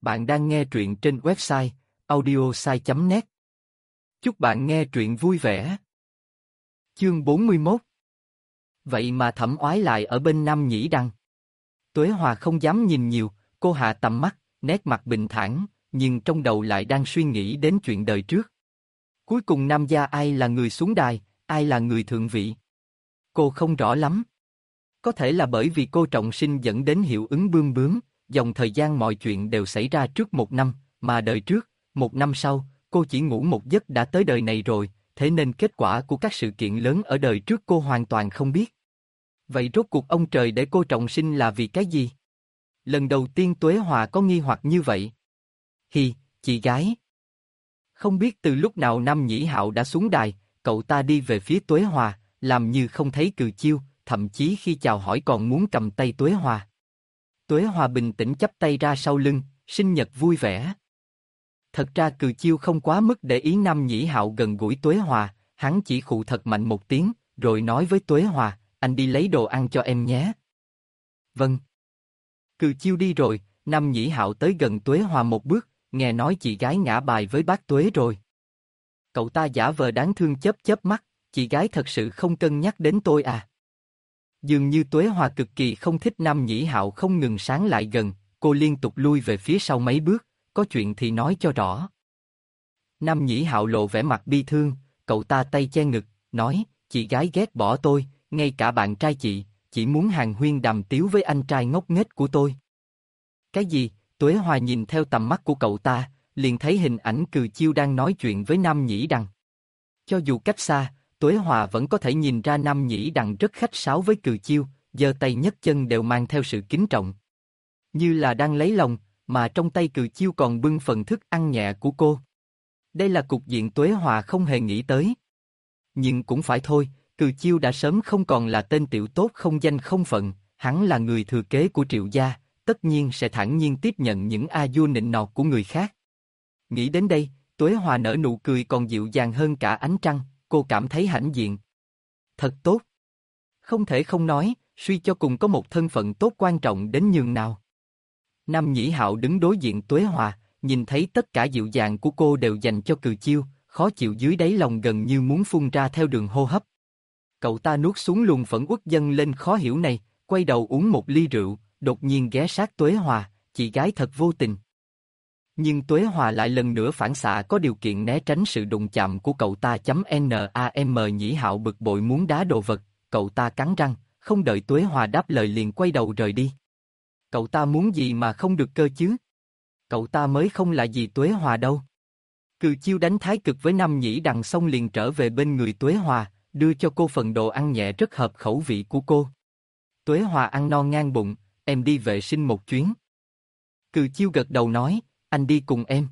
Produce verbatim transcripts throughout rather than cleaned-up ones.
Bạn đang nghe truyện trên website audiosai chấm net. Chúc bạn nghe truyện vui vẻ. Chương bốn mươi mốt. Vậy mà Thẩm Oái lại ở bên Nam Nhĩ Đăng. Tuế Hòa không dám nhìn nhiều, cô hạ tầm mắt, nét mặt bình thản, nhưng trong đầu lại đang suy nghĩ đến chuyện đời trước. Cuối cùng Nam gia ai là người xuống đài, ai là người thượng vị? Cô không rõ lắm. Có thể là bởi vì cô trọng sinh dẫn đến hiệu ứng bươm bướm, dòng thời gian mọi chuyện đều xảy ra trước một năm, mà đời trước, một năm sau, cô chỉ ngủ một giấc đã tới đời này rồi, thế nên kết quả của các sự kiện lớn ở đời trước cô hoàn toàn không biết. Vậy rốt cuộc ông trời để cô trọng sinh là vì cái gì? Lần đầu tiên Tuế Hòa có nghi hoặc như vậy. Hi, chị gái. Không biết từ lúc nào Nam Nhĩ Hạo đã xuống đài, cậu ta đi về phía Tuế Hòa, làm như không thấy Cừ Chiêu, thậm chí khi chào hỏi còn muốn cầm tay Tuế Hòa. Tuế Hòa bình tĩnh chắp tay ra sau lưng, sinh nhật vui vẻ. Thật ra Cừ Chiêu không quá mức để ý Nam Nhĩ Hạo gần gũi Tuế Hòa, hắn chỉ khụ thật mạnh một tiếng, rồi nói với Tuế Hòa, anh đi lấy đồ ăn cho em nhé. Vâng. Cừ Chiêu đi rồi, Nam Nhĩ Hạo tới gần Tuế Hòa một bước, nghe nói chị gái ngã bài với bác Tuế rồi. Cậu ta giả vờ đáng thương chớp chớp mắt, chị gái thật sự không cân nhắc đến tôi à? Dường như Tuế Hòa cực kỳ không thích Nam Nhĩ Hạo không ngừng sáng lại gần, cô liên tục lui về phía sau mấy bước, có chuyện thì nói cho rõ. Nam Nhĩ Hạo lộ vẻ mặt bi thương, cậu ta tay che ngực, nói, chị gái ghét bỏ tôi, ngay cả bạn trai chị, chỉ muốn hàn huyên đàm tiếu với anh trai ngốc nghếch của tôi. Cái gì? Tuế Hòa nhìn theo tầm mắt của cậu ta, liền thấy hình ảnh Cừ Chiêu đang nói chuyện với Nam Nhĩ Đằng. Cho dù cách xa, Tuế Hòa vẫn có thể nhìn ra Nam Nhĩ Đằng rất khách sáo với Cừ Chiêu, giơ tay nhấc chân đều mang theo sự kính trọng. Như là đang lấy lòng, mà trong tay Cừ Chiêu còn bưng phần thức ăn nhẹ của cô. Đây là cục diện Tuế Hòa không hề nghĩ tới. Nhưng cũng phải thôi, Cừ Chiêu đã sớm không còn là tên tiểu tốt không danh không phận, hắn là người thừa kế của Triệu gia, tất nhiên sẽ thản nhiên tiếp nhận những a vua nịnh nọt của người khác. Nghĩ đến đây, Tuế Hòa nở nụ cười còn dịu dàng hơn cả ánh trăng, cô cảm thấy hãnh diện. Thật tốt. Không thể không nói, suy cho cùng có một thân phận tốt quan trọng đến nhường nào. Nam Nhĩ Hạo đứng đối diện Tuế Hòa, nhìn thấy tất cả dịu dàng của cô đều dành cho Cừ Chiêu, khó chịu dưới đáy lòng gần như muốn phun ra theo đường hô hấp. Cậu ta nuốt xuống luồng phẫn uất dâng lên khó hiểu này, quay đầu uống một ly rượu, đột nhiên ghé sát Tuế Hòa, chị gái thật vô tình. Nhưng Tuế Hòa lại lần nữa phản xạ có điều kiện né tránh sự đụng chạm của cậu ta. Nam Nhĩ Hạo bực bội muốn đá đồ vật, cậu ta cắn răng, không đợi Tuế Hòa đáp lời liền quay đầu rời đi. Cậu ta muốn gì mà không được cơ chứ? Cậu ta mới không là gì Tuế Hòa đâu. Cừ Chiêu đánh thái cực với Nam Nhĩ Đằng xong liền trở về bên người Tuế Hòa, đưa cho cô phần đồ ăn nhẹ rất hợp khẩu vị của cô. Tuế Hòa ăn no ngang bụng, em đi vệ sinh một chuyến. Cừ Chiêu gật đầu nói, anh đi cùng em.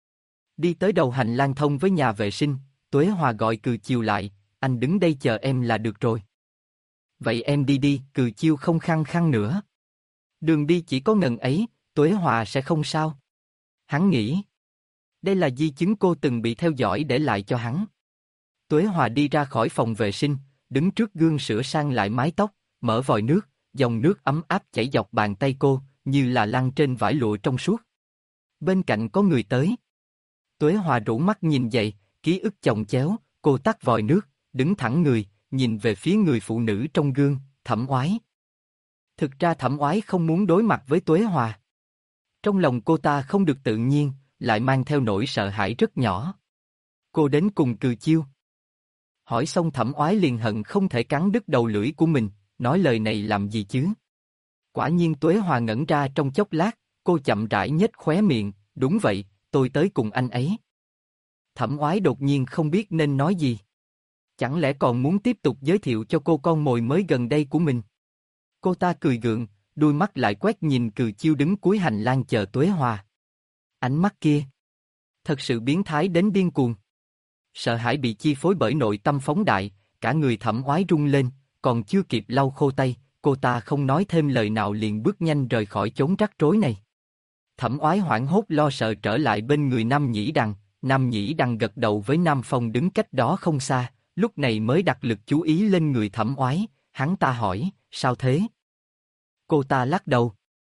Đi tới đầu hành lang thông với nhà vệ sinh, Tuế Hòa gọi Cừ Chiêu lại, anh đứng đây chờ em là được rồi. Vậy em đi đi, Cừ Chiêu không khăng khăng nữa. Đường đi chỉ có ngần ấy, Tuế Hòa sẽ không sao. Hắn nghĩ. Đây là di chứng cô từng bị theo dõi để lại cho hắn. Tuế Hòa đi ra khỏi phòng vệ sinh, đứng trước gương sửa sang lại mái tóc, mở vòi nước, dòng nước ấm áp chảy dọc bàn tay cô, như là lăn trên vải lụa trong suốt. Bên cạnh có người tới. Tuế Hòa rũ mắt nhìn dậy, ký ức chồng chéo, cô tắt vòi nước, đứng thẳng người, nhìn về phía người phụ nữ trong gương, Thẩm Oái. Thực ra Thẩm Oái không muốn đối mặt với Tuế Hòa. Trong lòng cô ta không được tự nhiên, lại mang theo nỗi sợ hãi rất nhỏ. Cô đến cùng Cừ Chiêu. Hỏi xong Thẩm Oái liền hận không thể cắn đứt đầu lưỡi của mình, nói lời này làm gì chứ? Quả nhiên Tuế Hòa ngẩn ra trong chốc lát, cô chậm rãi nhếch khóe miệng, đúng vậy, tôi tới cùng anh ấy. Thẩm Oái đột nhiên không biết nên nói gì. Chẳng lẽ còn muốn tiếp tục giới thiệu cho cô con mồi mới gần đây của mình? Cô ta cười gượng, đôi mắt lại quét nhìn Cừ Chiêu đứng cuối hành lang chờ Tuế Hòa. Ánh mắt kia, thật sự biến thái đến điên cuồng. Sợ hãi bị chi phối bởi nội tâm phóng đại, cả người Thẩm Oái rung lên, còn chưa kịp lau khô tay, cô ta không nói thêm lời nào liền bước nhanh rời khỏi chốn rắc rối này. Thẩm Oái hoảng hốt lo sợ trở lại bên người Nam Nhĩ Đằng, Nam Nhĩ Đằng gật đầu với Nam Phong đứng cách đó không xa, lúc này mới đặt lực chú ý lên người Thẩm Oái, hắn ta hỏi, sao thế? Cô ta lắc đầu.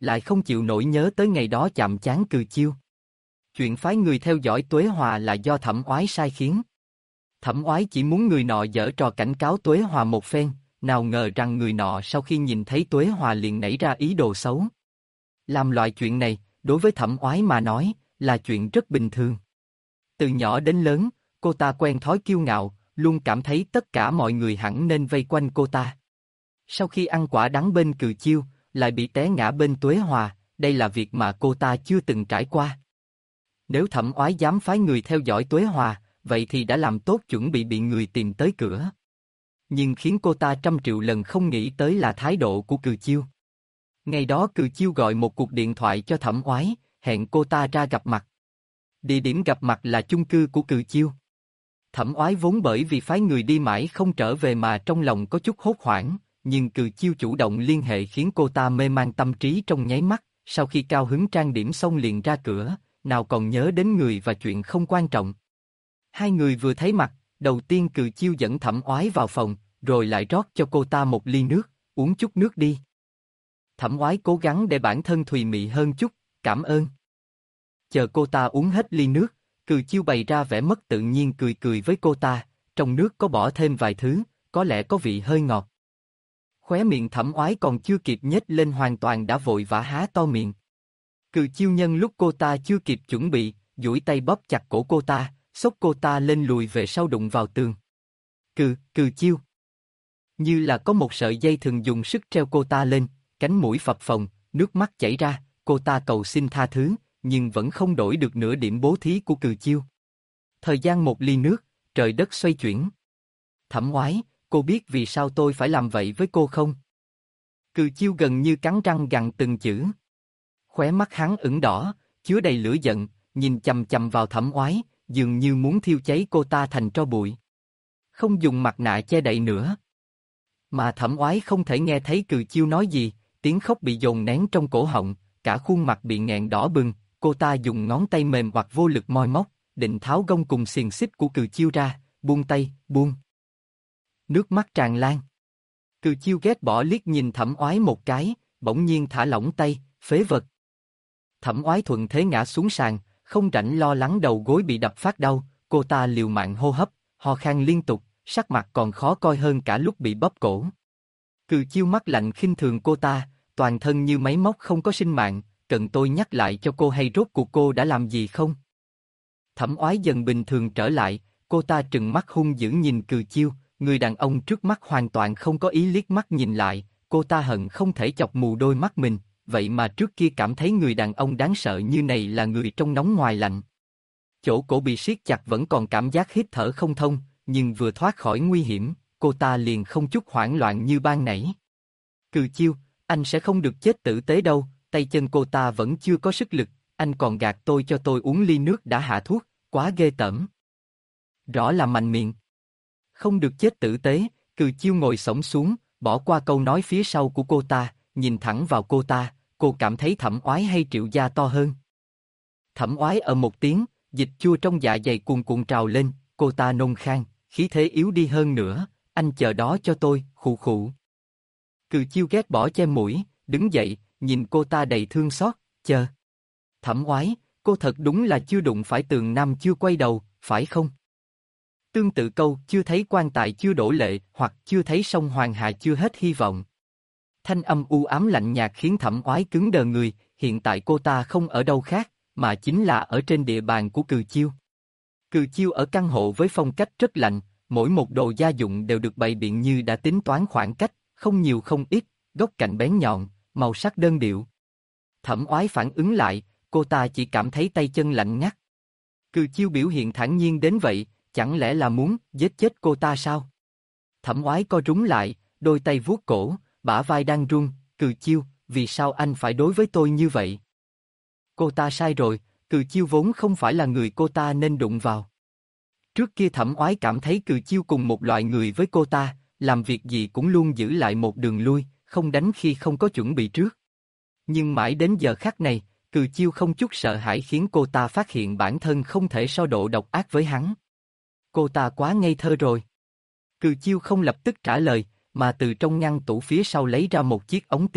lại không chịu nổi nhớ tới ngày đó chạm trán Cừ Chiêu. Chuyện phái người theo dõi Tuế Hòa là do Thẩm Oái sai khiến. Thẩm Oái chỉ muốn người nọ giở trò cảnh cáo Tuế Hòa một phen, nào ngờ rằng người nọ sau khi nhìn thấy Tuế Hòa liền nảy ra ý đồ xấu. Làm loại chuyện này, đối với Thẩm Oái mà nói, là chuyện rất bình thường. Từ nhỏ đến lớn, cô ta quen thói kiêu ngạo, luôn cảm thấy tất cả mọi người hẳn nên vây quanh cô ta. Sau khi ăn quả đắng bên Cừ Chiêu, lại bị té ngã bên Tuế Hòa, đây là việc mà cô ta chưa từng trải qua. Nếu Thẩm Oái dám phái người theo dõi Tuế Hòa, vậy thì đã làm tốt chuẩn bị bị người tìm tới cửa. Nhưng khiến cô ta trăm triệu lần không nghĩ tới là thái độ của Cừ Chiêu. Ngày đó Cừ Chiêu gọi một cuộc điện thoại cho Thẩm Oái, hẹn cô ta ra gặp mặt. Địa điểm gặp mặt là chung cư của Cừ Chiêu. Thẩm Oái vốn bởi vì phái người đi mãi không trở về mà trong lòng có chút hốt hoảng, nhưng Cừ Chiêu chủ động liên hệ khiến cô ta mê man tâm trí trong nháy mắt, sau khi cao hứng trang điểm xong liền ra cửa, nào còn nhớ đến người và chuyện không quan trọng. Hai người vừa thấy mặt, đầu tiên Cừ Chiêu dẫn Thẩm Oái vào phòng, rồi lại rót cho cô ta một ly nước, uống chút nước đi. Thẩm Oái cố gắng để bản thân thùy mị hơn chút, cảm ơn. Chờ cô ta uống hết ly nước, Cừ Chiêu bày ra vẻ mất tự nhiên cười cười với cô ta, trong nước có bỏ thêm vài thứ, có lẽ có vị hơi ngọt. Khóe miệng Thẩm Oái còn chưa kịp nhếch lên hoàn toàn đã vội vã há to miệng. Cừ Chiêu nhân lúc cô ta chưa kịp chuẩn bị, duỗi tay bóp chặt cổ cô ta, xốc cô ta lên lùi về sau đụng vào tường. Cừ, Cừ Chiêu. Như là có một sợi dây thường dùng sức treo cô ta lên, cánh mũi phập phồng, nước mắt chảy ra, cô ta cầu xin tha thứ, nhưng vẫn không đổi được nửa điểm bố thí của Cừ Chiêu. Thời gian một ly nước, trời đất xoay chuyển. Thẩm Oái, cô biết vì sao tôi phải làm vậy với cô không? Cừ Chiêu gần như cắn răng gằn từng chữ. Khóe mắt hắn ửng đỏ, chứa đầy lửa giận, nhìn chằm chằm vào Thẩm Oái, dường như muốn thiêu cháy cô ta thành tro bụi. Không dùng mặt nạ che đậy nữa. Mà Thẩm Oái không thể nghe thấy Cừ Chiêu nói gì, tiếng khóc bị dồn nén trong cổ họng, cả khuôn mặt bị nghẹn đỏ bừng, cô ta dùng ngón tay mềm hoặc vô lực moi móc, định tháo gông cùng xiềng xích của Cừ Chiêu ra, buông tay, buông. Nước mắt tràn lan. Cừ Chiêu ghét bỏ liếc nhìn Thẩm Oái một cái, bỗng nhiên thả lỏng tay, phế vật. Thẩm Oái thuận thế ngã xuống sàn, không rảnh lo lắng đầu gối bị đập phát đau, cô ta liều mạng hô hấp, ho khan liên tục, sắc mặt còn khó coi hơn cả lúc bị bóp cổ. Cừ Chiêu mắt lạnh khinh thường cô ta, toàn thân như máy móc không có sinh mạng, cần tôi nhắc lại cho cô hay rốt cuộc cô đã làm gì không? Thẩm Oái dần bình thường trở lại, cô ta trừng mắt hung dữ nhìn Cừ Chiêu, người đàn ông trước mắt hoàn toàn không có ý liếc mắt nhìn lại, cô ta hận không thể chọc mù đôi mắt mình, vậy mà trước kia cảm thấy người đàn ông đáng sợ như này là người trong nóng ngoài lạnh. Chỗ cổ bị siết chặt vẫn còn cảm giác hít thở không thông, nhưng vừa thoát khỏi nguy hiểm, cô ta liền không chút hoảng loạn như ban nãy. Cừ Chiêu, anh sẽ không được chết tử tế đâu, tay chân cô ta vẫn chưa có sức lực, anh còn gạt tôi cho tôi uống ly nước đã hạ thuốc, quá ghê tởm. Rõ là mạnh miệng. Không được chết tử tế, Cừ Chiêu ngồi xổm xuống, bỏ qua câu nói phía sau của cô ta, nhìn thẳng vào cô ta, cô cảm thấy Thẩm Oái hay Triệu Gia to hơn. Thẩm Oái ở một tiếng, dịch chua trong dạ dày cuồn cuộn trào lên, cô ta nôn khan, khí thế yếu đi hơn nữa, anh chờ đó cho tôi, khụ khụ. Cừ Chiêu ghét bỏ che mũi, đứng dậy, nhìn cô ta đầy thương xót, chờ. Thẩm Oái, cô thật đúng là chưa đụng phải tường nam chưa quay đầu, phải không? Tương tự câu chưa thấy quan tài chưa đổ lệ hoặc chưa thấy sông Hoàng Hà chưa hết hy vọng. Thanh âm u ám lạnh nhạt khiến Thẩm Oái cứng đờ người, hiện tại cô ta không ở đâu khác, mà chính là ở trên địa bàn của Cừ Chiêu. Cừ Chiêu ở căn hộ với phong cách rất lạnh, mỗi một đồ gia dụng đều được bày biện như đã tính toán khoảng cách, không nhiều không ít, góc cạnh bén nhọn, màu sắc đơn điệu. Thẩm Oái phản ứng lại, cô ta chỉ cảm thấy tay chân lạnh ngắt. Cừ Chiêu biểu hiện thản nhiên đến vậy, chẳng lẽ là muốn giết chết cô ta sao? Thẩm Oái co rúm lại, đôi tay vuốt cổ, bả vai đang run, Cừ Chiêu, vì sao anh phải đối với tôi như vậy? Cô ta sai rồi, Cừ Chiêu vốn không phải là người cô ta nên đụng vào. Trước kia Thẩm Oái cảm thấy Cừ Chiêu cùng một loại người với cô ta, làm việc gì cũng luôn giữ lại một đường lui, không đánh khi không có chuẩn bị trước. Nhưng mãi đến giờ khắc này, Cừ Chiêu không chút sợ hãi khiến cô ta phát hiện bản thân không thể so độ độc ác với hắn. Cô ta quá ngây thơ rồi. Cừ Chiêu không lập tức trả lời, mà từ trong ngăn tủ phía sau lấy ra một chiếc ống tim,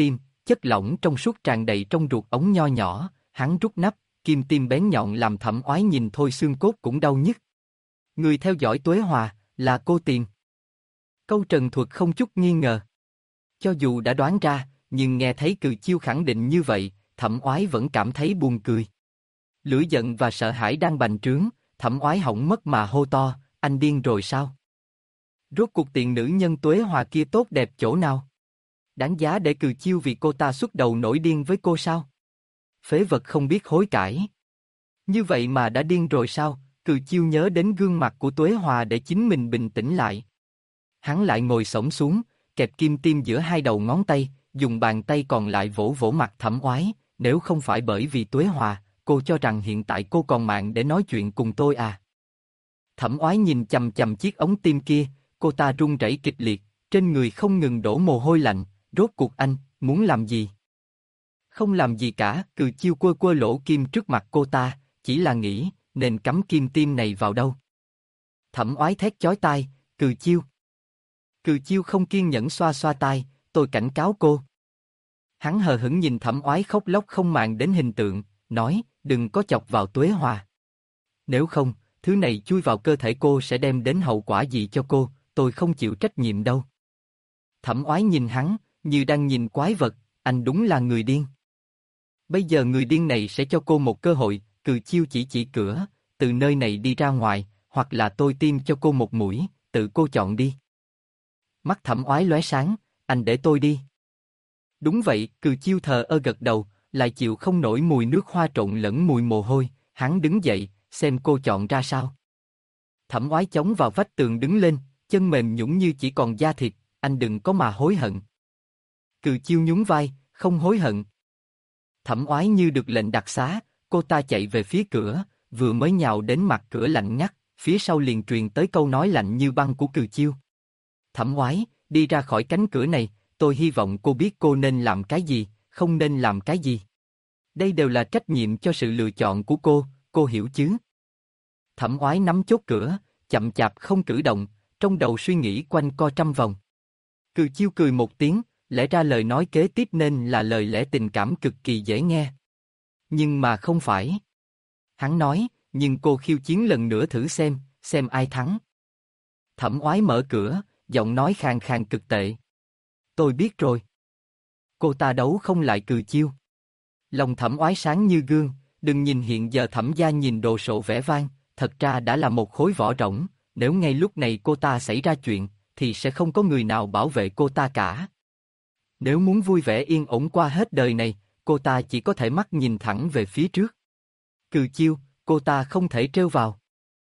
chất lỏng trong suốt tràn đầy trong ruột ống nho nhỏ, hắn rút nắp, kim tiêm bén nhọn làm Thẩm Oái nhìn thôi xương cốt cũng đau nhức. Người theo dõi Tuế Hòa, là cô Tiền. Câu trần thuật không chút nghi ngờ. Cho dù đã đoán ra, nhưng nghe thấy Cừ Chiêu khẳng định như vậy, Thẩm Oái vẫn cảm thấy buồn cười. Lửa giận và sợ hãi đang bành trướng, Thẩm Oái hỏng mất mà hô to, anh điên rồi sao? Rốt cuộc Tiền nữ nhân Tuế Hòa kia tốt đẹp chỗ nào? Đáng giá để Cừ Chiêu vì cô ta xuất đầu nổi điên với cô sao? Phế vật không biết hối cải. Như vậy mà đã điên rồi sao? Cừ Chiêu nhớ đến gương mặt của Tuế Hòa để chính mình bình tĩnh lại. Hắn lại ngồi xổm xuống, kẹp kim tiêm giữa hai đầu ngón tay, dùng bàn tay còn lại vỗ vỗ mặt Thẩm Oái. Nếu không phải bởi vì Tuế Hòa, cô cho rằng hiện tại cô còn mạng để nói chuyện cùng tôi à? Thẩm Oái nhìn chằm chằm chiếc ống tim kia, cô ta run rẩy kịch liệt, trên người không ngừng đổ mồ hôi lạnh. Rốt cuộc anh muốn làm gì? Không làm gì cả. Cừ Chiêu quơ quơ lỗ kim trước mặt cô ta, chỉ là nghĩ nên cắm kim tiêm này vào đâu. Thẩm Oái thét chói tai, Cừ Chiêu. Cừ Chiêu không kiên nhẫn xoa xoa tai, tôi cảnh cáo cô. Hắn hờ hững nhìn Thẩm Oái khóc lóc không màng đến hình tượng, nói, đừng có chọc vào Tuế Hòa. Nếu không, thứ này chui vào cơ thể cô sẽ đem đến hậu quả gì cho cô, tôi không chịu trách nhiệm đâu. Thẩm Oái nhìn hắn, như đang nhìn quái vật, anh đúng là người điên. Bây giờ người điên này sẽ cho cô một cơ hội. Cừ Chiêu chỉ chỉ cửa, từ nơi này đi ra ngoài, hoặc là tôi tiêm cho cô một mũi, tự cô chọn đi. Mắt Thẩm Oái lóe sáng, anh để tôi đi. Đúng vậy, Cừ Chiêu thờ ơ gật đầu, lại chịu không nổi mùi nước hoa trộn lẫn mùi mồ hôi, hắn đứng dậy, xem cô chọn ra sao. Thẩm Oái chống vào vách tường đứng lên, chân mềm nhũn như chỉ còn da thịt, anh đừng có mà hối hận. Cừ Chiêu nhún vai, không hối hận. Thẩm Oái như được lệnh đặc xá, cô ta chạy về phía cửa, vừa mới nhào đến mặt cửa lạnh ngắt, phía sau liền truyền tới câu nói lạnh như băng của Cừ Chiêu. Thẩm Oái, đi ra khỏi cánh cửa này, tôi hy vọng cô biết cô nên làm cái gì, không nên làm cái gì. Đây đều là trách nhiệm cho sự lựa chọn của cô, cô hiểu chứ? Thẩm Oái nắm chốt cửa, chậm chạp không cử động, trong đầu suy nghĩ quanh co trăm vòng. Cừ Chiêu cười một tiếng, lẽ ra lời nói kế tiếp nên là lời lẽ tình cảm cực kỳ dễ nghe. Nhưng mà không phải. Hắn nói, nhưng cô khiêu chiến lần nữa thử xem, xem ai thắng. Thẩm Oái mở cửa, giọng nói khàn khàn cực tệ. Tôi biết rồi. Cô ta đấu không lại Cừ Chiêu. Lòng Thẩm Oái sáng như gương, đừng nhìn hiện giờ Thẩm gia nhìn đồ sộ vẻ vang, thật ra đã là một khối vỏ rỗng, nếu ngay lúc này cô ta xảy ra chuyện, thì sẽ không có người nào bảo vệ cô ta cả. Nếu muốn vui vẻ yên ổn qua hết đời này, cô ta chỉ có thể mắt nhìn thẳng về phía trước. Cừ Chiêu, cô ta không thể trêu vào.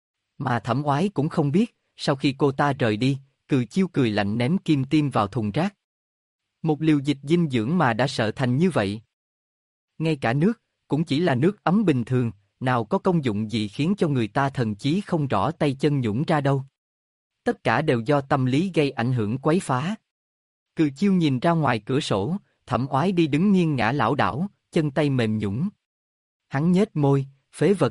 Mà Thẩm Oái cũng không biết, sau khi cô ta rời đi, Cừ Chiêu cười lạnh ném kim tiêm vào thùng rác. Một liều dịch dinh dưỡng mà đã sợ thành như vậy. Ngay cả nước, cũng chỉ là nước ấm bình thường, nào có công dụng gì khiến cho người ta thần chí không rõ tay chân nhũn ra đâu. Tất cả đều do tâm lý gây ảnh hưởng quấy phá. Cừ Chiêu nhìn ra ngoài cửa sổ, Thẩm Oái đi đứng nghiêng ngã lảo đảo, chân tay mềm nhũn. Hắn nhếch môi, phế vật.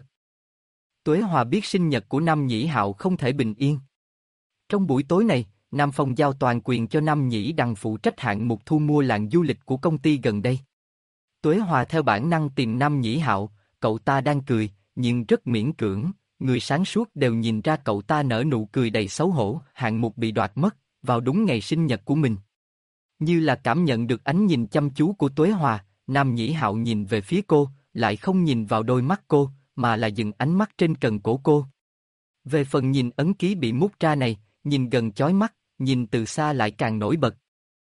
Tuế Hòa biết sinh nhật của Nam Nhĩ Hạo không thể bình yên. Trong buổi tối này, Nam Phong giao toàn quyền cho Nam Nhĩ Đằng phụ trách hạng mục thu mua làng du lịch của công ty gần đây. Tuế Hòa theo bản năng tìm Nam Nhĩ Hạo, cậu ta đang cười, nhưng rất miễn cưỡng, người sáng suốt đều nhìn ra cậu ta nở nụ cười đầy xấu hổ, hạng mục bị đoạt mất, vào đúng ngày sinh nhật của mình. Như là cảm nhận được ánh nhìn chăm chú của Tuế Hòa, Nam Nhĩ Hạo nhìn về phía cô, lại không nhìn vào đôi mắt cô, mà là dừng ánh mắt trên cần cổ cô. Về phần nhìn ấn ký bị mút ra này, nhìn gần chói mắt, nhìn từ xa lại càng nổi bật.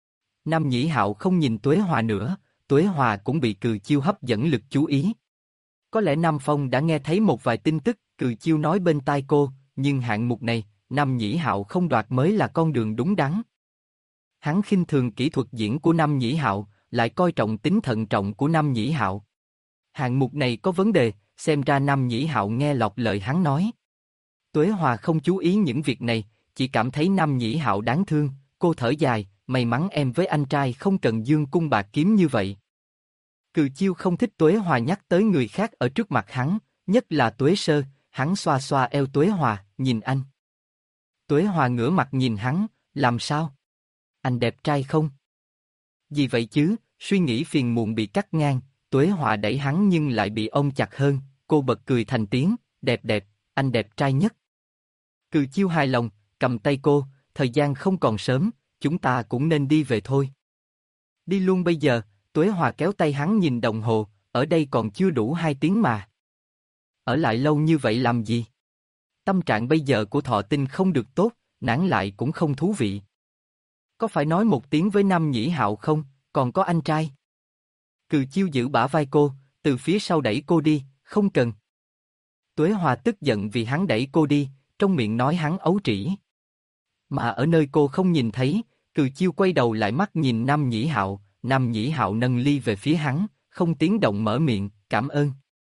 Nam Nhĩ Hạo không nhìn Tuế Hòa nữa, Tuế Hòa cũng bị Cừ Chiêu hấp dẫn lực chú ý. Có lẽ Nam Phong đã nghe thấy một vài tin tức, Cừ Chiêu nói bên tai cô, nhưng hạng mục này, Nam Nhĩ Hạo không đoạt mới là con đường đúng đắn. Hắn khinh thường kỹ thuật diễn của Nam Nhĩ Hạo, lại coi trọng tính thận trọng của Nam Nhĩ Hạo. Hạng mục này có vấn đề, xem ra Nam Nhĩ Hạo nghe lọt lời hắn nói. Tuế Hòa không chú ý những việc này, chỉ cảm thấy Nam Nhĩ Hạo đáng thương, cô thở dài, may mắn em với anh trai không cần dương cung bạc kiếm như vậy. Cừ Chiêu không thích Tuế Hòa nhắc tới người khác ở trước mặt hắn, nhất là Tuế Sơ, hắn xoa xoa eo Tuế Hòa, nhìn anh. Tuế Hòa ngửa mặt nhìn hắn, làm sao? Anh đẹp trai không? Gì vậy chứ, Suy nghĩ phiền muộn bị cắt ngang, Tuế Hòa đẩy hắn nhưng lại bị ôm chặt hơn, cô bật cười thành tiếng, đẹp đẹp, anh đẹp trai nhất. Cừ Chiêu hài lòng, cầm tay cô, thời gian không còn sớm, chúng ta cũng nên đi về thôi. Đi luôn bây giờ, Tuế Hòa kéo tay hắn nhìn đồng hồ, ở đây còn chưa đủ hai tiếng mà. Ở lại lâu như vậy làm gì? Tâm trạng bây giờ của Thọ Tinh không được tốt, nản lại cũng không thú vị. Có phải nói một tiếng với Nam Nhĩ Hạo không, còn có anh trai. Cừ Chiêu giữ bả vai cô, từ phía sau đẩy cô đi, không cần. Tuế Hòa tức giận vì hắn đẩy cô đi, trong miệng nói hắn ấu trĩ. Mà ở nơi cô không nhìn thấy, Cừ Chiêu quay đầu lại mắt nhìn Nam Nhĩ Hạo, Nam Nhĩ Hạo nâng ly về phía hắn, không tiếng động mở miệng, cảm ơn.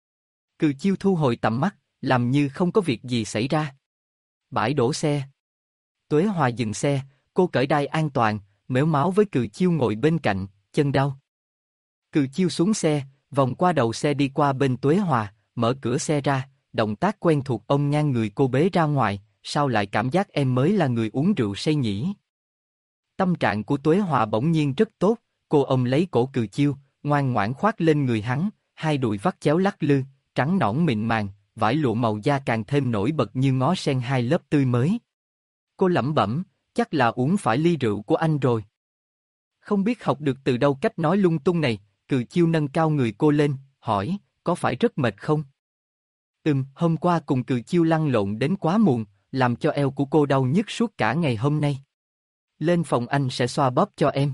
Cừ Chiêu thu hồi tầm mắt, làm như không có việc gì xảy ra. Bãi đổ xe. Tuế Hòa dừng xe, cô cởi đai an toàn, mếu máo với Cừ Chiêu ngồi bên cạnh, chân đau. Cừ Chiêu xuống xe, vòng qua đầu xe đi qua bên Tuế Hòa, mở cửa xe ra, động tác quen thuộc ôm ngang người cô bế ra ngoài, sao lại cảm giác em mới là người uống rượu say nhỉ? Tâm trạng của Tuế Hòa bỗng nhiên rất tốt, cô ôm lấy cổ Cừ Chiêu, ngoan ngoãn khoác lên người hắn, hai đùi vắt chéo lắc lư, trắng nõn mịn màng, vải lụa màu da càng thêm nổi bật như ngó sen hai lớp tươi mới. Cô lẩm bẩm, chắc là uống phải ly rượu của anh rồi. Không biết học được từ đâu cách nói lung tung này, Cừ Chiêu nâng cao người cô lên, hỏi, có phải rất mệt không? Ừm, hôm qua cùng Cừ Chiêu lăn lộn đến quá muộn, làm cho eo của cô đau nhức suốt cả ngày hôm nay. Lên phòng anh sẽ xoa bóp cho em.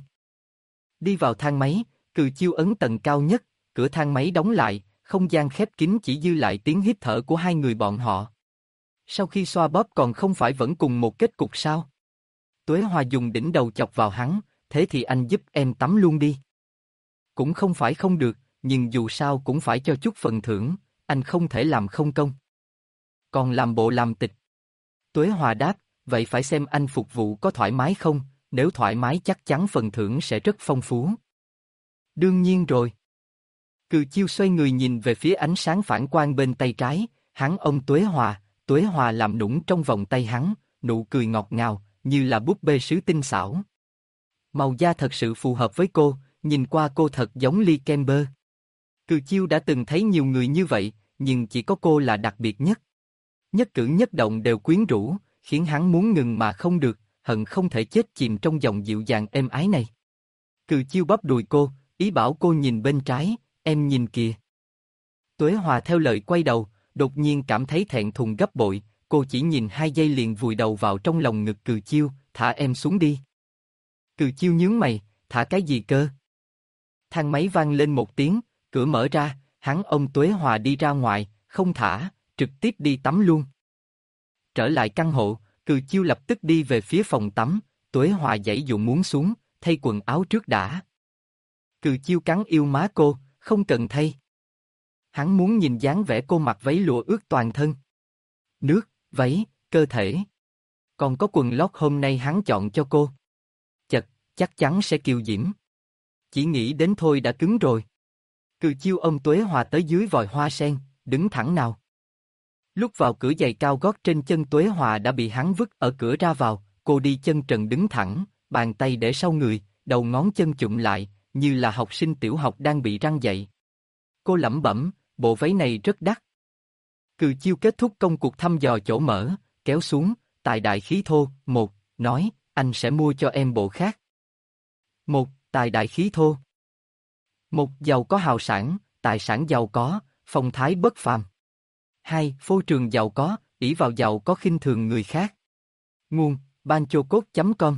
Đi vào thang máy, Cừ Chiêu ấn tầng cao nhất, cửa thang máy đóng lại, không gian khép kín chỉ dư lại tiếng hít thở của hai người bọn họ. Sau khi xoa bóp còn không phải vẫn cùng một kết cục sao? Tuế Hòa dùng đỉnh đầu chọc vào hắn, thế thì anh giúp em tắm luôn đi. Cũng không phải không được, nhưng dù sao cũng phải cho chút phần thưởng, anh không thể làm không công. Còn làm bộ làm tịch. Tuế Hòa đáp, vậy phải xem anh phục vụ có thoải mái không, nếu thoải mái chắc chắn phần thưởng sẽ rất phong phú. Đương nhiên rồi. Cừ Chiêu xoay người nhìn về phía ánh sáng phản quang bên tay trái, hắn ôm Tuế Hòa, Tuế Hòa làm nũng trong vòng tay hắn, nụ cười ngọt ngào, như là búp bê sứ tinh xảo. Màu da thật sự phù hợp với cô, nhìn qua cô thật giống Lee Kemper. Cừ Chiêu đã từng thấy nhiều người như vậy, nhưng chỉ có cô là đặc biệt nhất. Nhất cử nhất động đều quyến rũ, khiến hắn muốn ngừng mà không được, hận không thể chết chìm trong dòng dịu dàng êm ái này. Cừ Chiêu bắp đùi cô, ý bảo cô nhìn bên trái, em nhìn kìa. Tuế Hòa theo lời quay đầu, đột nhiên cảm thấy thẹn thùng gấp bội, cô chỉ nhìn hai giây liền vùi đầu vào trong lòng ngực Cừ Chiêu, thả em xuống đi. Cừ Chiêu nhướng mày, thả cái gì cơ? Thang máy vang lên một tiếng, cửa mở ra, hắn ôm Tuế Hòa đi ra ngoài, không thả, trực tiếp đi tắm luôn. Trở lại căn hộ, Cừ Chiêu lập tức đi về phía phòng tắm, Tuế Hòa giãy giụa muốn xuống, thay quần áo trước đã. Cừ Chiêu cắn yêu má cô, không cần thay. Hắn muốn nhìn dáng vẻ cô mặc váy lụa ướt toàn thân. Nước, váy, cơ thể. Còn có quần lót hôm nay hắn chọn cho cô. Chật, chắc chắn sẽ kiều diễm. Chỉ nghĩ đến thôi đã cứng rồi. Cừ Chiêu ôm Tuế Hòa tới dưới vòi hoa sen, đứng thẳng nào. Lúc vào cửa giày cao gót trên chân Tuế Hòa đã bị hắn vứt ở cửa ra vào, cô đi chân trần đứng thẳng, bàn tay để sau người, đầu ngón chân chụm lại, như là học sinh tiểu học đang bị răng dạy. Cô lẩm bẩm, bộ váy này rất đắt. Cừ Chiêu kết thúc công cuộc thăm dò chỗ mở, kéo xuống, tài đại khí thô, một, nói, anh sẽ mua cho em bộ khác. Một, tài đại khí thô. Một, giàu có hào sản, tài sản giàu có, phong thái bất phàm. Hai, phô trường giàu có, ỷ vào giàu có khinh thường người khác. Nguồn, banchocode chấm com.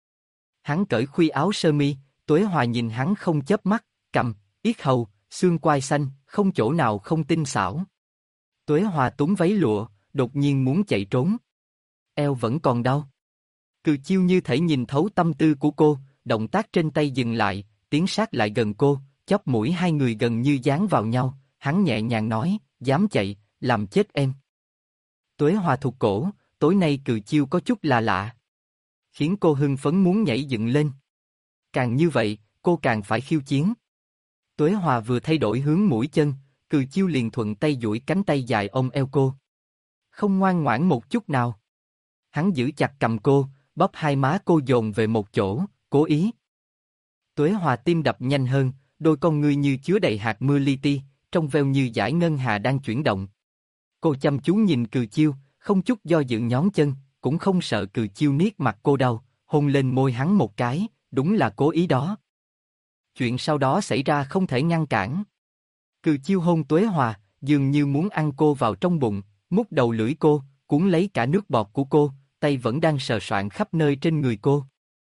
Hắn cởi khuy áo sơ mi, Tuế Hòa nhìn hắn không chớp mắt, cằm, yết hầu, xương quai xanh, không chỗ nào không tinh xảo. Tuế Hòa túm váy lụa, đột nhiên muốn chạy trốn. Eo vẫn còn đau. Cừ Chiêu như thể nhìn thấu tâm tư của cô, động tác trên tay dừng lại, tiến sát lại gần cô, chóp mũi hai người gần như dán vào nhau, hắn nhẹ nhàng nói, dám chạy, làm chết em. Tuế Hòa thụt cổ, tối nay Cừ Chiêu có chút là lạ. Khiến cô hưng phấn muốn nhảy dựng lên. Càng như vậy, cô càng phải khiêu chiến. Tuế Hòa vừa thay đổi hướng mũi chân, Cừ Chiêu liền thuận tay duỗi cánh tay dài ôm eo cô. Không ngoan ngoãn một chút nào. Hắn giữ chặt cầm cô, bóp hai má cô dồn về một chỗ, cố ý. Tuế Hòa tim đập nhanh hơn, đôi con ngươi như chứa đầy hạt mưa li ti, trong veo như dải ngân hà đang chuyển động. Cô chăm chú nhìn Cừ Chiêu, không chút do dự nhón chân, cũng không sợ Cừ Chiêu niết mặt cô đau, hôn lên môi hắn một cái, đúng là cố ý đó. Chuyện sau đó xảy ra không thể ngăn cản. Cừ Chiêu hôn Tuế Hòa, dường như muốn ăn cô vào trong bụng, mút đầu lưỡi cô, cuốn lấy cả nước bọt của cô, tay vẫn đang sờ soạng khắp nơi trên người cô.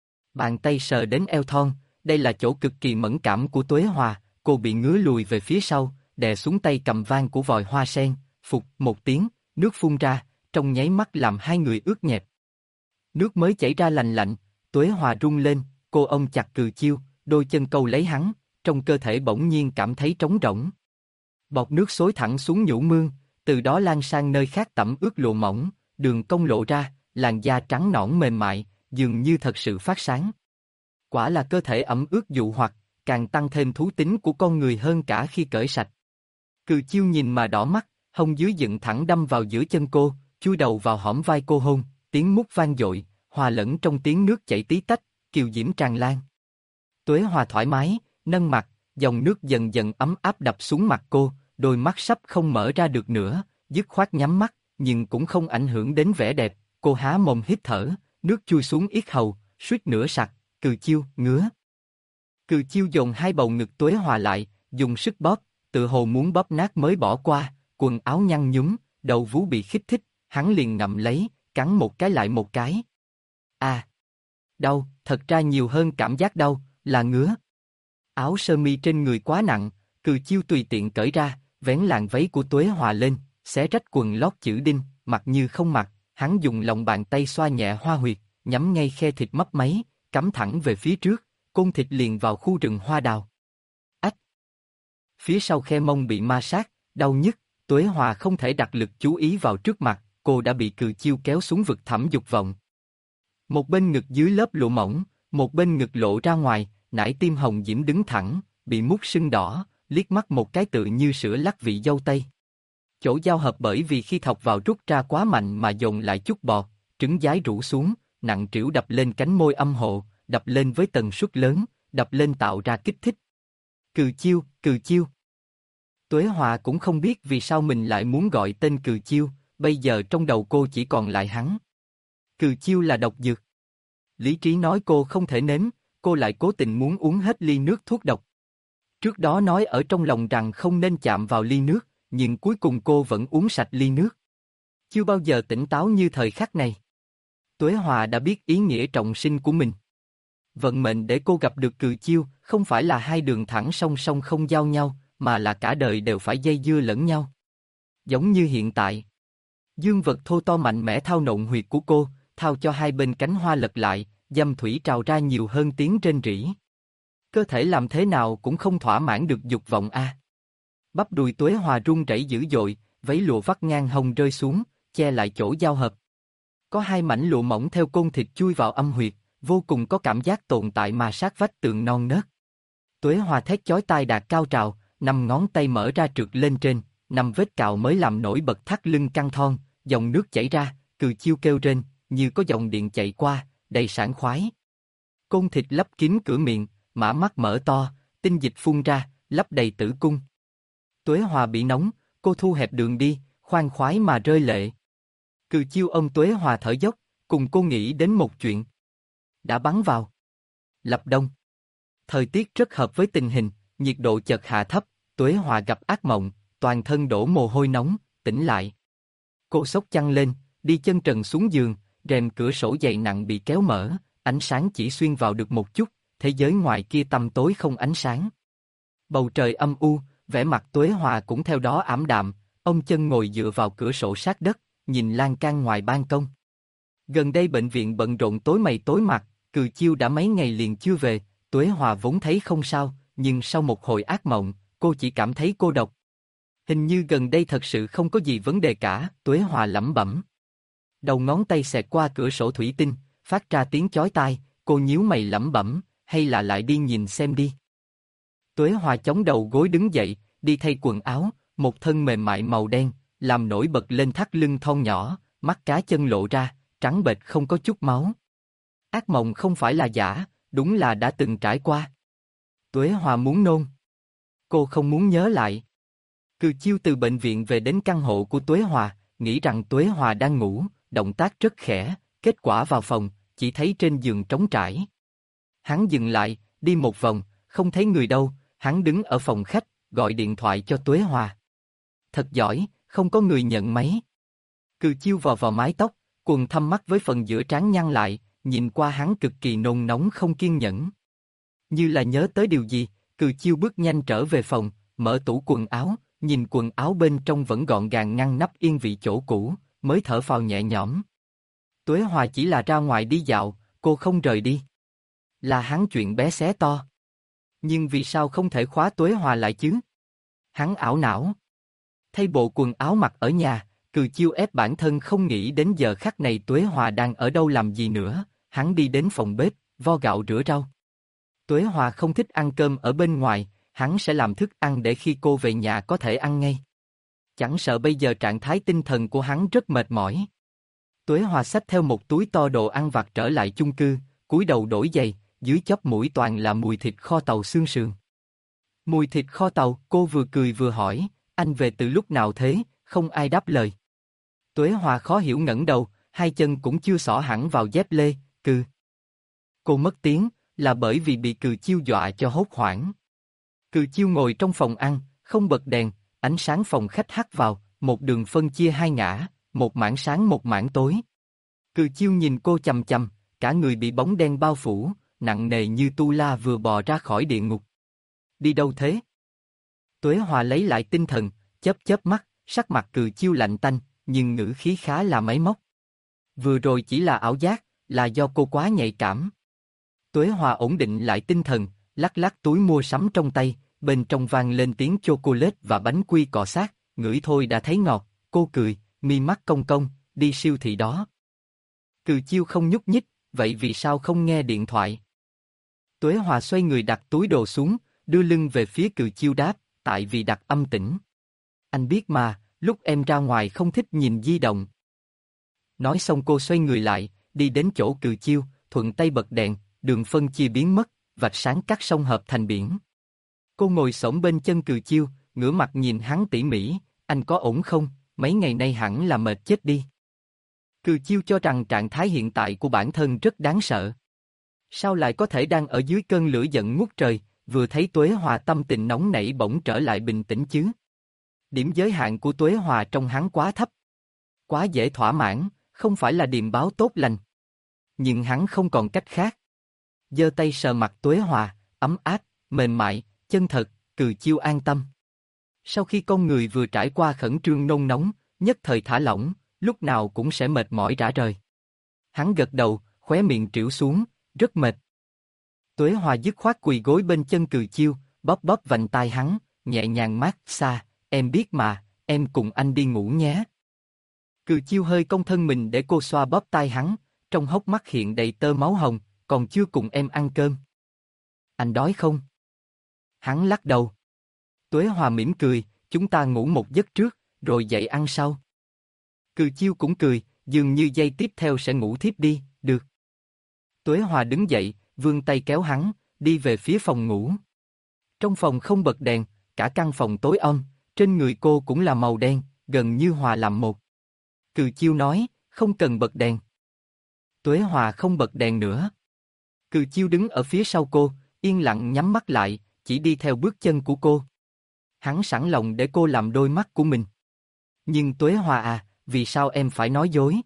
Bàn tay sờ đến eo thon, đây là chỗ cực kỳ mẫn cảm của Tuế Hòa, cô bị ngứa lùi về phía sau, đè xuống tay cầm vang của vòi hoa sen, phụt một tiếng, nước phun ra, trong nháy mắt làm hai người ướt nhẹp. Nước mới chảy ra lành lạnh, Tuế Hòa rung lên, cô ôm chặt Cừ Chiêu, đôi chân câu lấy hắn, trong cơ thể bỗng nhiên cảm thấy trống rỗng. Bọt nước xối thẳng xuống nhũ mương, từ đó lan sang nơi khác tẩm ướt lụa mỏng, đường cong lộ ra, làn da trắng nõn mềm mại, dường như thật sự phát sáng. Quả là cơ thể ẩm ướt dụ hoặc, càng tăng thêm thú tính của con người hơn cả khi cởi sạch. Cừ Chiêu nhìn mà đỏ mắt, hông dưới dựng thẳng đâm vào giữa chân cô, chui đầu vào hõm vai cô hôn, tiếng mút vang dội, hòa lẫn trong tiếng nước chảy tí tách, kiều diễm tràn lan. Tuế Hòa thoải mái, nâng mặt, dòng nước dần dần ấm áp đập xuống mặt cô, đôi mắt sắp không mở ra được nữa, dứt khoát nhắm mắt, nhưng cũng không ảnh hưởng đến vẻ đẹp, cô há mồm hít thở, nước chui xuống yết hầu, suýt nữa sặc, Cừ Chiêu, ngứa. Cừ Chiêu dồn hai bầu ngực Tuế Hòa lại, dùng sức bóp, tự hồ muốn bóp nát mới bỏ qua, quần áo nhăn nhúm, đầu vú bị khích thích, hắn liền ngậm lấy, cắn một cái lại một cái. À! Đau, thật ra nhiều hơn cảm giác đau, là ngứa. Áo sơ mi trên người quá nặng, Cừ Chiêu tùy tiện cởi ra, vén làn váy của Tuế Hòa lên, xé rách quần lót chữ đinh, mặc như không mặc, hắn dùng lòng bàn tay xoa nhẹ hoa huyệt, nhắm ngay khe thịt mấp máy, cắm thẳng về phía trước, côn thịt liền vào khu rừng hoa đào. Ách! Phía sau khe mông bị ma sát, đau nhức, Tuế Hòa không thể đặt lực chú ý vào trước mặt, cô đã bị Cừ Chiêu kéo xuống vực thẳm dục vọng. Một bên ngực dưới lớp lụa mỏng, một bên ngực lộ ra ngoài, nải tim hồng diễm đứng thẳng, bị mút sưng đỏ, liếc mắt một cái tự như sữa lắc vị dâu tây. Chỗ giao hợp bởi vì khi thọc vào rút ra quá mạnh mà dồn lại chút bọt, trứng giái rũ xuống, nặng trĩu đập lên cánh môi âm hộ, đập lên với tần suất lớn, đập lên tạo ra kích thích. Cừ Chiêu, Cừ Chiêu. Tuế Hòa cũng không biết vì sao mình lại muốn gọi tên Cừ Chiêu, bây giờ trong đầu cô chỉ còn lại hắn. Cừ Chiêu là độc dược. Lý trí nói cô không thể nếm, cô lại cố tình muốn uống hết ly nước thuốc độc. Trước đó nói ở trong lòng rằng không nên chạm vào ly nước, nhưng cuối cùng cô vẫn uống sạch ly nước. Chưa bao giờ tỉnh táo như thời khắc này. Tuế Hòa đã biết ý nghĩa trọng sinh của mình. Vận mệnh để cô gặp được Cừ Chiêu, không phải là hai đường thẳng song song không giao nhau, mà là cả đời đều phải dây dưa lẫn nhau. Giống như hiện tại. Dương vật thô to mạnh mẽ thao nộn huyệt của cô, thao cho hai bên cánh hoa lật lại, dâm thủy trào ra nhiều hơn tiếng rên rỉ. Cơ thể làm thế nào cũng không thỏa mãn được dục vọng a. Bắp đùi Tuế Hòa run rẩy dữ dội, váy lụa vắt ngang hông rơi xuống, che lại chỗ giao hợp. Có hai mảnh lụa mỏng theo côn thịt chui vào âm huyệt, vô cùng có cảm giác tồn tại mà sát vách tường non nớt. Tuế Hòa thét chói tai đạt cao trào, năm ngón tay mở ra trượt lên trên, năm vết cào mới làm nổi bật thắt lưng căng thon, dòng nước chảy ra, Cừ Chiêu kêu rên, như có dòng điện chạy qua, đầy sảng khoái. Côn thịt lấp kín cửa miệng, mã mắt mở to, tinh dịch phun ra, lấp đầy tử cung. Tuế Hòa bị nóng, cô thu hẹp đường đi, khoan khoái mà rơi lệ. Cừ Chiêu ôm Tuế Hòa thở dốc, cùng cô nghĩ đến một chuyện. Đã bắn vào. Lập đông. Thời tiết rất hợp với tình hình, nhiệt độ chợt hạ thấp, Tuế Hòa gặp ác mộng, toàn thân đổ mồ hôi nóng, tỉnh lại. Cô xốc chăn lên, đi chân trần xuống giường, rèm cửa sổ dày nặng bị kéo mở, ánh sáng chỉ xuyên vào được một chút, thế giới ngoài kia tăm tối không ánh sáng. Bầu trời âm u, vẻ mặt Tuế Hòa cũng theo đó ảm đạm, ông chân ngồi dựa vào cửa sổ sát đất, nhìn lan can ngoài ban công. Gần đây bệnh viện bận rộn tối mày tối mặt, Cừ Chiêu đã mấy ngày liền chưa về, Tuế Hòa vốn thấy không sao, nhưng sau một hồi ác mộng, cô chỉ cảm thấy cô độc. Hình như gần đây thật sự không có gì vấn đề cả, Tuế Hòa lẩm bẩm. Đầu ngón tay xẹt qua cửa sổ thủy tinh, phát ra tiếng chói tai, cô nhíu mày lẩm bẩm, hay là lại đi nhìn xem đi. Tuế Hòa chống đầu gối đứng dậy, đi thay quần áo, một thân mềm mại màu đen, làm nổi bật lên thắt lưng thon nhỏ, mắt cá chân lộ ra, trắng bệch không có chút máu. Ác mộng không phải là giả, đúng là đã từng trải qua. Tuế Hòa muốn nôn. Cô không muốn nhớ lại. Cừ Chiêu từ bệnh viện về đến căn hộ của Tuế Hòa, nghĩ rằng Tuế Hòa đang ngủ, động tác rất khẽ, kết quả vào phòng, chỉ thấy trên giường trống trải. Hắn dừng lại, đi một vòng, không thấy người đâu, hắn đứng ở phòng khách, gọi điện thoại cho Tuế Hòa. Thật giỏi, không có người nhận máy. Cừ Chiêu vò vò mái tóc, quầng thâm mắt với phần giữa trán nhăn lại, nhìn qua hắn cực kỳ nôn nóng không kiên nhẫn. Như là nhớ tới điều gì, Cừ Chiêu bước nhanh trở về phòng, mở tủ quần áo, nhìn quần áo bên trong vẫn gọn gàng ngăn nắp yên vị chỗ cũ, mới thở phào nhẹ nhõm. Tuế Hòa chỉ là ra ngoài đi dạo, cô không rời đi. Là hắn chuyện bé xé to. Nhưng vì sao không thể khóa Tuế Hòa lại chứ? Hắn ảo não. Thay bộ quần áo mặc ở nhà, Cừ Chiêu ép bản thân không nghĩ đến giờ khắc này Tuế Hòa đang ở đâu làm gì nữa, hắn đi đến phòng bếp, vo gạo rửa rau. Tuế Hòa không thích ăn cơm ở bên ngoài, hắn sẽ làm thức ăn để khi cô về nhà có thể ăn ngay. Chẳng sợ bây giờ trạng thái tinh thần của hắn rất mệt mỏi. Tuế Hòa xách theo một túi to đồ ăn vặt trở lại chung cư, cúi đầu đổi giày, dưới chóp mũi toàn là mùi thịt kho tàu xương sườn. Mùi thịt kho tàu, cô vừa cười vừa hỏi, anh về từ lúc nào thế, không ai đáp lời. Tuế Hòa khó hiểu ngẩng đầu, hai chân cũng chưa xỏ hẳn vào dép lê, cừ. Cô mất tiếng, là bởi vì bị Cừ Chiêu dọa cho hốt hoảng. Cừ Chiêu ngồi trong phòng ăn, không bật đèn, ánh sáng phòng khách hắt vào, một đường phân chia hai ngã, một mảng sáng một mảng tối. Cừ Chiêu nhìn cô chằm chằm, cả người bị bóng đen bao phủ, nặng nề như tu la vừa bò ra khỏi địa ngục. Đi đâu thế? Tuế Hòa lấy lại tinh thần, chớp chớp mắt, sắc mặt Cừ Chiêu lạnh tanh, nhưng ngữ khí khá là máy móc. Vừa rồi chỉ là ảo giác, là do cô quá nhạy cảm. Tuế Hòa ổn định lại tinh thần, lắc lắc túi mua sắm trong tay, bên trong vang lên tiếng chocolate và bánh quy cọ sát, ngửi thôi đã thấy ngọt, cô cười, mi mắt cong cong, đi siêu thị đó. Cừ Chiêu không nhúc nhích, vậy vì sao không nghe điện thoại? Tuế Hòa xoay người đặt túi đồ xuống, đưa lưng về phía Cừ Chiêu đáp, tại vì đặt âm tĩnh. Anh biết mà, lúc em ra ngoài không thích nhìn di động. Nói xong cô xoay người lại, đi đến chỗ Cừ Chiêu, thuận tay bật đèn, đường phân chia biến mất, vạch sáng cắt sông hợp thành biển. Cô ngồi xổm bên chân Cừ Chiêu, ngửa mặt nhìn hắn tỉ mỉ, anh có ổn không, mấy ngày nay hẳn là mệt chết đi. Cừ Chiêu cho rằng trạng thái hiện tại của bản thân rất đáng sợ. Sao lại có thể đang ở dưới cơn lửa giận ngút trời, vừa thấy Tuế Hòa tâm tình nóng nảy bỗng trở lại bình tĩnh chứ? Điểm giới hạn của Tuế Hòa trong hắn quá thấp. Quá dễ thỏa mãn, không phải là điềm báo tốt lành. Nhưng hắn không còn cách khác. Giơ tay sờ mặt Tuế Hòa, ấm áp, mềm mại, chân thật, Cừ Chiêu an tâm. Sau khi con người vừa trải qua khẩn trương nôn nóng, nhất thời thả lỏng, lúc nào cũng sẽ mệt mỏi rã rời. Hắn gật đầu, khóe miệng trĩu xuống, rất mệt. Tuế Hòa dứt khoát quỳ gối bên chân Cừ Chiêu, bóp bóp vành tai hắn, nhẹ nhàng mát xa, em biết mà, em cùng anh đi ngủ nhé. Cừ Chiêu hơi cong thân mình để cô xoa bóp tai hắn, trong hốc mắt hiện đầy tơ máu hồng, còn chưa cùng em ăn cơm. Anh đói không? Hắn lắc đầu. Tuế Hòa mỉm cười, chúng ta ngủ một giấc trước, rồi dậy ăn sau. Cừ Chiêu cũng cười, dường như giây tiếp theo sẽ ngủ thiếp đi, được. Tuế Hòa đứng dậy, vươn tay kéo hắn, đi về phía phòng ngủ. Trong phòng không bật đèn, cả căn phòng tối om, trên người cô cũng là màu đen, gần như hòa làm một. Cừ Chiêu nói, không cần bật đèn. Tuế Hòa không bật đèn nữa. Cừ Chiêu đứng ở phía sau cô, yên lặng nhắm mắt lại, chỉ đi theo bước chân của cô. Hắn sẵn lòng để cô làm đôi mắt của mình. Nhưng Tuế Hòa à, vì sao em phải nói dối?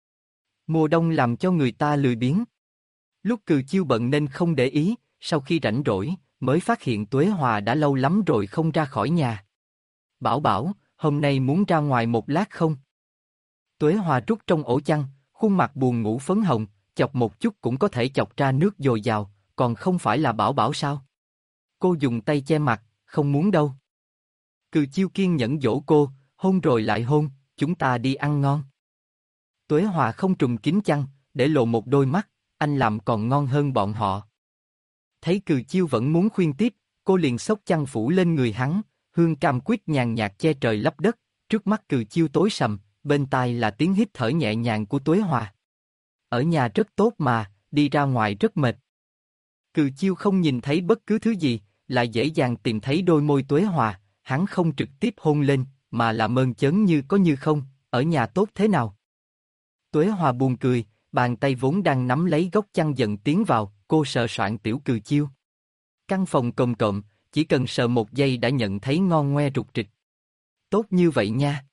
Mùa đông làm cho người ta lười biếng. Lúc Cừ Chiêu bận nên không để ý, sau khi rảnh rỗi, mới phát hiện Tuế Hòa đã lâu lắm rồi không ra khỏi nhà. Bảo bảo, hôm nay muốn ra ngoài một lát không? Tuế Hòa rút trong ổ chăn, khuôn mặt buồn ngủ phấn hồng, chọc một chút cũng có thể chọc ra nước dồi dào, còn không phải là bảo bảo sao? Cô dùng tay che mặt, không muốn đâu. Cừ Chiêu kiên nhẫn dỗ cô, hôn rồi lại hôn, chúng ta đi ăn ngon. Tuế Hòa không trùm kín chăn, để lộ một đôi mắt, anh làm còn ngon hơn bọn họ. Thấy Cừ Chiêu vẫn muốn khuyên tiếp, cô liền xốc chăn phủ lên người hắn, hương cam quýt nhàn nhạt che trời lấp đất, trước mắt Cừ Chiêu tối sầm, bên tai là tiếng hít thở nhẹ nhàng của Tuế Hòa. Ở nhà rất tốt mà, đi ra ngoài rất mệt. Cừ Chiêu không nhìn thấy bất cứ thứ gì, lại dễ dàng tìm thấy đôi môi Tuế Hòa, hắn không trực tiếp hôn lên, mà là mơn trớn như có như không, ở nhà tốt thế nào? Tuế Hòa buồn cười, bàn tay vốn đang nắm lấy góc chăn dần tiến vào, cô sờ soạng tiểu cừ chiêu. Căn phòng cồm cộm, chỉ cần sờ một giây đã nhận thấy ngon ngoe rục rịch. Tốt như vậy nha.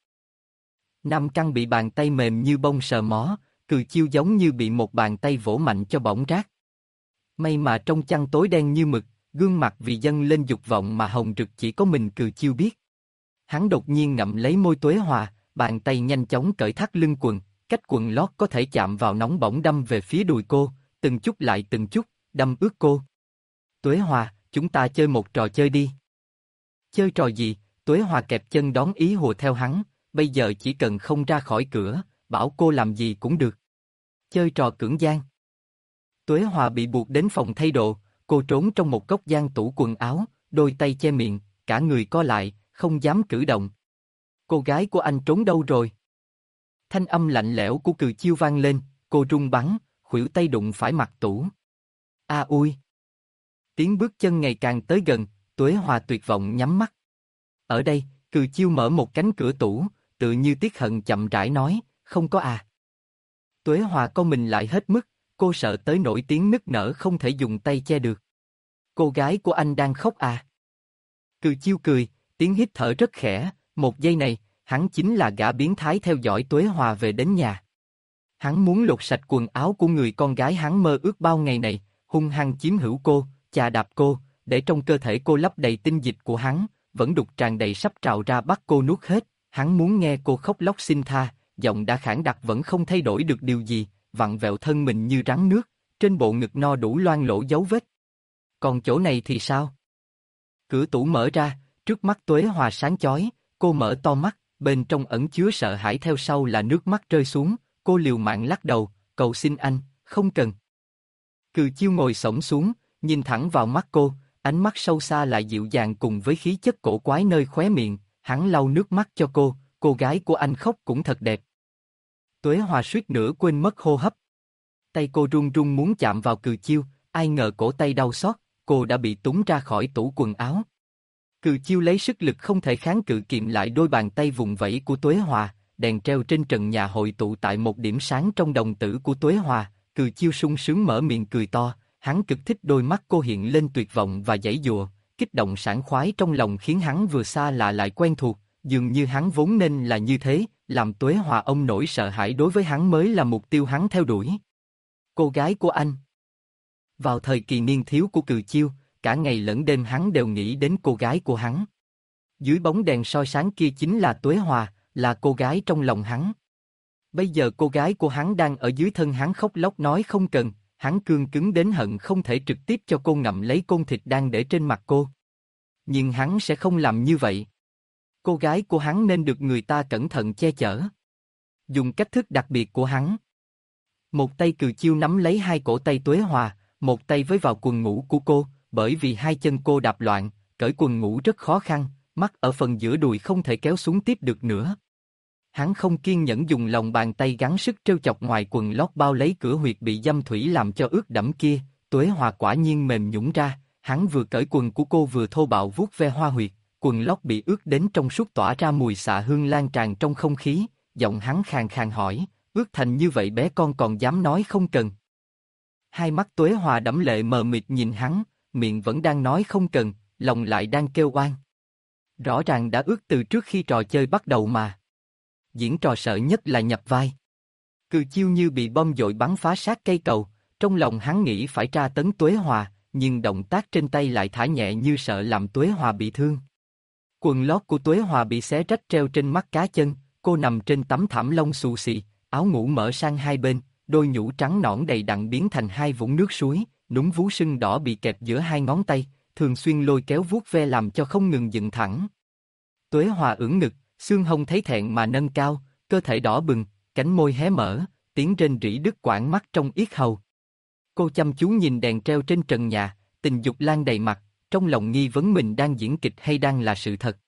Nam Căn bị bàn tay mềm như bông sờ mó, cừ chiêu giống như bị một bàn tay vỗ mạnh cho bỏng rát. May mà trong chăn tối đen như mực, gương mặt vì dâng lên dục vọng mà hồng rực chỉ có mình cừ chiêu biết. Hắn đột nhiên ngậm lấy môi Tuế Hòa, bàn tay nhanh chóng cởi thắt lưng quần, cách quần lót có thể chạm vào nóng bỏng đâm về phía đùi cô, từng chút lại từng chút, đâm ướt cô. Tuế Hòa, chúng ta chơi một trò chơi đi. Chơi trò gì? Tuế Hòa kẹp chân đón ý hùa theo hắn, bây giờ chỉ cần không ra khỏi cửa, bảo cô làm gì cũng được. Chơi trò cưỡng gian. Tuế Hòa bị buộc đến phòng thay đồ, cô trốn trong một góc gian tủ quần áo, đôi tay che miệng, cả người co lại, không dám cử động. Cô gái của anh trốn đâu rồi? Thanh âm lạnh lẽo của cừ chiêu vang lên, cô run bắn, khuỷu tay đụng phải mặt tủ. A ui! Tiếng bước chân ngày càng tới gần, Tuế Hòa tuyệt vọng nhắm mắt. Ở đây, cừ chiêu mở một cánh cửa tủ, tự như tiếc hận chậm rãi nói, không có à. Tuế Hòa co mình lại hết mức, cô sợ tới nỗi tiếng nức nở không thể dùng tay che được. Cô gái của anh đang khóc à? Cừ chiêu cười, tiếng hít thở rất khẽ, một giây này, hắn chính là gã biến thái theo dõi Tuế Hòa về đến nhà. Hắn muốn lột sạch quần áo của người con gái hắn mơ ước bao ngày này, hung hăng chiếm hữu cô, chà đạp cô, để trong cơ thể cô lấp đầy tinh dịch của hắn, vẫn đục tràn đầy sắp trào ra bắt cô nuốt hết. Hắn muốn nghe cô khóc lóc xin tha, giọng đã khản đặc vẫn không thay đổi được điều gì, vặn vẹo thân mình như rắn nước, trên bộ ngực no đủ loang lỗ dấu vết. Còn chỗ này thì sao? Cửa tủ mở ra, trước mắt Tuế Hòa sáng chói, cô mở to mắt, bên trong ẩn chứa sợ hãi theo sau là nước mắt rơi xuống, cô liều mạng lắc đầu, cầu xin anh, không cần. Cừ chiêu ngồi xổm xuống, nhìn thẳng vào mắt cô, ánh mắt sâu xa lại dịu dàng cùng với khí chất cổ quái nơi khóe miệng, hắn lau nước mắt cho cô, cô gái của anh khóc cũng thật đẹp. Tuế Hòa suýt nữa quên mất hô hấp. Tay cô run run muốn chạm vào cừ chiêu, ai ngờ cổ tay đau xót, cô đã bị túng ra khỏi tủ quần áo. Cừ chiêu lấy sức lực không thể kháng cự kiệm lại đôi bàn tay vùng vẫy của Tuế Hòa, đèn treo trên trần nhà hội tụ tại một điểm sáng trong đồng tử của Tuế Hòa, cừ chiêu sung sướng mở miệng cười to, hắn cực thích đôi mắt cô hiện lên tuyệt vọng và giãy giụa, kích động sảng khoái trong lòng khiến hắn vừa xa lạ lại quen thuộc, dường như hắn vốn nên là như thế, làm Tuế Hòa ông nổi sợ hãi đối với hắn mới là mục tiêu hắn theo đuổi. Cô gái của anh. Vào thời kỳ niên thiếu của cừ chiêu, cả ngày lẫn đêm hắn đều nghĩ đến cô gái của hắn. Dưới bóng đèn soi sáng kia chính là Tuế Hòa, là cô gái trong lòng hắn. Bây giờ cô gái của hắn đang ở dưới thân hắn khóc lóc nói không cần, hắn cương cứng đến hận không thể trực tiếp cho cô ngậm lấy côn thịt đang để trên mặt cô. Nhưng hắn sẽ không làm như vậy. Cô gái của hắn nên được người ta cẩn thận che chở. Dùng cách thức đặc biệt của hắn. Một tay cừ chiêu nắm lấy hai cổ tay Tuế Hòa, một tay với vào quần ngủ của cô, bởi vì hai chân cô đạp loạn, cởi quần ngủ rất khó khăn, mắt ở phần giữa đùi không thể kéo xuống tiếp được nữa. Hắn không kiên nhẫn dùng lòng bàn tay gắng sức trêu chọc ngoài quần lót bao lấy cửa huyệt bị dâm thủy làm cho ướt đẫm kia, Tuế Hòa quả nhiên mềm nhũn ra, hắn vừa cởi quần của cô vừa thô bạo vuốt ve hoa huyệt, quần lót bị ướt đến trong suốt tỏa ra mùi xạ hương lan tràn trong không khí, giọng hắn khàn khàn hỏi, ướt thành như vậy bé con còn dám nói không cần. Hai mắt Tuế Hòa đẫm lệ mờ mịt nhìn hắn, miệng vẫn đang nói không cần, lòng lại đang kêu oan. Rõ ràng đã ướt từ trước khi trò chơi bắt đầu mà. Diễn trò sợ nhất là nhập vai. Cừ chiêu như bị bom dội bắn phá sát cây cầu, trong lòng hắn nghĩ phải tra tấn Tuế Hòa, nhưng động tác trên tay lại thả nhẹ như sợ làm Tuế Hòa bị thương. Quần lót của Tuế Hòa bị xé rách treo trên mắt cá chân, cô nằm trên tấm thảm lông xù xì, áo ngủ mở sang hai bên, đôi nhũ trắng nõn đầy đặn biến thành hai vũng nước suối, núm vú sưng đỏ bị kẹp giữa hai ngón tay, thường xuyên lôi kéo vuốt ve làm cho không ngừng dựng thẳng. Tuế Hòa ưỡn ngực, xương hông thấy thẹn mà nâng cao, cơ thể đỏ bừng, cánh môi hé mở, tiếng rên rỉ đứt quãng mắt trong yết hầu. Cô chăm chú nhìn đèn treo trên trần nhà, tình dục lan đầy mặt, trong lòng nghi vấn mình đang diễn kịch hay đang là sự thật.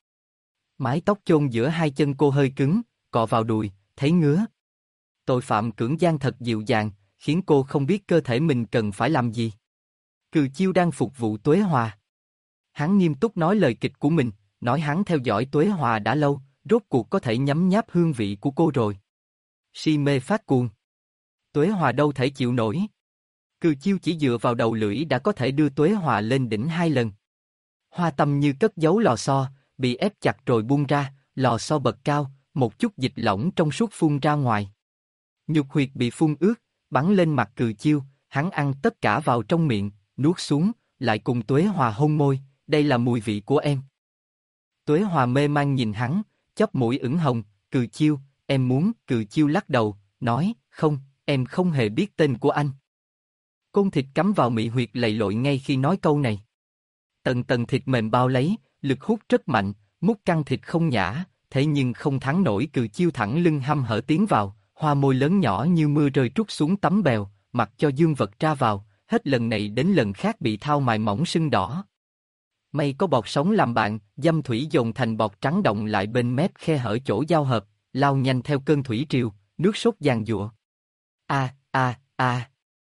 Mái tóc chôn giữa hai chân cô hơi cứng, cọ vào đùi, thấy ngứa. Tội phạm cưỡng gian thật dịu dàng, khiến cô không biết cơ thể mình cần phải làm gì. Cừ chiêu đang phục vụ Tuế Hòa. Hắn nghiêm túc nói lời kịch của mình, nói hắn theo dõi Tuế Hòa đã lâu, rốt cuộc có thể nhấm nháp hương vị của cô rồi. Si mê phát cuồng. Tuế Hòa đâu thể chịu nổi. Cừ Chiêu chỉ dựa vào đầu lưỡi đã có thể đưa Tuế Hòa lên đỉnh hai lần. Hoa tâm như cất giấu lò xo, bị ép chặt rồi buông ra, lò xo bật cao, một chút dịch lỏng trong suốt phun ra ngoài. Nhục huyệt bị phun ướt, bắn lên mặt Cừ Chiêu, hắn ăn tất cả vào trong miệng, nuốt xuống, lại cùng Tuế Hòa hôn môi, đây là mùi vị của em. Tuế Hòa mê man nhìn hắn, chóp mũi ửng hồng, Cừ Chiêu, em muốn, Cừ Chiêu lắc đầu, nói, không, em không hề biết tên của anh. Côn thịt cắm vào mị huyệt lầy lội ngay khi nói câu này. Tầng tầng thịt mềm bao lấy, lực hút rất mạnh, mút căng thịt không nhả, thế nhưng không thắng nổi Cừ Chiêu thẳng lưng hăm hở tiến vào, hoa môi lớn nhỏ như mưa rơi trút xuống tấm bèo, mặc cho dương vật ra vào, hết lần này đến lần khác bị thao mài mỏng sưng đỏ. May có bọt sống làm bạn, dâm thủy dồn thành bọt trắng động lại bên mép khe hở chỗ giao hợp, lao nhanh theo cơn thủy triều, nước sốt giàn giụa. A a a.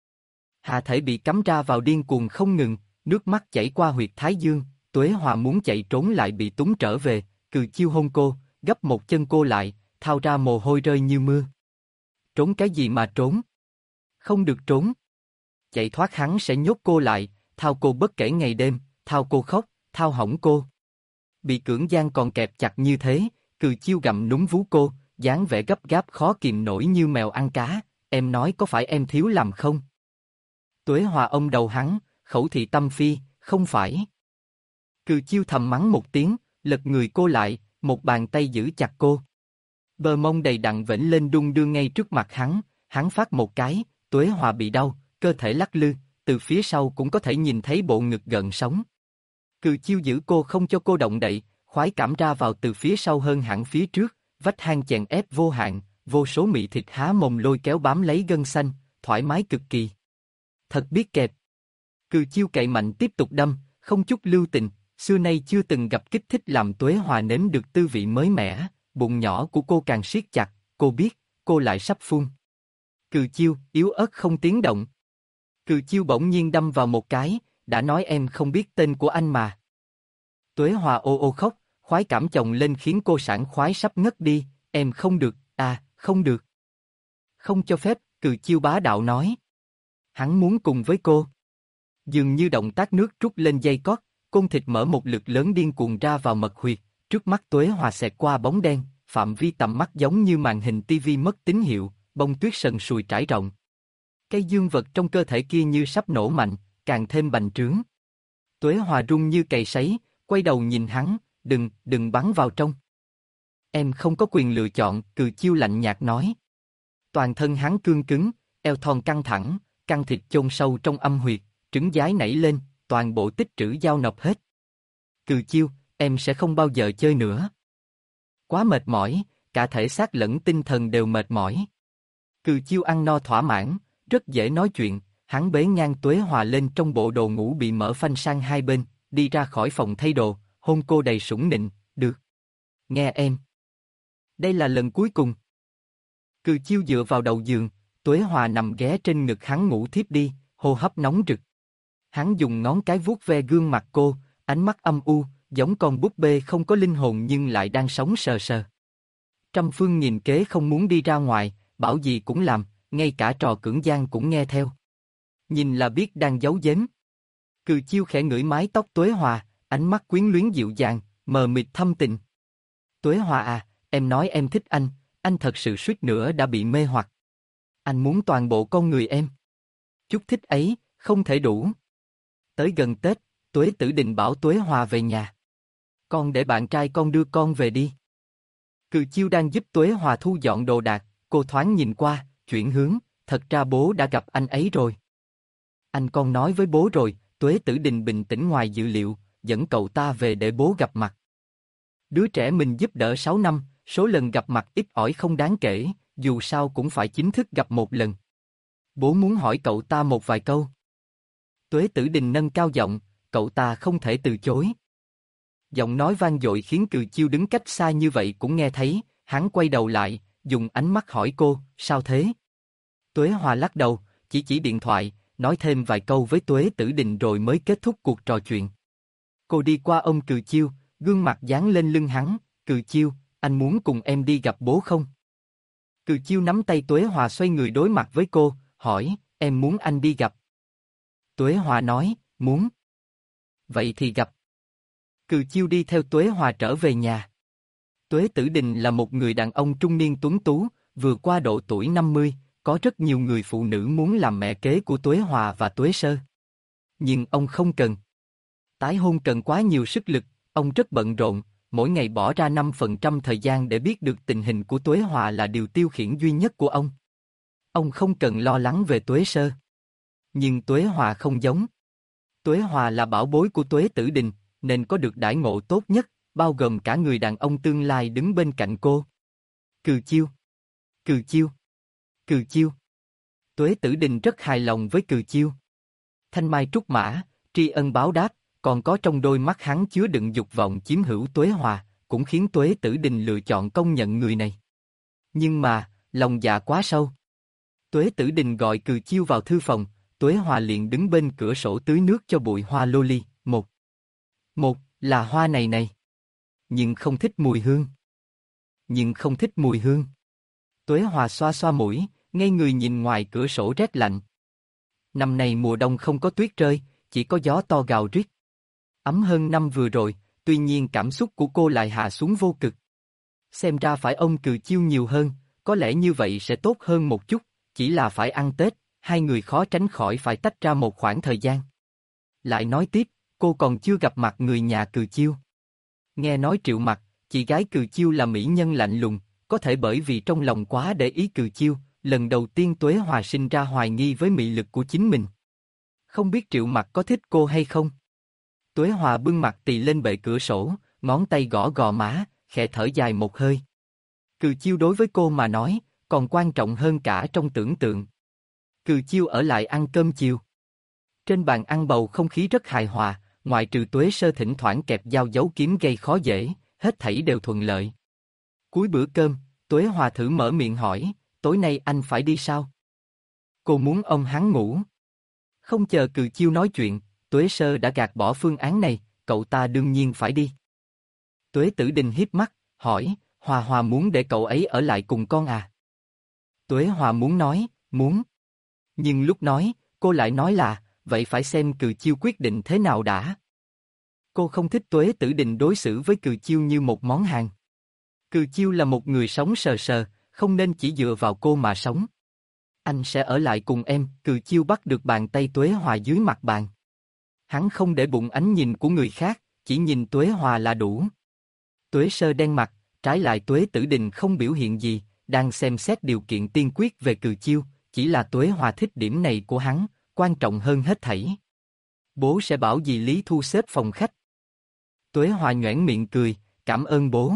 Hạ thể bị cắm ra vào điên cuồng không ngừng, nước mắt chảy qua huyệt thái dương, Tuế Hòa muốn chạy trốn lại bị túng trở về, Cừ Chiêu hôn cô, gấp một chân cô lại, thao ra mồ hôi rơi như mưa. Trốn cái gì mà trốn? Không được trốn. Chạy thoát hắn sẽ nhốt cô lại, thao cô bất kể ngày đêm, thao cô khóc, thao hỏng cô. Bị cưỡng gian còn kẹp chặt như thế, Cừ Chiêu gặm núm vú cô, dáng vẻ gấp gáp khó kìm nổi như mèo ăn cá, em nói có phải em thiếu làm không? Tuế Hòa ôm đầu hắn, khẩu thị tâm phi, không phải. Cừ Chiêu thầm mắng một tiếng, lật người cô lại, một bàn tay giữ chặt cô. Bờ mông đầy đặn vểnh lên đung đưa ngay trước mặt hắn, hắn phát một cái, Tuế Hòa bị đau, cơ thể lắc lư, từ phía sau cũng có thể nhìn thấy bộ ngực gợn sóng. Cừ Chiêu giữ cô không cho cô động đậy, khoái cảm ra vào từ phía sau hơn hẳn phía trước, vách hang chèn ép vô hạn, vô số mị thịt há mồm lôi kéo bám lấy gân xanh, thoải mái cực kỳ. Thật biết kẹp. Cừ Chiêu cậy mạnh tiếp tục đâm, không chút lưu tình, xưa nay chưa từng gặp kích thích làm Tuế Hòa nếm được tư vị mới mẻ, bụng nhỏ của cô càng siết chặt, cô biết, cô lại sắp phun. Cừ Chiêu, yếu ớt không tiếng động. Cừ Chiêu bỗng nhiên đâm vào một cái, đã nói em không biết tên của anh mà. Tuế Hòa ô ô khóc, khoái cảm chồng lên khiến cô sảng khoái sắp ngất đi, em không được, à, không được. Không cho phép, Cừ Chiêu bá đạo nói. Hắn muốn cùng với cô. Dường như động tác nước trút lên dây cót, côn thịt mở một lực lớn điên cuồng ra vào mật huyệt, trước mắt Tuế Hòa xẹt qua bóng đen, phạm vi tầm mắt giống như màn hình tivi mất tín hiệu, bông tuyết sần sùi trải rộng. Cái dương vật trong cơ thể kia như sắp nổ mạnh, càng thêm bành trướng. Tuế Hòa run như cày sấy, quay đầu nhìn hắn, đừng, đừng bắn vào trong. Em không có quyền lựa chọn, Cừ Chiêu lạnh nhạt nói. Toàn thân hắn cương cứng, eo thon căng thẳng, căng thịt chôn sâu trong âm huyệt, trứng giái nảy lên, toàn bộ tích trữ giao nộp hết. Cừ Chiêu, em sẽ không bao giờ chơi nữa. Quá mệt mỏi, cả thể xác lẫn tinh thần đều mệt mỏi. Cừ Chiêu ăn no thỏa mãn, rất dễ nói chuyện, hắn bế ngang Tuế Hòa lên trong bộ đồ ngủ bị mở phanh sang hai bên, đi ra khỏi phòng thay đồ, hôn cô đầy sủng nịnh, được. Nghe em. Đây là lần cuối cùng. Cừ Chiêu dựa vào đầu giường, Tuế Hòa nằm ghé trên ngực hắn ngủ thiếp đi, hô hấp nóng rực. Hắn dùng ngón cái vuốt ve gương mặt cô, ánh mắt âm u, giống con búp bê không có linh hồn nhưng lại đang sống sờ sờ. Trăm phương nghìn kế không muốn đi ra ngoài, bảo gì cũng làm, ngay cả trò cưỡng gian cũng nghe theo. Nhìn là biết đang giấu giếm. Cừ Chiêu khẽ ngửi mái tóc Tuế Hòa, ánh mắt quyến luyến dịu dàng, mờ mịt thâm tình. Tuế Hòa à, em nói em thích anh, anh thật sự suýt nữa đã bị mê hoặc. Anh muốn toàn bộ con người em. Chút thích ấy, không thể đủ. Tới gần Tết, Tuế Tử Đình bảo Tuế Hòa về nhà. Con để bạn trai con đưa con về đi. Cừ Chiêu đang giúp Tuế Hòa thu dọn đồ đạc, cô thoáng nhìn qua, chuyển hướng, thật ra bố đã gặp anh ấy rồi. Anh con nói với bố rồi, Tuế Tử Đình bình tĩnh ngoài dự liệu, dẫn cậu ta về để bố gặp mặt. Đứa trẻ mình giúp đỡ sáu năm, số lần gặp mặt ít ỏi không đáng kể, dù sao cũng phải chính thức gặp một lần. Bố muốn hỏi cậu ta một vài câu. Tuế Tử Đình nâng cao giọng, cậu ta không thể từ chối. Giọng nói vang dội khiến Cừ Chiêu đứng cách xa như vậy cũng nghe thấy, hắn quay đầu lại, dùng ánh mắt hỏi cô, sao thế? Tuế Hòa lắc đầu, chỉ chỉ điện thoại, nói thêm vài câu với Tuế Tử Đình rồi mới kết thúc cuộc trò chuyện. Cô đi qua ôm Cừ Chiêu, gương mặt dán lên lưng hắn, Cừ Chiêu, anh muốn cùng em đi gặp bố không? Cừ Chiêu nắm tay Tuế Hòa xoay người đối mặt với cô, hỏi, em muốn anh đi gặp? Tuế Hòa nói, muốn. Vậy thì gặp. Cừ Chiêu đi theo Tuế Hòa trở về nhà. Tuế Tử Đình là một người đàn ông trung niên tuấn tú, vừa qua độ tuổi năm mươi, có rất nhiều người phụ nữ muốn làm mẹ kế của Tuế Hòa và Tuế Sơ. Nhưng ông không cần. Tái hôn cần quá nhiều sức lực, ông rất bận rộn, mỗi ngày bỏ ra năm phần trăm thời gian để biết được tình hình của Tuế Hòa là điều tiêu khiển duy nhất của ông. Ông không cần lo lắng về Tuế Sơ. Nhưng Tuế Hòa không giống. Tuế Hòa là bảo bối của Tuế Tử Đình, nên có được đãi ngộ tốt nhất, bao gồm cả người đàn ông tương lai đứng bên cạnh cô. Cừ Chiêu. Cừ Chiêu. Cừ Chiêu. Tuế Tử Đình rất hài lòng với Cừ Chiêu. Thanh mai trúc mã, tri ân báo đáp, còn có trong đôi mắt hắn chứa đựng dục vọng chiếm hữu Tuế Hòa, cũng khiến Tuế Tử Đình lựa chọn công nhận người này. Nhưng mà, lòng dạ quá sâu. Tuế Tử Đình gọi Cừ Chiêu vào thư phòng, Tuế Hòa liền đứng bên cửa sổ tưới nước cho bụi hoa lô ly, một. Một, là hoa này này. Nhưng không thích mùi hương. Nhưng không thích mùi hương. Tuế Hòa xoa xoa mũi, ngây người nhìn ngoài cửa sổ rét lạnh. Năm nay mùa đông không có tuyết rơi, chỉ có gió to gào rít. Ấm hơn năm vừa rồi, tuy nhiên cảm xúc của cô lại hạ xuống vô cực. Xem ra phải ôm Cừ Chiêu nhiều hơn, có lẽ như vậy sẽ tốt hơn một chút, chỉ là phải ăn Tết, hai người khó tránh khỏi phải tách ra một khoảng thời gian. Lại nói tiếp, cô còn chưa gặp mặt người nhà Cừ Chiêu. Nghe nói Triệu Mặc, chị gái Cừ Chiêu là mỹ nhân lạnh lùng, có thể bởi vì trong lòng quá để ý Cừ Chiêu, lần đầu tiên Tuế Hòa sinh ra hoài nghi với mị lực của chính mình. Không biết Triệu Mặc có thích cô hay không? Tuế Hòa bưng mặt tì lên bệ cửa sổ, ngón tay gõ gò má, khẽ thở dài một hơi. Cừ Chiêu đối với cô mà nói, còn quan trọng hơn cả trong tưởng tượng. Cừ Chiêu ở lại ăn cơm chiều. Trên bàn ăn bầu không khí rất hài hòa, ngoại trừ Tuế Sơ thỉnh thoảng kẹp dao giấu kiếm gây khó dễ, hết thảy đều thuận lợi. Cuối bữa cơm, Tuế Hòa thử mở miệng hỏi, tối nay anh phải đi sao? Cô muốn ôm hắn ngủ. Không chờ Cừ Chiêu nói chuyện, Tuế Sơ đã gạt bỏ phương án này, cậu ta đương nhiên phải đi. Tuế Tử Đình híp mắt, hỏi, Hòa Hòa muốn để cậu ấy ở lại cùng con à? Tuế Hòa muốn nói, muốn. Nhưng lúc nói, cô lại nói là, vậy phải xem Cừ Chiêu quyết định thế nào đã. Cô không thích Tuế Tử Đình đối xử với Cừ Chiêu như một món hàng. Cừ Chiêu là một người sống sờ sờ, không nên chỉ dựa vào cô mà sống. Anh sẽ ở lại cùng em, Cừ Chiêu bắt được bàn tay Tuế Hòa dưới mặt bàn. Hắn không để bụng ánh nhìn của người khác, chỉ nhìn Tuế Hòa là đủ. Tuế Sơ đen mặt, trái lại Tuế Tử Đình không biểu hiện gì, đang xem xét điều kiện tiên quyết về Cừ Chiêu, chỉ là Tuế Hòa thích điểm này của hắn, quan trọng hơn hết thảy. Bố sẽ bảo dì Lý thu xếp phòng khách. Tuế Hòa nhoẻn miệng cười, cảm ơn bố.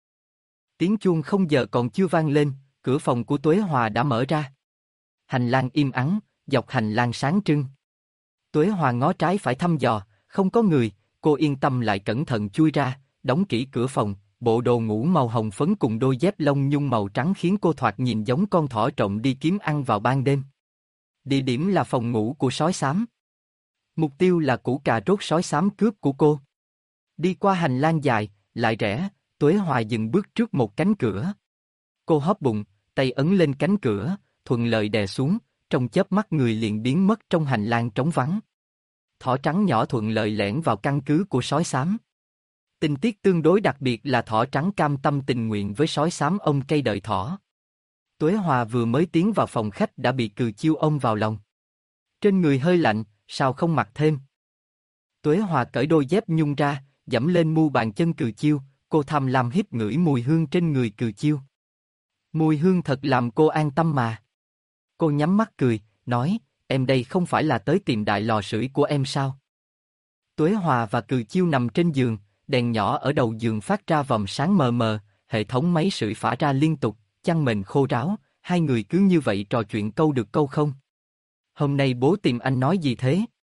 Tiếng chuông không giờ còn chưa vang lên, cửa phòng của Tuế Hòa đã mở ra. Hành lang im ắng, dọc hành lang sáng trưng. Tuế Hòa ngó trái phải thăm dò, không có người, cô yên tâm lại cẩn thận chui ra, đóng kỹ cửa phòng, bộ đồ ngủ màu hồng phấn cùng đôi dép lông nhung màu trắng khiến cô thoạt nhìn giống con thỏ trộm đi kiếm ăn vào ban đêm. Địa điểm là phòng ngủ của sói xám. Mục tiêu là củ cà rốt sói xám cướp của cô. Đi qua hành lang dài, lại rẽ, Tuế Hòa dừng bước trước một cánh cửa. Cô hóp bụng, tay ấn lên cánh cửa, thuận lợi đè xuống, trong chớp mắt người liền biến mất trong hành lang trống vắng. Thỏ trắng nhỏ thuận lợi lẻn vào căn cứ của sói xám. Tình tiết tương đối đặc biệt là thỏ trắng cam tâm tình nguyện với sói xám ôm cây đợi thỏ. Tuế Hòa vừa mới tiến vào phòng khách đã bị Cừ Chiêu ôm vào lòng. Trên người hơi lạnh, sao không mặc thêm? Tuế Hòa cởi đôi dép nhung ra, dẫm lên mu bàn chân Cừ Chiêu, cô tham lam hít ngửi mùi hương trên người Cừ Chiêu. Mùi hương thật làm cô an tâm mà. Cô nhắm mắt cười, nói, em đây không phải là tới tìm đại lò sưởi của em sao? Tuế Hòa và Cừ Chiêu nằm trên giường, đèn nhỏ ở đầu giường phát ra vòng sáng mờ mờ, hệ thống máy sưởi phả ra liên tục, chăn mền khô ráo, hai người cứ như vậy trò chuyện câu được câu không. Hôm nay bố tìm anh nói gì thế?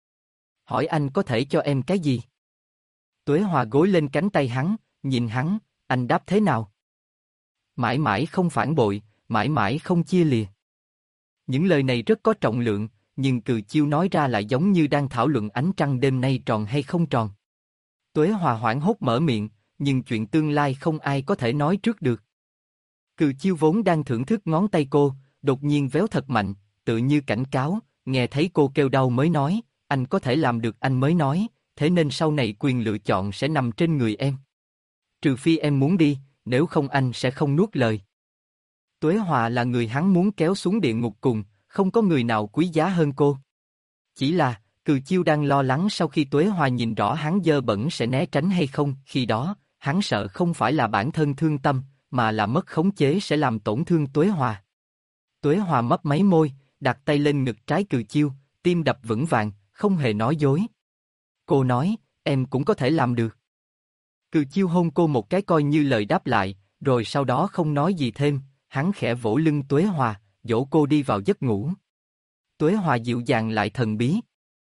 Hỏi anh có thể cho em cái gì? Tuế Hòa gối lên cánh tay hắn, nhìn hắn, anh đáp thế nào? Mãi mãi không phản bội, mãi mãi không chia lìa. Những lời này rất có trọng lượng, nhưng Cừ Chiêu nói ra lại giống như đang thảo luận ánh trăng đêm nay tròn hay không tròn. Tuế Hòa hoảng hốt mở miệng, nhưng chuyện tương lai không ai có thể nói trước được. Cừ Chiêu vốn đang thưởng thức ngón tay cô, đột nhiên véo thật mạnh, tự như cảnh cáo, nghe thấy cô kêu đau mới nói, anh có thể làm được anh mới nói, thế nên sau này quyền lựa chọn sẽ nằm trên người em. Trừ phi em muốn đi, nếu không anh sẽ không nuốt lời. Tuế Hòa là người hắn muốn kéo xuống địa ngục cùng, không có người nào quý giá hơn cô. Chỉ là, Cừ Chiêu đang lo lắng sau khi Tuế Hòa nhìn rõ hắn dơ bẩn sẽ né tránh hay không, khi đó, hắn sợ không phải là bản thân thương tâm, mà là mất khống chế sẽ làm tổn thương Tuế Hòa. Tuế Hòa mấp máy môi, đặt tay lên ngực trái Cừ Chiêu, tim đập vững vàng, không hề nói dối. Cô nói, em cũng có thể làm được. Cừ Chiêu hôn cô một cái coi như lời đáp lại, rồi sau đó không nói gì thêm, hắn khẽ vỗ lưng Tuế Hòa, dỗ cô đi vào giấc ngủ. Tuế Hòa dịu dàng lại thần bí.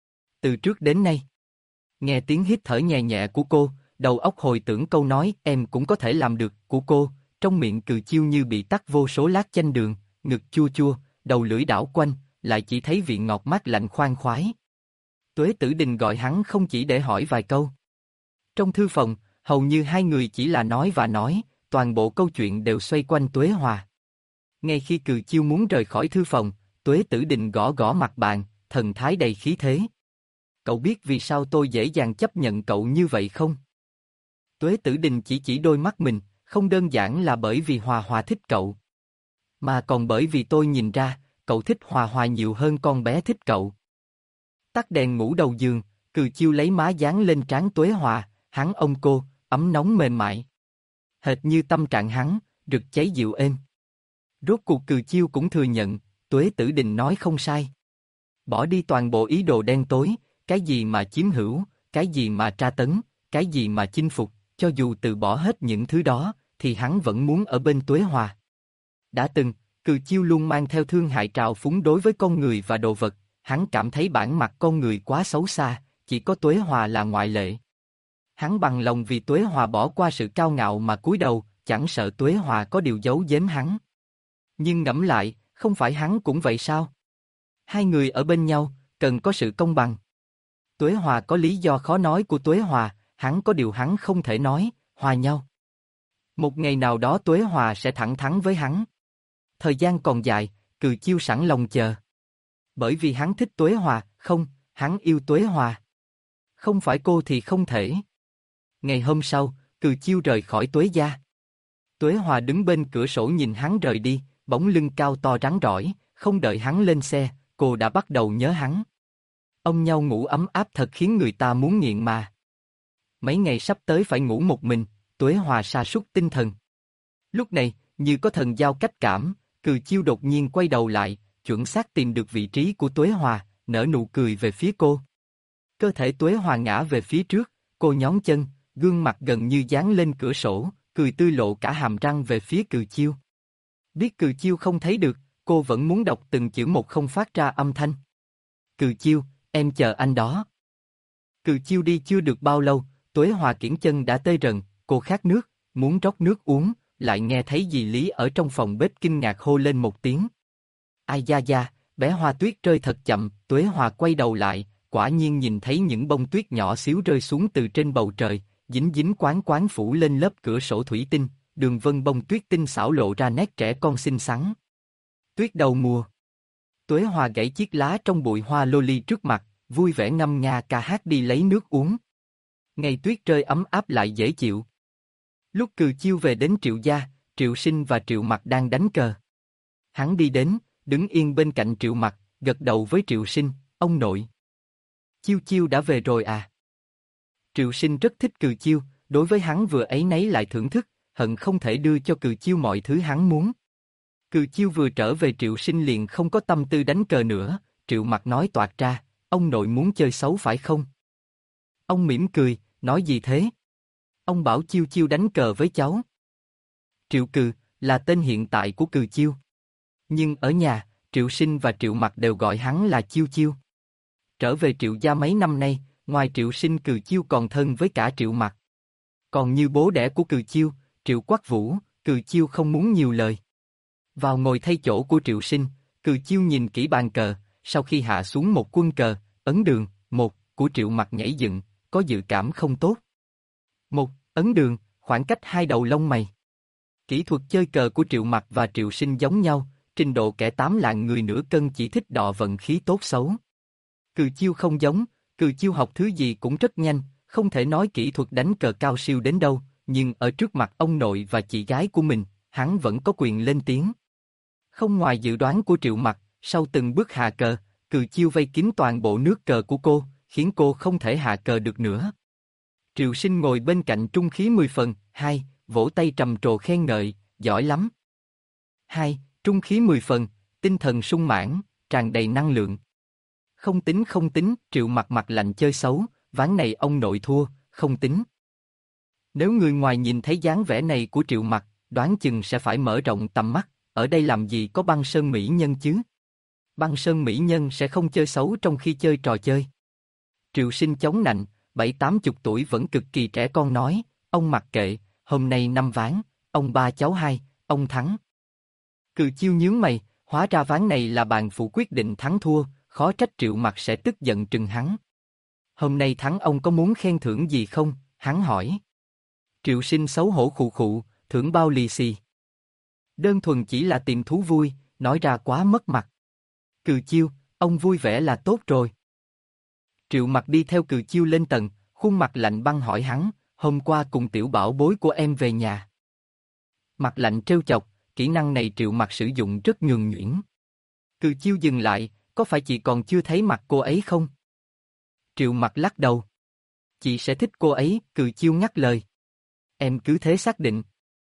Từ trước đến nay, nghe tiếng hít thở nhẹ nhẹ của cô, đầu óc hồi tưởng câu nói em cũng có thể làm được của cô, trong miệng Cừ Chiêu như bị tắc vô số lát chanh đường, ngực chua chua, đầu lưỡi đảo quanh, lại chỉ thấy vị ngọt mát lạnh khoan khoái. Tuế Tử Đình gọi hắn không chỉ để hỏi vài câu. Trong thư phòng, hầu như hai người chỉ là nói và nói, toàn bộ câu chuyện đều xoay quanh Tuế Hòa. Ngay khi Cừ Chiêu muốn rời khỏi thư phòng, Tuế Tử Đình gõ gõ mặt bàn, thần thái đầy khí thế. Cậu biết vì sao tôi dễ dàng chấp nhận cậu như vậy không? Tuế Tử Đình chỉ chỉ đôi mắt mình, không đơn giản là bởi vì Hòa Hòa thích cậu, mà còn bởi vì tôi nhìn ra, cậu thích Hòa Hòa nhiều hơn con bé thích cậu. Tắt đèn ngủ đầu giường, Cừ Chiêu lấy má dán lên trán Tuế Hòa, hắn ôm cô, ấm nóng mềm mại. Hệt như tâm trạng hắn, rực cháy dịu êm. Rốt cuộc Cừ Chiêu cũng thừa nhận, Tuế Tử Đình nói không sai. Bỏ đi toàn bộ ý đồ đen tối, cái gì mà chiếm hữu, cái gì mà tra tấn, cái gì mà chinh phục, cho dù từ bỏ hết những thứ đó, thì hắn vẫn muốn ở bên Tuế Hòa. Đã từng, Cừ Chiêu luôn mang theo thương hại trào phúng đối với con người và đồ vật, hắn cảm thấy bản mặt con người quá xấu xa, chỉ có Tuế Hòa là ngoại lệ. Hắn bằng lòng vì Tuế Hòa bỏ qua sự cao ngạo mà cúi đầu, chẳng sợ Tuế Hòa có điều giấu giếm hắn. Nhưng ngẫm lại, không phải hắn cũng vậy sao? Hai người ở bên nhau, cần có sự công bằng. Tuế Hòa có lý do khó nói của Tuế Hòa, hắn có điều hắn không thể nói, hòa nhau. Một ngày nào đó Tuế Hòa sẽ thẳng thắn với hắn. Thời gian còn dài, Cừ Chiêu sẵn lòng chờ. Bởi vì hắn thích Tuế Hòa, không, hắn yêu Tuế Hòa. Không phải cô thì không thể. Ngày hôm sau, Cừ Chiêu rời khỏi Tuế gia. Tuế Hòa đứng bên cửa sổ nhìn hắn rời đi, bóng lưng cao to rắn rỏi, không đợi hắn lên xe, cô đã bắt đầu nhớ hắn. Ôm nhau ngủ ấm áp thật khiến người ta muốn nghiện mà. Mấy ngày sắp tới phải ngủ một mình, Tuế Hòa sa sút tinh thần. Lúc này, như có thần giao cách cảm, Cừ Chiêu đột nhiên quay đầu lại, chuẩn xác tìm được vị trí của Tuế Hòa, nở nụ cười về phía cô. Cơ thể Tuế Hòa ngã về phía trước, cô nhón chân, gương mặt gần như dán lên cửa sổ, cười tươi lộ cả hàm răng về phía Cừ Chiêu. Biết Cừ Chiêu không thấy được, cô vẫn muốn đọc từng chữ một không phát ra âm thanh. Cừ Chiêu, em chờ anh đó. Cừ Chiêu đi chưa được bao lâu, Tuế Hòa kiễng chân đã tê rần, cô khát nước, muốn rót nước uống, lại nghe thấy dì Lý ở trong phòng bếp kinh ngạc hô lên một tiếng. Ai da da, bé hoa tuyết rơi thật chậm, Tuế Hòa quay đầu lại, quả nhiên nhìn thấy những bông tuyết nhỏ xíu rơi xuống từ trên bầu trời, dính dính quán quán phủ lên lớp cửa sổ thủy tinh, đường vân bông tuyết tinh xảo lộ ra nét trẻ con xinh xắn. Tuyết đầu mùa. Tuế Hòa gãy chiếc lá trong bụi hoa loli trước mặt, vui vẻ ngâm nga ca hát đi lấy nước uống. Ngày tuyết rơi ấm áp lại dễ chịu. Lúc Cừ Chiêu về đến Triệu gia, Triệu Sinh và Triệu Mặc đang đánh cờ. Hắn đi đến, đứng yên bên cạnh Triệu Mặc, gật đầu với Triệu Sinh, ông nội. Chiêu Chiêu đã về rồi à? Triệu Sinh rất thích Cừ Chiêu, đối với hắn vừa áy náy lại thưởng thức, hận không thể đưa cho Cừ Chiêu mọi thứ hắn muốn. Cừ Chiêu vừa trở về Triệu Sinh liền không có tâm tư đánh cờ nữa, Triệu Mặc nói toạc ra, ông nội muốn chơi xấu phải không? Ông mỉm cười, nói gì thế? Ông bảo Chiêu Chiêu đánh cờ với cháu. Triệu Cừ, là tên hiện tại của Cừ Chiêu. Nhưng ở nhà, Triệu Sinh và Triệu Mặc đều gọi hắn là Chiêu Chiêu. Trở về Triệu gia mấy năm nay, ngoài Triệu Sinh Cừ Chiêu còn thân với cả Triệu Mặc. Còn như bố đẻ của Cừ Chiêu, Triệu Quắc Vũ, Cừ Chiêu không muốn nhiều lời. Vào ngồi thay chỗ của Triệu Sinh, Cừ Chiêu nhìn kỹ bàn cờ, sau khi hạ xuống một quân cờ, ấn đường, một, của Triệu Mặc nhảy dựng, có dự cảm không tốt. Một, ấn đường, khoảng cách hai đầu lông mày. Kỹ thuật chơi cờ của Triệu Mặc và Triệu Sinh giống nhau, trình độ kẻ tám lạng người nửa cân chỉ thích đọ vận khí tốt xấu. Cừ chiêu không giống, cừ chiêu học thứ gì cũng rất nhanh, không thể nói kỹ thuật đánh cờ cao siêu đến đâu, nhưng ở trước mặt ông nội và chị gái của mình, hắn vẫn có quyền lên tiếng. Không ngoài dự đoán của Triệu Mặc, sau từng bước hạ cờ, cừ chiêu vây kín toàn bộ nước cờ của cô, khiến cô không thể hạ cờ được nữa. Triệu Sinh ngồi bên cạnh trung khí mười phần, hai, vỗ tay trầm trồ khen ngợi, giỏi lắm. Hai, trung khí mười phần, tinh thần sung mãn, tràn đầy năng lượng. Không tính không tính, Triệu Mặc mặt lạnh chơi xấu, ván này ông nội thua, không tính. Nếu người ngoài nhìn thấy dáng vẻ này của Triệu Mặc, đoán chừng sẽ phải mở rộng tầm mắt, ở đây làm gì có băng sơn mỹ nhân chứ? Băng sơn mỹ nhân sẽ không chơi xấu trong khi chơi trò chơi. Triệu Sinh chống nạnh, bảy tám chục tuổi vẫn cực kỳ trẻ con nói, ông mặc kệ, hôm nay năm ván, ông ba cháu hai, ông thắng. Cừ chiêu nhướng mày, hóa ra ván này là bàn phụ quyết định thắng thua, khó trách Triệu Mặc sẽ tức giận trừng hắn. Hôm nay thắng ông có muốn khen thưởng gì không? Hắn hỏi. Triệu Sinh xấu hổ khụ khụ, thưởng bao lì xì. Đơn thuần chỉ là tìm thú vui, nói ra quá mất mặt. Cừ chiêu, ông vui vẻ là tốt rồi. Triệu Mặc đi theo Cừ chiêu lên tầng, khuôn mặt lạnh băng hỏi hắn, hôm qua cùng tiểu bảo bối của em về nhà. Mặt lạnh trêu chọc, kỹ năng này Triệu Mặc sử dụng rất nhuần nhuyễn. Cừ chiêu dừng lại, có phải chị còn chưa thấy mặt cô ấy không? Triệu Mặc lắc đầu. Chị sẽ thích cô ấy, Cừ chiêu ngắt lời. Em cứ thế xác định.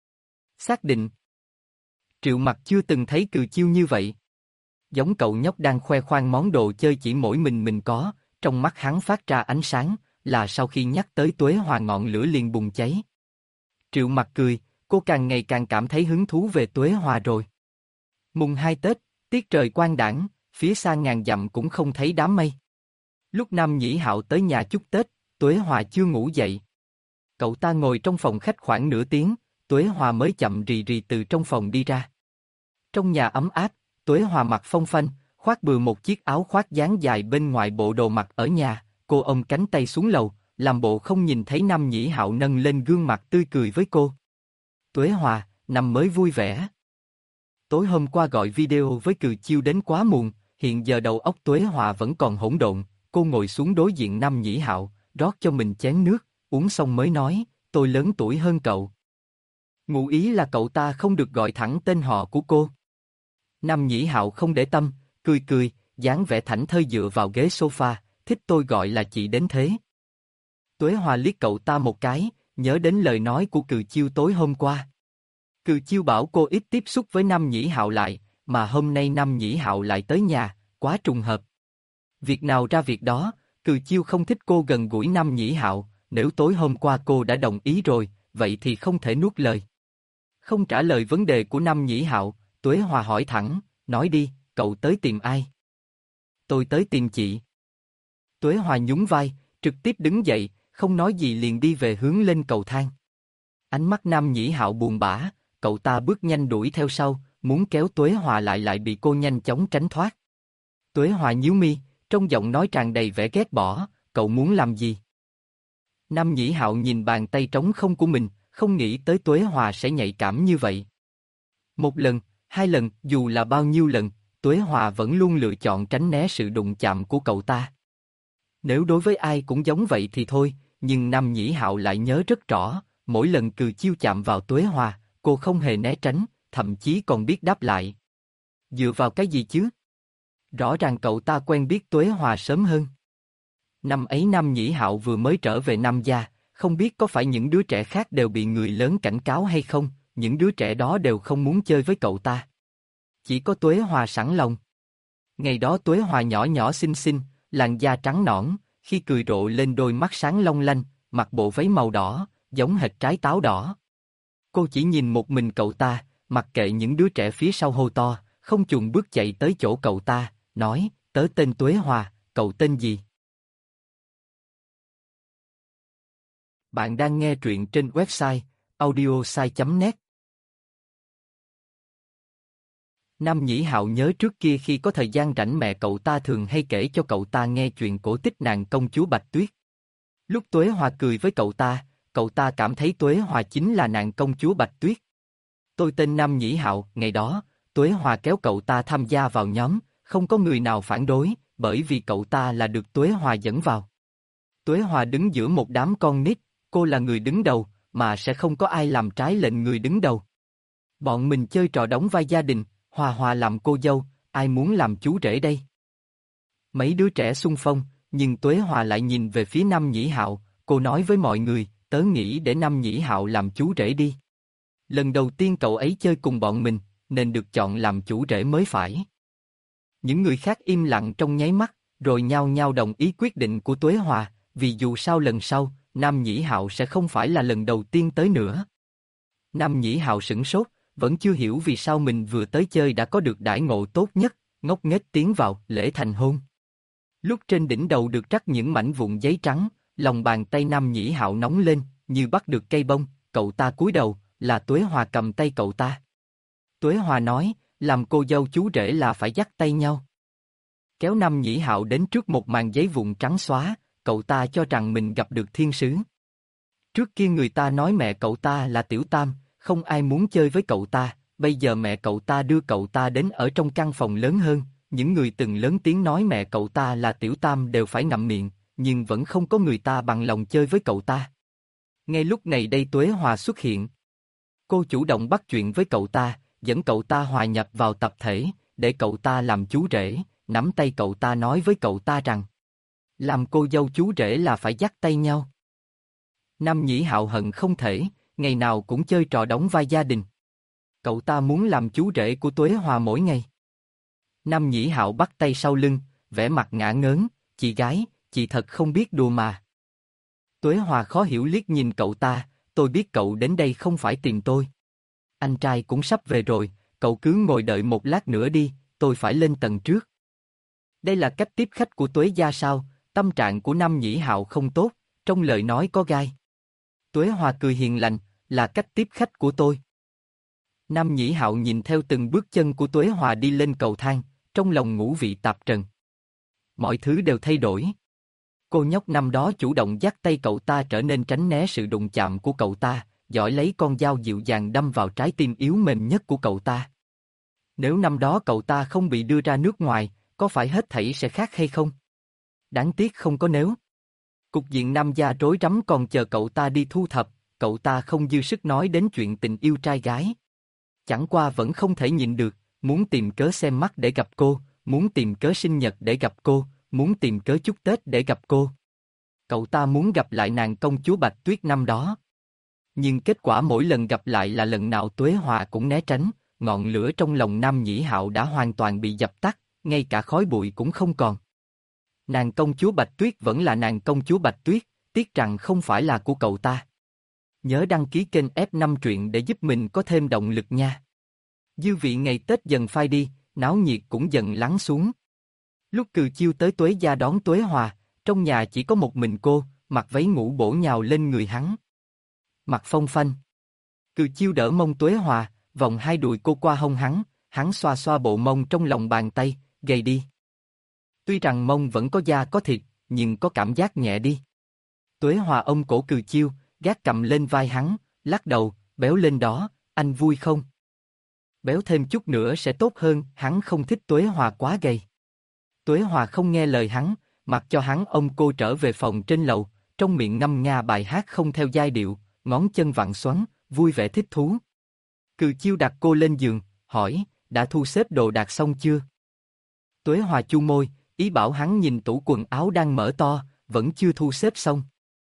Xác định. Triệu Mặc chưa từng thấy Cừ chiêu như vậy. Giống cậu nhóc đang khoe khoang món đồ chơi chỉ mỗi mình mình có, trong mắt hắn phát ra ánh sáng, là sau khi nhắc tới Tuế Hòa ngọn lửa liền bùng cháy. Triệu Mặc cười, cô càng ngày càng cảm thấy hứng thú về Tuế Hòa rồi. Mùng hai Tết, tiết trời quang đãng, phía xa ngàn dặm cũng không thấy đám mây. Lúc Nam Nhĩ Hạo tới nhà chúc Tết, Tuế Hòa chưa ngủ dậy. Cậu ta ngồi trong phòng khách khoảng nửa tiếng, Tuế Hòa mới chậm rì rì từ trong phòng đi ra. Trong nhà ấm áp, Tuế Hòa mặc phong phanh, khoác bừa một chiếc áo khoác dáng dài bên ngoài bộ đồ mặc ở nhà, cô ôm cánh tay xuống lầu, làm bộ không nhìn thấy Nam Nhĩ Hạo nâng lên gương mặt tươi cười với cô. Tuế Hòa, năm mới vui vẻ. Tối hôm qua gọi video với Cừ chiêu đến quá muộn, hiện giờ đầu óc Tuế Hòa vẫn còn hỗn độn, cô ngồi xuống đối diện Nam Nhĩ Hạo, rót cho mình chén nước, uống xong mới nói, tôi lớn tuổi hơn cậu. Ngụ ý là cậu ta không được gọi thẳng tên họ của cô. Nam Nhĩ Hạo không để tâm, cười cười, dáng vẻ thảnh thơi dựa vào ghế sofa, thích tôi gọi là chị đến thế. Tuế Hòa liếc cậu ta một cái, nhớ đến lời nói của Cừ chiêu tối hôm qua. Cừ chiêu bảo cô ít tiếp xúc với Nam Nhĩ Hạo lại, mà hôm nay Nam Nhĩ Hạo lại tới nhà, quá trùng hợp. Việc nào ra việc đó, Cừ chiêu không thích cô gần gũi Nam Nhĩ Hạo, nếu tối hôm qua cô đã đồng ý rồi, vậy thì không thể nuốt lời. Không trả lời vấn đề của Nam Nhĩ Hạo, Tuế Hòa hỏi thẳng, nói đi, cậu tới tìm ai? Tôi tới tìm chị. Tuế Hòa nhún vai, trực tiếp đứng dậy, không nói gì liền đi về hướng lên cầu thang. Ánh mắt Nam Nhĩ Hạo buồn bã, cậu ta bước nhanh đuổi theo sau, muốn kéo Tuế Hòa lại lại bị cô nhanh chóng tránh thoát. Tuế Hòa nhíu mi, trong giọng nói tràn đầy vẻ ghét bỏ, cậu muốn làm gì? Nam Nhĩ Hạo nhìn bàn tay trống không của mình, không nghĩ tới Tuế Hòa sẽ nhạy cảm như vậy. Một lần, hai lần, dù là bao nhiêu lần, Tuế Hòa vẫn luôn lựa chọn tránh né sự đụng chạm của cậu ta. Nếu đối với ai cũng giống vậy thì thôi, nhưng Nam Nhĩ Hạo lại nhớ rất rõ, mỗi lần Cừ chiêu chạm vào Tuế Hòa, cô không hề né tránh, thậm chí còn biết đáp lại. Dựa vào cái gì chứ? Rõ ràng cậu ta quen biết Tuế Hòa sớm hơn. Năm ấy Nam Nhĩ Hạo vừa mới trở về Nam gia, không biết có phải những đứa trẻ khác đều bị người lớn cảnh cáo hay không, những đứa trẻ đó đều không muốn chơi với cậu ta. Chỉ có Tuế Hòa sẵn lòng. Ngày đó Tuế Hòa nhỏ nhỏ xinh xinh, làn da trắng nõn, khi cười rộ lên đôi mắt sáng long lanh, mặc bộ váy màu đỏ, giống hệt trái táo đỏ. Cô chỉ nhìn một mình cậu ta, mặc kệ những đứa trẻ phía sau hô to, không chùn bước chạy tới chỗ cậu ta, nói, tớ tên Tuế Hòa, cậu tên gì? Bạn đang nghe truyện trên website audiosai chấm net. Nam Nhĩ Hạo nhớ trước kia khi có thời gian rảnh mẹ cậu ta thường hay kể cho cậu ta nghe chuyện cổ tích nàng công chúa Bạch Tuyết. Lúc Tuế Hòa cười với cậu ta, cậu ta cảm thấy Tuế Hòa chính là nàng công chúa Bạch Tuyết. Tôi tên Nam Nhĩ Hạo, ngày đó, Tuế Hòa kéo cậu ta tham gia vào nhóm, không có người nào phản đối, bởi vì cậu ta là được Tuế Hòa dẫn vào. Tuế Hòa đứng giữa một đám con nít, cô là người đứng đầu, mà sẽ không có ai làm trái lệnh người đứng đầu. Bọn mình chơi trò đóng vai gia đình, Hòa Hòa làm cô dâu, ai muốn làm chú rể đây? Mấy đứa trẻ xung phong, nhưng Tuế Hòa lại nhìn về phía Nam Nhĩ Hạo, cô nói với mọi người, tớ nghĩ để Nam Nhĩ Hạo làm chú rể đi. Lần đầu tiên cậu ấy chơi cùng bọn mình, nên được chọn làm chủ rể mới phải. Những người khác im lặng trong nháy mắt, rồi nhao nhao đồng ý quyết định của Tuế Hòa, vì dù sao lần sau, Nam Nhĩ Hạo sẽ không phải là lần đầu tiên tới nữa. Nam Nhĩ Hạo sửng sốt, vẫn chưa hiểu vì sao mình vừa tới chơi đã có được đãi ngộ tốt nhất, ngốc nghếch tiến vào lễ thành hôn. Lúc trên đỉnh đầu được trắc những mảnh vụn giấy trắng, lòng bàn tay Nam Nhĩ Hạo nóng lên, như bắt được cây bông, cậu ta cúi đầu, là Tuế Hòa cầm tay cậu ta. Tuế Hòa nói, làm cô dâu chú rể là phải dắt tay nhau. Kéo Nam Nhĩ Hạo đến trước một màn giấy vụn trắng xóa, cậu ta cho rằng mình gặp được thiên sứ. Trước kia người ta nói mẹ cậu ta là Tiểu Tam, không ai muốn chơi với cậu ta, bây giờ mẹ cậu ta đưa cậu ta đến ở trong căn phòng lớn hơn, những người từng lớn tiếng nói mẹ cậu ta là Tiểu Tam đều phải ngậm miệng, nhưng vẫn không có người ta bằng lòng chơi với cậu ta. Ngay lúc này đây Tuế Hòa xuất hiện. Cô chủ động bắt chuyện với cậu ta, dẫn cậu ta hòa nhập vào tập thể, để cậu ta làm chú rể, nắm tay cậu ta nói với cậu ta rằng làm cô dâu chú rể là phải dắt tay nhau. Nam Nhĩ Hạo hận không thể, ngày nào cũng chơi trò đóng vai gia đình. Cậu ta muốn làm chú rể của Tuế Hòa mỗi ngày. Nam Nhĩ Hạo bắt tay sau lưng, vẻ mặt ngả ngớn, chị gái, chị thật không biết đùa mà. Tuế Hòa khó hiểu liếc nhìn cậu ta, tôi biết cậu đến đây không phải tìm tôi. Anh trai cũng sắp về rồi, cậu cứ ngồi đợi một lát nữa đi, tôi phải lên tầng trước. Đây là cách tiếp khách của Tuế gia sao? Tâm trạng của Nam Nhĩ Hạo không tốt, trong lời nói có gai. Tuế Hòa cười hiền lành, là cách tiếp khách của tôi. Nam Nhĩ Hạo nhìn theo từng bước chân của Tuế Hòa đi lên cầu thang, trong lòng ngũ vị tạp trần. Mọi thứ đều thay đổi. Cô nhóc năm đó chủ động dắt tay cậu ta trở nên tránh né sự đụng chạm của cậu ta, giỏi lấy con dao dịu dàng đâm vào trái tim yếu mềm nhất của cậu ta. Nếu năm đó cậu ta không bị đưa ra nước ngoài, có phải hết thảy sẽ khác hay không? Đáng tiếc không có nếu. Cục diện nam gia rối rắm còn chờ cậu ta đi thu thập, cậu ta không dư sức nói đến chuyện tình yêu trai gái. Chẳng qua vẫn không thể nhịn được, muốn tìm cớ xem mắt để gặp cô, muốn tìm cớ sinh nhật để gặp cô, muốn tìm cớ chúc Tết để gặp cô. Cậu ta muốn gặp lại nàng công chúa Bạch Tuyết năm đó. Nhưng kết quả mỗi lần gặp lại là lần nào Tuế Hòa cũng né tránh, ngọn lửa trong lòng Nam Nhĩ Hạo đã hoàn toàn bị dập tắt, ngay cả khói bụi cũng không còn. Nàng công chúa Bạch Tuyết vẫn là nàng công chúa Bạch Tuyết, tiếc rằng không phải là của cậu ta. Nhớ đăng ký kênh F năm truyện để giúp mình có thêm động lực nha. Dư vị ngày Tết dần phai đi, náo nhiệt cũng dần lắng xuống. Lúc Cừ Chiêu tới Tuế gia đón Tuế Hòa, trong nhà chỉ có một mình cô, mặc váy ngủ bổ nhào lên người hắn. Mặt phong phanh. Cừ Chiêu đỡ mông Tuế Hòa, vòng hai đùi cô qua hông hắn, hắn xoa xoa bộ mông trong lòng bàn tay, gầy đi. Tuy rằng mông vẫn có da có thịt, nhưng có cảm giác nhẹ đi. Tuế Hòa ôm cổ Cừ Chiêu, gác cầm lên vai hắn, lắc đầu, béo lên đó, anh vui không? Béo thêm chút nữa sẽ tốt hơn, hắn không thích Tuế Hòa quá gầy. Tuế Hòa không nghe lời hắn, mặc cho hắn ôm cô trở về phòng trên lầu, trong miệng ngâm nga bài hát không theo giai điệu, ngón chân vặn xoắn, vui vẻ thích thú. Cừ Chiêu đặt cô lên giường, hỏi, đã thu xếp đồ đạc xong chưa? Tuế Hòa chu môi, ý bảo hắn nhìn tủ quần áo đang mở to, vẫn chưa thu xếp xong.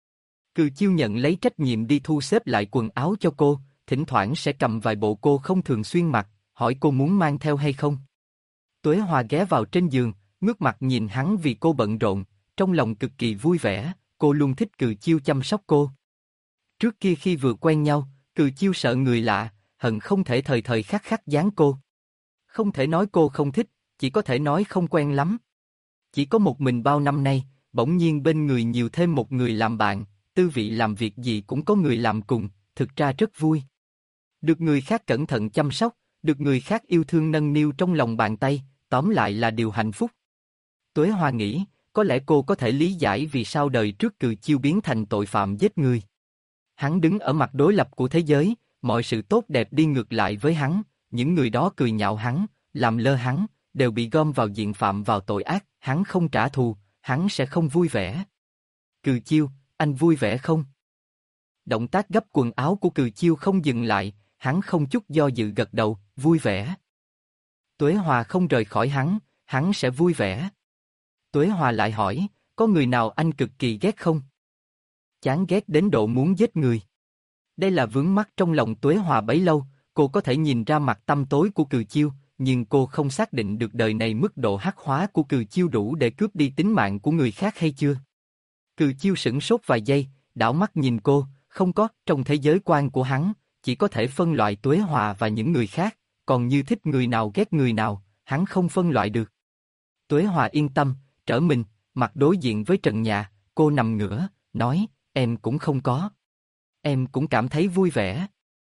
Cừ Chiêu nhận lấy trách nhiệm đi thu xếp lại quần áo cho cô, thỉnh thoảng sẽ cầm vài bộ cô không thường xuyên mặc, hỏi cô muốn mang theo hay không. Tuế Hòa ghé vào trên giường, ngước mặt nhìn hắn vì cô bận rộn, trong lòng cực kỳ vui vẻ, cô luôn thích Cừ Chiêu chăm sóc cô. Trước kia khi vừa quen nhau, Cừ Chiêu sợ người lạ, hận không thể thời thời khắc khắc dán cô. Không thể nói cô không thích, chỉ có thể nói không quen lắm. Chỉ có một mình bao năm nay, bỗng nhiên bên người nhiều thêm một người làm bạn, tư vị làm việc gì cũng có người làm cùng, thực ra rất vui. Được người khác cẩn thận chăm sóc, được người khác yêu thương nâng niu trong lòng bàn tay, tóm lại là điều hạnh phúc. Tuế Hòa nghĩ, có lẽ cô có thể lý giải vì sao đời trước Cừ Chiêu biến thành tội phạm giết người. Hắn đứng ở mặt đối lập của thế giới, mọi sự tốt đẹp đi ngược lại với hắn, những người đó cười nhạo hắn, làm lơ hắn, đều bị gom vào diện phạm vào tội ác, hắn không trả thù, hắn sẽ không vui vẻ. Cừ Chiêu, anh vui vẻ không? Động tác gấp quần áo của Cừ Chiêu không dừng lại, hắn không chút do dự gật đầu, vui vẻ. Tuế Hòa không rời khỏi hắn, hắn sẽ vui vẻ. Tuế Hòa lại hỏi, có người nào anh cực kỳ ghét không? Chán ghét đến độ muốn giết người. Đây là vướng mắc trong lòng Tuế Hòa bấy lâu, cô có thể nhìn ra mặt tăm tối của Cừ Chiêu, nhưng cô không xác định được đời này mức độ hắc hóa của Cừ Chiêu đủ để cướp đi tính mạng của người khác hay chưa. Cừ Chiêu sửng sốt vài giây, đảo mắt nhìn cô, không có, trong thế giới quan của hắn, chỉ có thể phân loại Tuế Hòa và những người khác, còn như thích người nào ghét người nào, hắn không phân loại được. Tuế Hòa yên tâm, trở mình, mặt đối diện với trần nhà, cô nằm ngửa, nói, em cũng không có. Em cũng cảm thấy vui vẻ.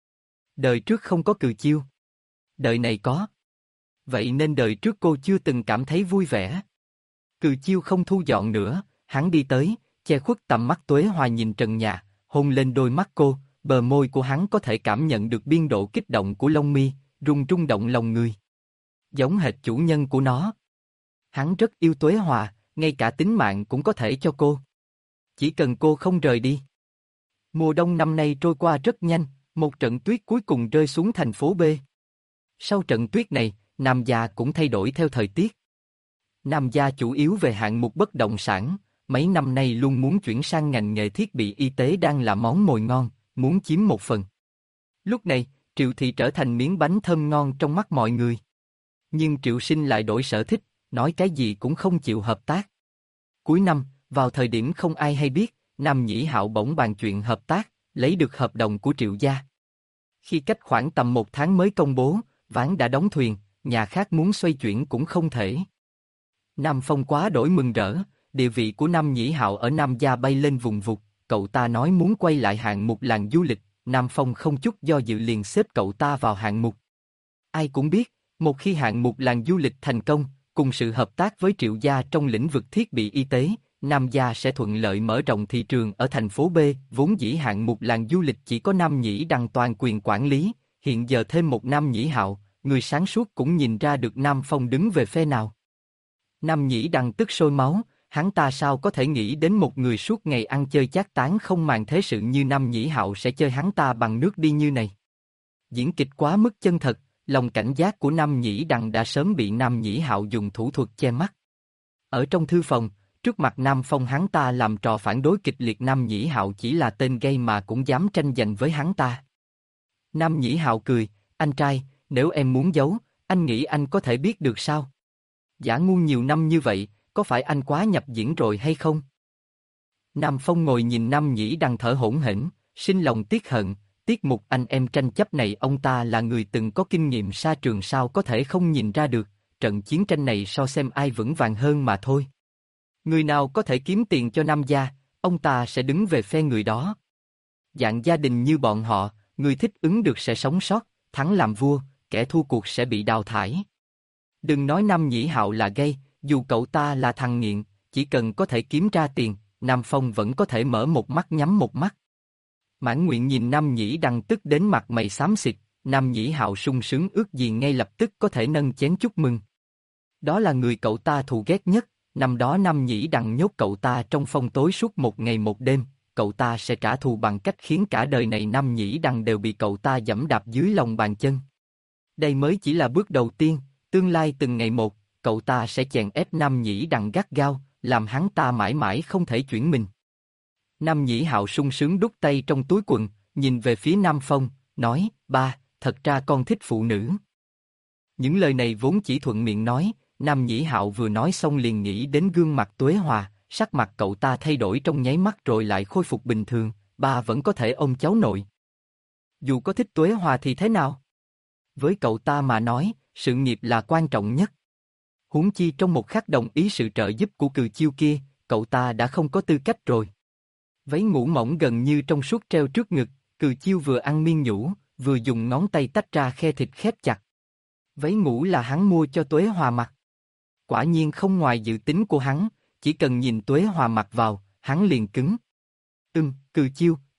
Đời trước không có Cừ Chiêu. Đời này có. Vậy nên đời trước cô chưa từng cảm thấy vui vẻ. Cừ Chiêu không thu dọn nữa, hắn đi tới, che khuất tầm mắt Tuế Hòa nhìn trần nhà, hôn lên đôi mắt cô, bờ môi của hắn có thể cảm nhận được biên độ kích động của lông mi, rung rung động lòng người. Giống hệt chủ nhân của nó. Hắn rất yêu Tuế Hòa, ngay cả tính mạng cũng có thể cho cô. Chỉ cần cô không rời đi. Mùa đông năm nay trôi qua rất nhanh, một trận tuyết cuối cùng rơi xuống thành phố B. Sau trận tuyết này, Nam Gia cũng thay đổi theo thời tiết. Nam Gia chủ yếu về hạng mục bất động sản, mấy năm nay luôn muốn chuyển sang ngành nghề thiết bị y tế đang là món mồi ngon, muốn chiếm một phần. Lúc này, Triệu Thị trở thành miếng bánh thơm ngon trong mắt mọi người. Nhưng Triệu Sinh lại đổi sở thích, nói cái gì cũng không chịu hợp tác. Cuối năm, vào thời điểm không ai hay biết, Nam Nhĩ Hạo bỗng bàn chuyện hợp tác, lấy được hợp đồng của Triệu gia. Khi cách khoảng tầm một tháng mới công bố, ván đã đóng thuyền, nhà khác muốn xoay chuyển cũng không thể. Nam Phong quá đổi mừng rỡ, địa vị của Nam Nhĩ Hạo ở Nam gia bay lên vùng vụt, cậu ta nói muốn quay lại hạng mục làng du lịch, Nam Phong không chút do dự liền xếp cậu ta vào hạng mục. Ai cũng biết, một khi hạng mục làng du lịch thành công, cùng sự hợp tác với Triệu gia trong lĩnh vực thiết bị y tế, Nam gia sẽ thuận lợi mở rộng thị trường ở thành phố B, vốn dĩ hạng mục làng du lịch chỉ có Nam Nhĩ Đăng toàn quyền quản lý, hiện giờ thêm một Nam Nhĩ Hạo, người sáng suốt cũng nhìn ra được Nam Phong đứng về phe nào. Nam Nhĩ Đăng tức sôi máu, hắn ta sao có thể nghĩ đến một người suốt ngày ăn chơi chát tán không màng thế sự như Nam Nhĩ Hạo sẽ chơi hắn ta bằng nước đi như này. Diễn kịch quá mức chân thật, lòng cảnh giác của Nam Nhĩ Đăng đã sớm bị Nam Nhĩ Hạo dùng thủ thuật che mắt. Ở trong thư phòng, trước mặt Nam Phong hắn ta làm trò phản đối kịch liệt, Nam Nhĩ Hạo chỉ là tên gay mà cũng dám tranh giành với hắn ta. Nam Nhĩ Hạo cười, anh trai, nếu em muốn giấu, anh nghĩ anh có thể biết được sao? Giả ngu nhiều năm như vậy, có phải anh quá nhập diễn rồi hay không? Nam Phong ngồi nhìn Nam Nhĩ Đăng thở hổn hển, sinh lòng tiếc hận, tiết mục anh em tranh chấp này ông ta là người từng có kinh nghiệm sa trường sao có thể không nhìn ra được, trận chiến tranh này so xem ai vững vàng hơn mà thôi. Người nào có thể kiếm tiền cho Nam gia, ông ta sẽ đứng về phe người đó. Dạng gia đình như bọn họ, người thích ứng được sẽ sống sót, thắng làm vua, kẻ thua cuộc sẽ bị đào thải. Đừng nói Nam Nhĩ Hạo là gay, dù cậu ta là thằng nghiện, chỉ cần có thể kiếm ra tiền, Nam Phong vẫn có thể mở một mắt nhắm một mắt. Mãn Nguyện nhìn Nam Nhĩ Đăng tức đến mặt mày xám xịt, Nam Nhĩ Hạo sung sướng ước gì ngay lập tức có thể nâng chén chúc mừng. Đó là người cậu ta thù ghét nhất, năm đó Nam Nhĩ Đăng nhốt cậu ta trong phòng tối suốt một ngày một đêm, cậu ta sẽ trả thù bằng cách khiến cả đời này Nam Nhĩ Đăng đều bị cậu ta giẫm đạp dưới lòng bàn chân. Đây mới chỉ là bước đầu tiên, tương lai từng ngày một, cậu ta sẽ chèn ép Nam Nhĩ Đăng gắt gao, làm hắn ta mãi mãi không thể chuyển mình. Nam Nhĩ Hạo sung sướng đút tay trong túi quần, nhìn về phía Nam Phong, nói, ba, thật ra con thích phụ nữ. Những lời này vốn chỉ thuận miệng nói, Nam Nhĩ Hạo vừa nói xong liền nghĩ đến gương mặt Tuế Hòa, sắc mặt cậu ta thay đổi trong nháy mắt rồi lại khôi phục bình thường, ba vẫn có thể ôm cháu nội. Dù có thích Tuế Hòa thì thế nào? Với cậu ta mà nói, sự nghiệp là quan trọng nhất. Huống chi trong một khắc đồng ý sự trợ giúp của Cừ Chiêu kia, cậu ta đã không có tư cách rồi. Váy ngủ mỏng gần như trong suốt treo trước ngực, Cừ Chiêu vừa ăn miên nhũ, vừa dùng ngón tay tách ra khe thịt khép chặt. Váy ngủ là hắn mua cho Tuế Hòa mặc. Quả nhiên không ngoài dự tính của hắn, chỉ cần nhìn Tuế Hòa mặc vào, hắn liền cứng. Ừm, Cừ Chiêu,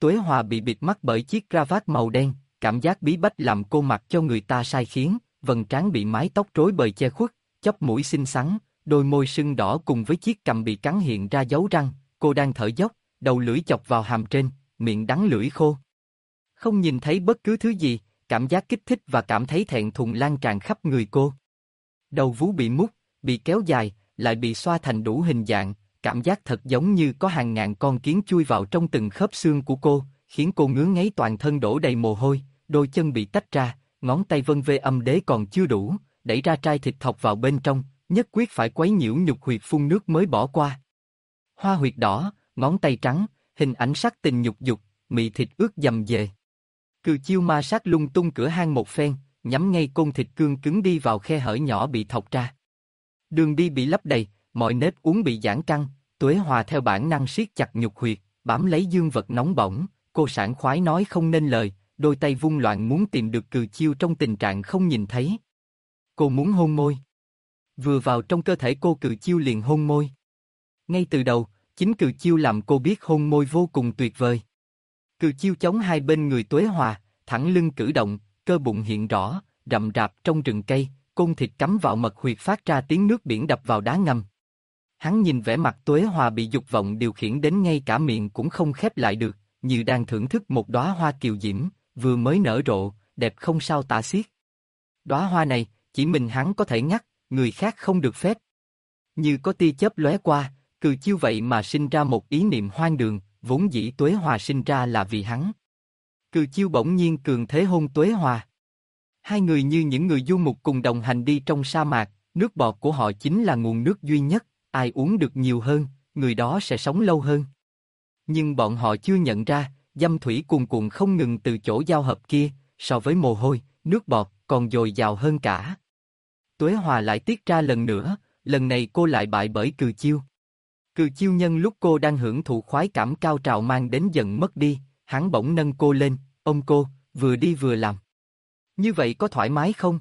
Tuế Hòa bị bịt mắt bởi chiếc cravat màu đen, cảm giác bí bách làm cô mặc cho người ta sai khiến, vầng trán bị mái tóc rối bời che khuất, chóp mũi xinh xắn, đôi môi sưng đỏ cùng với chiếc cằm bị cắn hiện ra dấu răng, cô đang thở dốc, đầu lưỡi chọc vào hàm trên, miệng đắng lưỡi khô. Không nhìn thấy bất cứ thứ gì, cảm giác kích thích và cảm thấy thẹn thùng lan tràn khắp người cô. Đầu vú bị mút, bị kéo dài, lại bị xoa thành đủ hình dạng, cảm giác thật giống như có hàng ngàn con kiến chui vào trong từng khớp xương của cô, khiến cô ngứa ngáy toàn thân đổ đầy mồ hôi, đôi chân bị tách ra, ngón tay vân vê âm đế còn chưa đủ, đẩy ra trai thịt thọc vào bên trong, nhất quyết phải quấy nhiễu nhục huyệt phun nước mới bỏ qua. Hoa huyệt đỏ, ngón tay trắng, hình ảnh sắc tình nhục dục, mị thịt ướt dầm dề. Cừ chiêu ma sát lung tung cửa hang một phen, nhắm ngay côn thịt cương cứng đi vào khe hở nhỏ bị thọc ra. Đường đi bị lấp đầy, mọi nếp uốn bị giãn căng, Tuế Hòa theo bản năng siết chặt nhục huyệt, bám lấy dương vật nóng bỏng, cô sảng khoái nói không nên lời, đôi tay vung loạn muốn tìm được Cừ chiêu trong tình trạng không nhìn thấy. Cô muốn hôn môi. Vừa vào trong cơ thể cô Cừ chiêu liền hôn môi. Ngay từ đầu, chính Cừ chiêu làm cô biết hôn môi vô cùng tuyệt vời. Cừ chiêu chống hai bên người Tuế Hòa, thẳng lưng cử động, cơ bụng hiện rõ, rậm rạp trong rừng cây, côn thịt cắm vào mật huyệt phát ra tiếng nước biển đập vào đá ngầm. Hắn nhìn vẻ mặt Tuế Hòa bị dục vọng điều khiển đến ngay cả miệng cũng không khép lại được, như đang thưởng thức một đóa hoa kiều diễm, vừa mới nở rộ, đẹp không sao tả xiết. Đóa hoa này, chỉ mình hắn có thể ngắt, người khác không được phép. Như có tia chớp lóe qua, Cừ chiêu vậy mà sinh ra một ý niệm hoang đường, vốn dĩ Tuế Hòa sinh ra là vì hắn. Cừ chiêu bỗng nhiên cường thế hôn Tuế Hòa. Hai người như những người du mục cùng đồng hành đi trong sa mạc, nước bọt của họ chính là nguồn nước duy nhất, ai uống được nhiều hơn, người đó sẽ sống lâu hơn. Nhưng bọn họ chưa nhận ra, dâm thủy cuồn cuộn không ngừng từ chỗ giao hợp kia, so với mồ hôi, nước bọt còn dồi dào hơn cả. Tuế Hòa lại tiết ra lần nữa, lần này cô lại bại bởi Cừ chiêu. Cừ chiêu nhân lúc cô đang hưởng thụ khoái cảm cao trào mang đến dần mất đi, hắn bỗng nâng cô lên, ôm cô, vừa đi vừa làm. Như vậy có thoải mái không?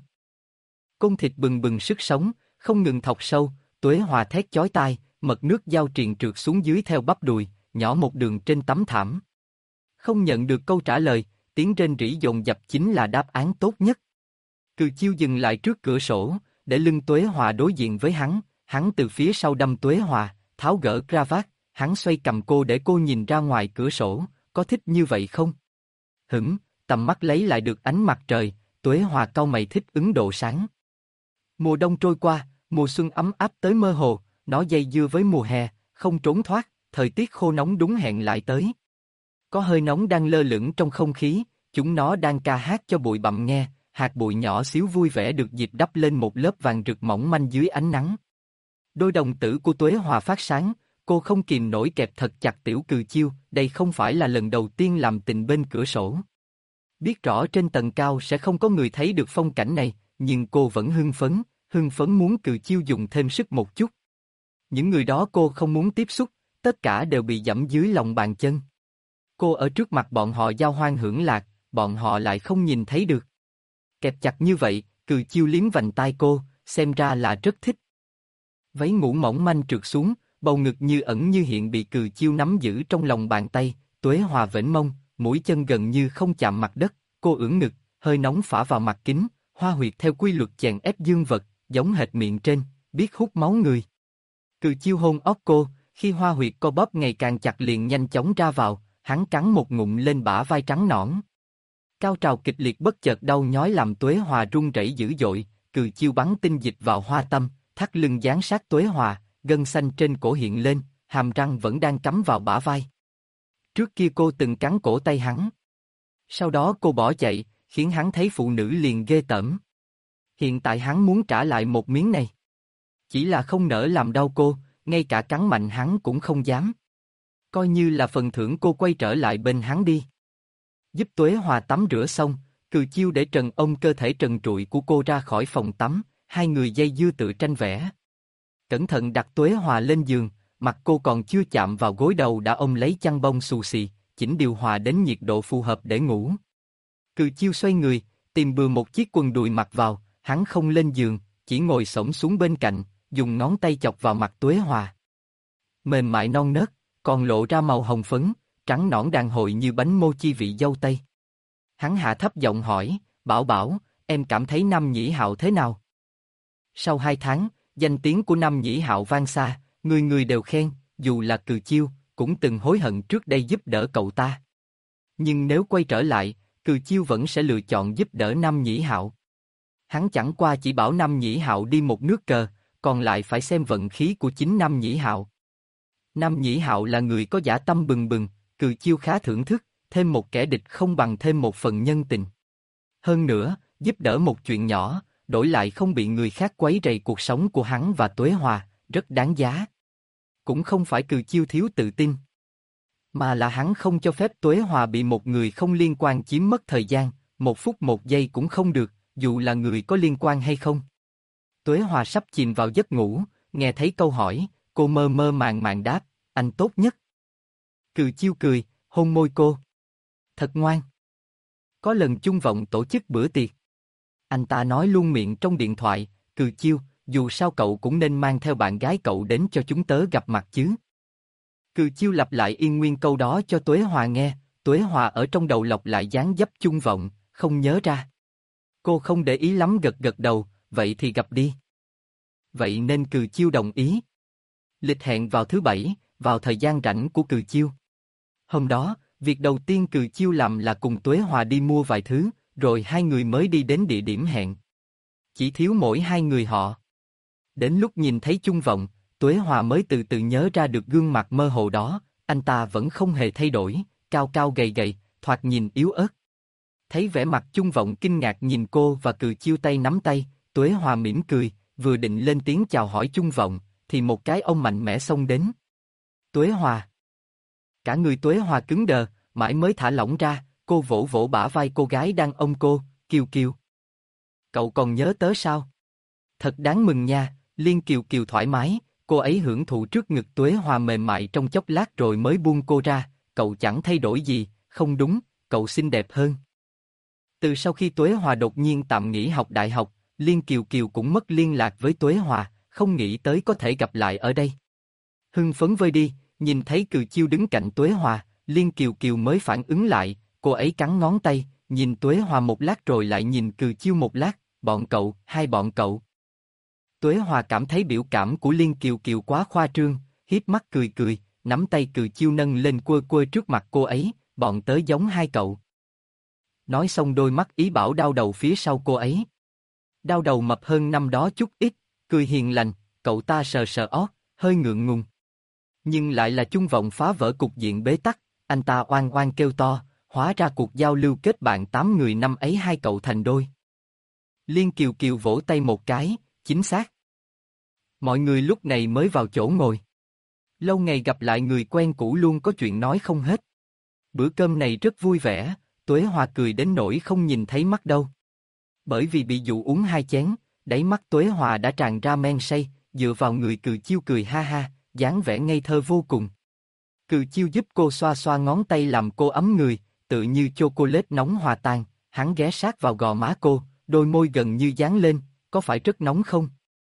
Côn thịt bừng bừng sức sống, không ngừng thọc sâu, Tuế Hòa thét chói tai, mật nước dao triền trượt xuống dưới theo bắp đùi, nhỏ một đường trên tấm thảm. Không nhận được câu trả lời, tiếng rên rỉ dồn dập chính là đáp án tốt nhất. Cừ chiêu dừng lại trước cửa sổ, để lưng Tuế Hòa đối diện với hắn, hắn từ phía sau đâm Tuế Hòa, tháo gỡ cravat, hắn xoay cầm cô để cô nhìn ra ngoài cửa sổ, có thích như vậy không? Hửng, tầm mắt lấy lại được ánh mặt trời, Tuế Hòa cau mày thích ứng độ sáng. Mùa đông trôi qua, mùa xuân ấm áp tới mơ hồ, nó dây dưa với mùa hè, không trốn thoát, thời tiết khô nóng đúng hẹn lại tới. Có hơi nóng đang lơ lửng trong không khí, chúng nó đang ca hát cho bụi bặm nghe, hạt bụi nhỏ xíu vui vẻ được dịp đắp lên một lớp vàng rực mỏng manh dưới ánh nắng. Đôi đồng tử của Tuế Hòa phát sáng, cô không kìm nổi kẹp thật chặt tiểu Cừ chiêu, đây không phải là lần đầu tiên làm tình bên cửa sổ. Biết rõ trên tầng cao sẽ không có người thấy được phong cảnh này, nhưng cô vẫn hưng phấn, hưng phấn muốn Cừ chiêu dùng thêm sức một chút. Những người đó cô không muốn tiếp xúc, tất cả đều bị giẫm dưới lòng bàn chân. Cô ở trước mặt bọn họ giao hoan hưởng lạc, bọn họ lại không nhìn thấy được. Kẹp chặt như vậy, Cừ chiêu liếm vành tai cô, xem ra là rất thích. Váy ngủ mỏng manh trượt xuống, bầu ngực như ẩn như hiện bị Cừ chiêu nắm giữ trong lòng bàn tay, Tuế Hòa vểnh mông, mũi chân gần như không chạm mặt đất, cô ưỡn ngực, hơi nóng phả vào mặt kính, hoa huyệt theo quy luật chèn ép dương vật, giống hệt miệng trên, biết hút máu người. Cừ chiêu hôn óc cô, khi hoa huyệt co bóp ngày càng chặt liền nhanh chóng ra vào, hắn cắn một ngụm lên bả vai trắng nõn. Cao trào kịch liệt bất chợt đau nhói làm Tuế Hòa run rẩy dữ dội, Cừ chiêu bắn tinh dịch vào hoa tâm, thắt lưng dán sát Tuế Hòa, gân xanh trên cổ hiện lên, hàm răng vẫn đang cắm vào bả vai. Trước kia cô từng cắn cổ tay hắn. Sau đó cô bỏ chạy, khiến hắn thấy phụ nữ liền ghê tởm. Hiện tại hắn muốn trả lại một miếng này. Chỉ là không nỡ làm đau cô, ngay cả cắn mạnh hắn cũng không dám. Coi như là phần thưởng cô quay trở lại bên hắn đi. Giúp Tuế Hòa tắm rửa xong, Cừ chiêu để trần ông cơ thể trần trụi của cô ra khỏi phòng tắm, hai người dây dưa tự tranh vẽ. Cẩn thận đặt Tuế Hòa lên giường, mặt cô còn chưa chạm vào gối đầu đã ôm lấy chăn bông xù xì, chỉnh điều hòa đến nhiệt độ phù hợp để ngủ. Cừ chiêu xoay người, tìm bừa một chiếc quần đùi mặc vào, hắn không lên giường, chỉ ngồi xổm xuống bên cạnh, dùng ngón tay chọc vào mặt Tuế Hòa. Mềm mại non nớt, còn lộ ra màu hồng phấn, trắng nõn đàn hồi như bánh mochi vị dâu tây. Hắn hạ thấp giọng hỏi, Bảo Bảo, em cảm thấy Nam Nhĩ Hạo thế nào? Sau hai tháng, danh tiếng của Nam Nhĩ Hạo vang xa, người người đều khen, dù là Cừ Chiêu, cũng từng hối hận trước đây giúp đỡ cậu ta. Nhưng nếu quay trở lại, Cừ Chiêu vẫn sẽ lựa chọn giúp đỡ Nam Nhĩ Hạo. Hắn chẳng qua chỉ bảo Nam Nhĩ Hạo đi một nước cờ, còn lại phải xem vận khí của chính Nam Nhĩ Hạo. Nam Nhĩ Hạo là người có dã tâm bừng bừng, Cừ Chiêu khá thưởng thức, thêm một kẻ địch không bằng thêm một phần nhân tình. Hơn nữa, giúp đỡ một chuyện nhỏ, đổi lại không bị người khác quấy rầy cuộc sống của hắn và Tuế Hòa, rất đáng giá. Cũng không phải Cừ Chiêu thiếu tự tin, mà là hắn không cho phép Tuế Hòa bị một người không liên quan chiếm mất thời gian, một phút một giây cũng không được, dù là người có liên quan hay không. Tuế Hòa sắp chìm vào giấc ngủ, nghe thấy câu hỏi, cô mơ mơ màng màng đáp, anh tốt nhất. Cừ Chiêu cười, hôn môi cô. Thật ngoan. Có lần Chung Vọng tổ chức bữa tiệc. Anh ta nói luôn miệng trong điện thoại, Cừ Chiêu, dù sao cậu cũng nên mang theo bạn gái cậu đến cho chúng tớ gặp mặt chứ. Cừ Chiêu lặp lại yên nguyên câu đó cho Tuế Hòa nghe, Tuế Hòa ở trong đầu lọc lại dáng dấp Chung Vọng, không nhớ ra. Cô không để ý lắm gật gật đầu, vậy thì gặp đi. Vậy nên Cừ Chiêu đồng ý. Lịch hẹn vào thứ bảy, vào thời gian rảnh của Cừ Chiêu. Hôm đó, việc đầu tiên Cừ Chiêu làm là cùng Tuế Hòa đi mua vài thứ, rồi hai người mới đi đến địa điểm hẹn. Chỉ thiếu mỗi hai người họ. Đến lúc nhìn thấy Chung Vọng, Tuế Hòa mới từ từ nhớ ra được gương mặt mơ hồ đó, anh ta vẫn không hề thay đổi, cao cao gầy gầy, thoạt nhìn yếu ớt. Thấy vẻ mặt Chung Vọng kinh ngạc nhìn cô và Cừ Chiêu tay nắm tay, Tuế Hòa mỉm cười, vừa định lên tiếng chào hỏi Chung Vọng, thì một cái ôm mạnh mẽ xông đến. Tuế Hòa. Cả người Tuế Hòa cứng đờ, mãi mới thả lỏng ra, cô vỗ vỗ bả vai cô gái đang ôm cô, Kiều Kiều. Cậu còn nhớ tớ sao? Thật đáng mừng nha, Liên Kiều Kiều thoải mái, cô ấy hưởng thụ trước ngực Tuế Hòa mềm mại trong chốc lát rồi mới buông cô ra, cậu chẳng thay đổi gì, không đúng, cậu xinh đẹp hơn. Từ sau khi Tuế Hòa đột nhiên tạm nghỉ học đại học, Liên Kiều Kiều cũng mất liên lạc với Tuế Hòa, không nghĩ tới có thể gặp lại ở đây. Hưng phấn vơi đi, nhìn thấy Cừ Chiêu đứng cạnh Tuế Hòa, Liên Kiều Kiều mới phản ứng lại, cô ấy cắn ngón tay, nhìn Tuế Hòa một lát rồi lại nhìn Cừ Chiêu một lát, bọn cậu, hai bọn cậu. Tuế Hòa cảm thấy biểu cảm của Liên Kiều Kiều quá khoa trương, hiếp mắt cười cười, nắm tay Cừ Chiêu nâng lên quơ quơ trước mặt cô ấy, bọn tớ giống hai cậu. Nói xong đôi mắt ý bảo đau đầu phía sau cô ấy. Đau đầu mập hơn năm đó chút ít, cười hiền lành, cậu ta sờ sờ ót, hơi ngượng ngùng. Nhưng lại là Chung Vọng phá vỡ cục diện bế tắc, anh ta oan oan kêu to, hóa ra cuộc giao lưu kết bạn tám người năm ấy hai cậu thành đôi. Liên Kiều Kiều vỗ tay một cái, chính xác. Mọi người lúc này mới vào chỗ ngồi. Lâu ngày gặp lại người quen cũ luôn có chuyện nói không hết. Bữa cơm này rất vui vẻ, Tuế Hòa cười đến nỗi không nhìn thấy mắt đâu. Bởi vì bị dụ uống hai chén, đáy mắt Tuế Hòa đã tràn ra men say, dựa vào người Cừ Chiêu cười ha ha, dáng vẻ ngây thơ vô cùng. Cừ Chiêu giúp cô xoa xoa ngón tay làm cô ấm người, tự như chocolate nóng hòa tan, hắn ghé sát vào gò má cô, đôi môi gần như dán lên, có phải rất nóng không?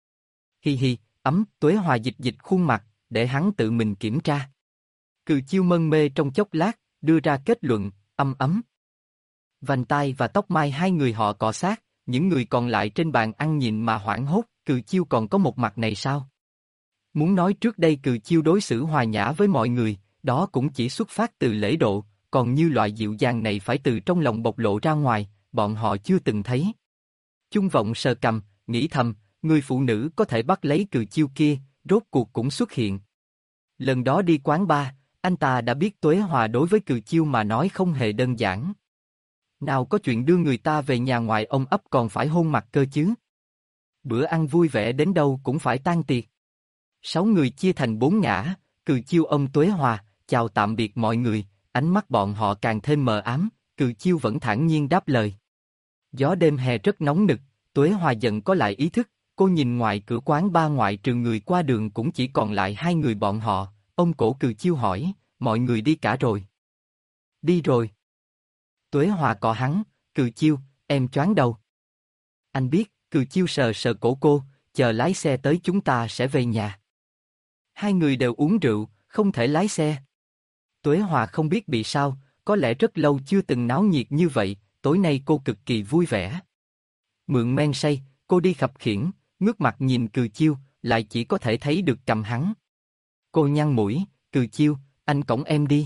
Hi hi, ấm, Tuế Hòa dịch dịch khuôn mặt, để hắn tự mình kiểm tra. Cừ Chiêu mân mê trong chốc lát, đưa ra kết luận, âm ấm. Vành tai và tóc mai hai người họ cọ sát, những người còn lại trên bàn ăn nhìn mà hoảng hốt, Cừ Chiêu còn có một mặt này sao? Muốn nói trước đây Cừ Chiêu đối xử hòa nhã với mọi người, đó cũng chỉ xuất phát từ lễ độ, còn như loại dịu dàng này phải từ trong lòng bộc lộ ra ngoài, bọn họ chưa từng thấy. Chung Vọng sờ cằm, nghĩ thầm, người phụ nữ có thể bắt lấy Cừ Chiêu kia, rốt cuộc cũng xuất hiện. Lần đó đi quán bar, anh ta đã biết Tuế Hòa đối với Cừ Chiêu mà nói không hề đơn giản. Nào có chuyện đưa người ta về nhà ngoài ông ấp còn phải hôn mặt cơ chứ. Bữa ăn vui vẻ đến đâu cũng phải tan tiệc. Sáu người chia thành bốn ngã, Cừ Chiêu ôm Tuế Hòa, chào tạm biệt mọi người, ánh mắt bọn họ càng thêm mờ ám, Cừ Chiêu vẫn thản nhiên đáp lời. Gió đêm hè rất nóng nực, Tuế Hòa dần có lại ý thức, cô nhìn ngoài cửa quán ba ngoại trừ người qua đường cũng chỉ còn lại hai người bọn họ, ông cổ Cừ Chiêu hỏi, mọi người đi cả rồi. Đi rồi. Tuế Hòa cọ hắn, Cừ Chiêu, em choáng đầu. Anh biết, Cừ Chiêu sờ sờ cổ cô, chờ lái xe tới chúng ta sẽ về nhà. Hai người đều uống rượu, không thể lái xe. Tuế Hòa không biết bị sao, có lẽ rất lâu chưa từng náo nhiệt như vậy, tối nay cô cực kỳ vui vẻ. Mượn men say, cô đi khập khiễng, ngước mặt nhìn Cừ Chiêu, lại chỉ có thể thấy được cầm hắn. Cô nhăn mũi, Cừ Chiêu, anh cõng em đi.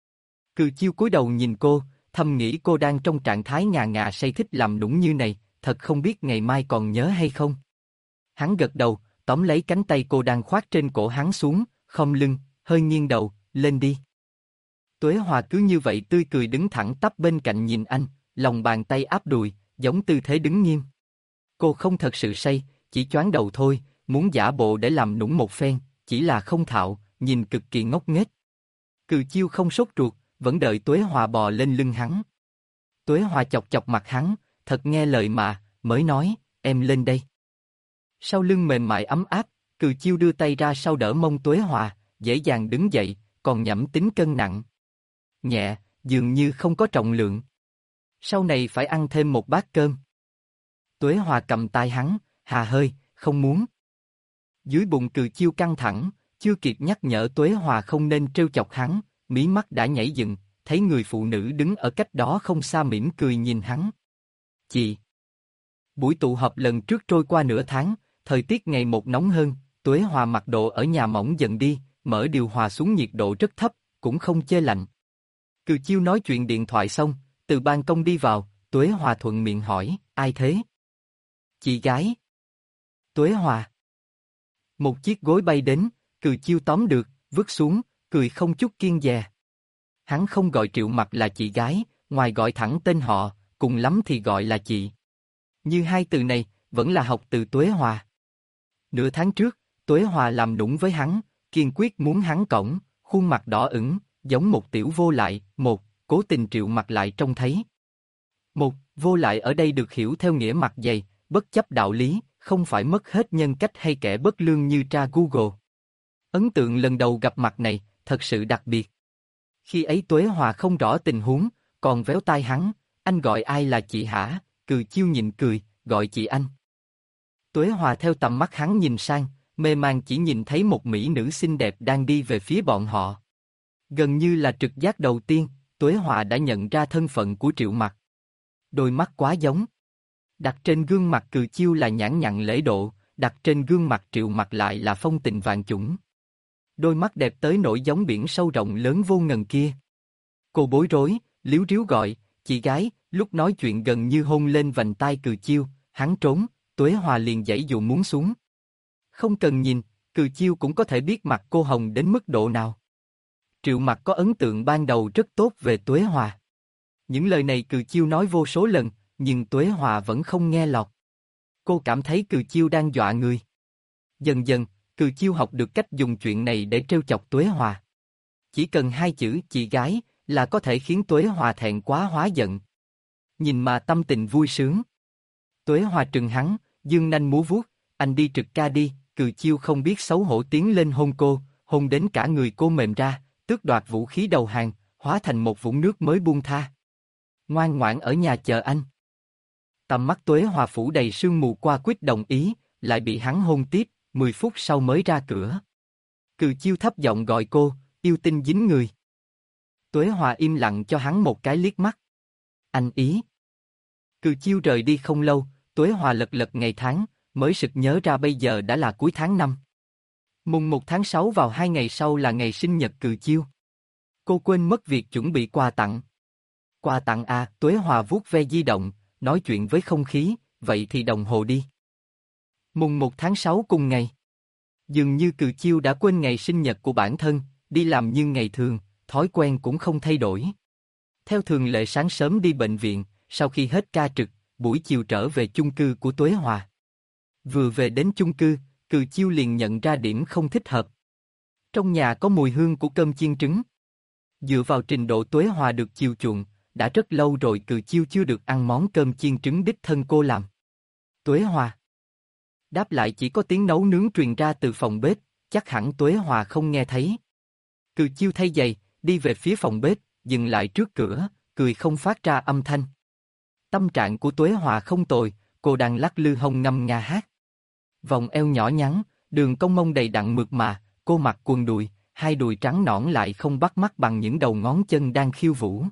Cừ Chiêu cúi đầu nhìn cô, thầm nghĩ cô đang trong trạng thái ngà ngà say thích làm nũng như này, thật không biết ngày mai còn nhớ hay không. Hắn gật đầu, tóm lấy cánh tay cô đang khoác trên cổ hắn xuống, khom lưng, hơi nghiêng đầu, lên đi. Tuế Hòa cứ như vậy tươi cười đứng thẳng tắp bên cạnh nhìn anh, lòng bàn tay áp đùi, giống tư thế đứng nghiêm. Cô không thật sự say, chỉ choáng đầu thôi, muốn giả bộ để làm nũng một phen, chỉ là không thạo, nhìn cực kỳ ngốc nghếch. Cừ Chiêu không sốt ruột, vẫn đợi Tuế Hòa bò lên lưng hắn. Tuế Hòa chọc chọc mặt hắn, thật nghe lời mà, mới nói, em lên đây. Sau lưng mềm mại ấm áp, Cừ Chiêu đưa tay ra sau đỡ mông Tuế Hòa, dễ dàng đứng dậy, còn nhẩm tính cân nặng. Nhẹ, dường như không có trọng lượng. Sau này phải ăn thêm một bát cơm. Tuế Hòa cầm tay hắn, hà hơi, không muốn. Dưới bụng Cừ Chiêu căng thẳng, chưa kịp nhắc nhở Tuế Hòa không nên trêu chọc hắn, mí mắt đã nhảy dựng, thấy người phụ nữ đứng ở cách đó không xa mỉm cười nhìn hắn. Chị. Buổi tụ họp lần trước trôi qua nửa tháng, thời tiết ngày một nóng hơn, Tuế Hòa mặc đồ ở nhà mỏng dần đi, mở điều hòa xuống nhiệt độ rất thấp, cũng không chê lạnh. Cừ Chiêu nói chuyện điện thoại xong, từ ban công đi vào, Tuế Hòa thuận miệng hỏi, ai thế? Chị gái. Tuế Hòa. Một chiếc gối bay đến, Cừ Chiêu tóm được, vứt xuống, cười không chút kiêng dè. Hắn không gọi Triệu Mặc là chị gái, ngoài gọi thẳng tên họ, cùng lắm thì gọi là chị. Như hai từ này, vẫn là học từ Tuế Hòa. Nửa tháng trước, Tuế Hòa làm nũng với hắn, kiên quyết muốn hắn cõng, khuôn mặt đỏ ửng, giống một tiểu vô lại, một, cố tình Triệu Mặc lại trông thấy. Một, vô lại ở đây được hiểu theo nghĩa mặt dày, bất chấp đạo lý, không phải mất hết nhân cách hay kẻ bất lương như tra Google. Ấn tượng lần đầu gặp mặt này, thật sự đặc biệt. Khi ấy Tuế Hòa không rõ tình huống, còn véo tai hắn, anh gọi ai là chị hả? Cừ Chiêu nhịn cười, gọi chị anh. Tuế Hòa theo tầm mắt hắn nhìn sang, mê man chỉ nhìn thấy một mỹ nữ xinh đẹp đang đi về phía bọn họ. Gần như là trực giác đầu tiên, Tuế Hòa đã nhận ra thân phận của Triệu Mặc. Đôi mắt quá giống. Đặt trên gương mặt Cừ Chiêu là nhãn nhặn lễ độ, đặt trên gương mặt Triệu Mặc lại là phong tình vạn chủng. Đôi mắt đẹp tới nỗi giống biển sâu rộng lớn vô ngần kia. Cô bối rối, líu ríu gọi, chị gái, lúc nói chuyện gần như hôn lên vành tai Cừ Chiêu, hắn trốn, Tuế Hòa liền giãy dụ muốn xuống. Không cần nhìn, Cừ Chiêu cũng có thể biết mặt cô hồng đến mức độ nào. Triệu Mặc có ấn tượng ban đầu rất tốt về Tuế Hòa. Những lời này Cừ Chiêu nói vô số lần, nhưng Tuế Hòa vẫn không nghe lọt. Cô cảm thấy Cừ Chiêu đang dọa người. Dần dần, Cừ Chiêu học được cách dùng chuyện này để trêu chọc Tuế Hòa. Chỉ cần hai chữ chị gái là có thể khiến Tuế Hòa thẹn quá hóa giận. Nhìn mà tâm tình vui sướng. Tuế Hòa trừng hắn, dương nanh múa vuốt, anh đi trực ca đi. Cừ Chiêu không biết xấu hổ tiến lên hôn cô, hôn đến cả người cô mềm ra, tước đoạt vũ khí đầu hàng, hóa thành một vũng nước mới buông tha. Ngoan ngoãn ở nhà chờ anh. Tầm mắt Tuế Hòa phủ đầy sương mù qua quyết đồng ý, lại bị hắn hôn tiếp, mười phút sau mới ra cửa. Cừ Chiêu thấp giọng gọi cô, yêu tinh dính người. Tuế Hòa im lặng cho hắn một cái liếc mắt. Anh ý. Cừ Chiêu rời đi không lâu, Tuế Hòa lật lật ngày tháng, mới sực nhớ ra bây giờ đã là cuối tháng năm. Mùng một tháng sáu vào hai ngày sau là ngày sinh nhật Cừ Chiêu. Cô quên mất việc chuẩn bị quà tặng. Quà tặng à? Tuế Hòa vuốt ve di động, nói chuyện với không khí, vậy thì đồng hồ đi. Mùng một tháng sáu cùng ngày. Dường như Cừ Chiêu đã quên ngày sinh nhật của bản thân, đi làm như ngày thường, thói quen cũng không thay đổi. Theo thường lệ sáng sớm đi bệnh viện, sau khi hết ca trực, buổi chiều trở về chung cư của Tuế Hòa. Vừa về đến chung cư, Cừ Chiêu liền nhận ra điểm không thích hợp. Trong nhà có mùi hương của cơm chiên trứng. Dựa vào trình độ Tuế Hòa được chiều chuộng, đã rất lâu rồi Cừ Chiêu chưa được ăn món cơm chiên trứng đích thân cô làm. Tuế Hòa. Đáp lại chỉ có tiếng nấu nướng truyền ra từ phòng bếp, chắc hẳn Tuế Hòa không nghe thấy. Cừ Chiêu thay giày, đi về phía phòng bếp, dừng lại trước cửa, cười không phát ra âm thanh. Tâm trạng của Tuế Hòa không tồi, cô đang lắc lư hông ngâm nga hát. Vòng eo nhỏ nhắn, đường cong mông đầy đặn mượt mà, cô mặc quần đùi, hai đùi trắng nõn lại không bắt mắt bằng những đầu ngón chân đang khiêu vũ.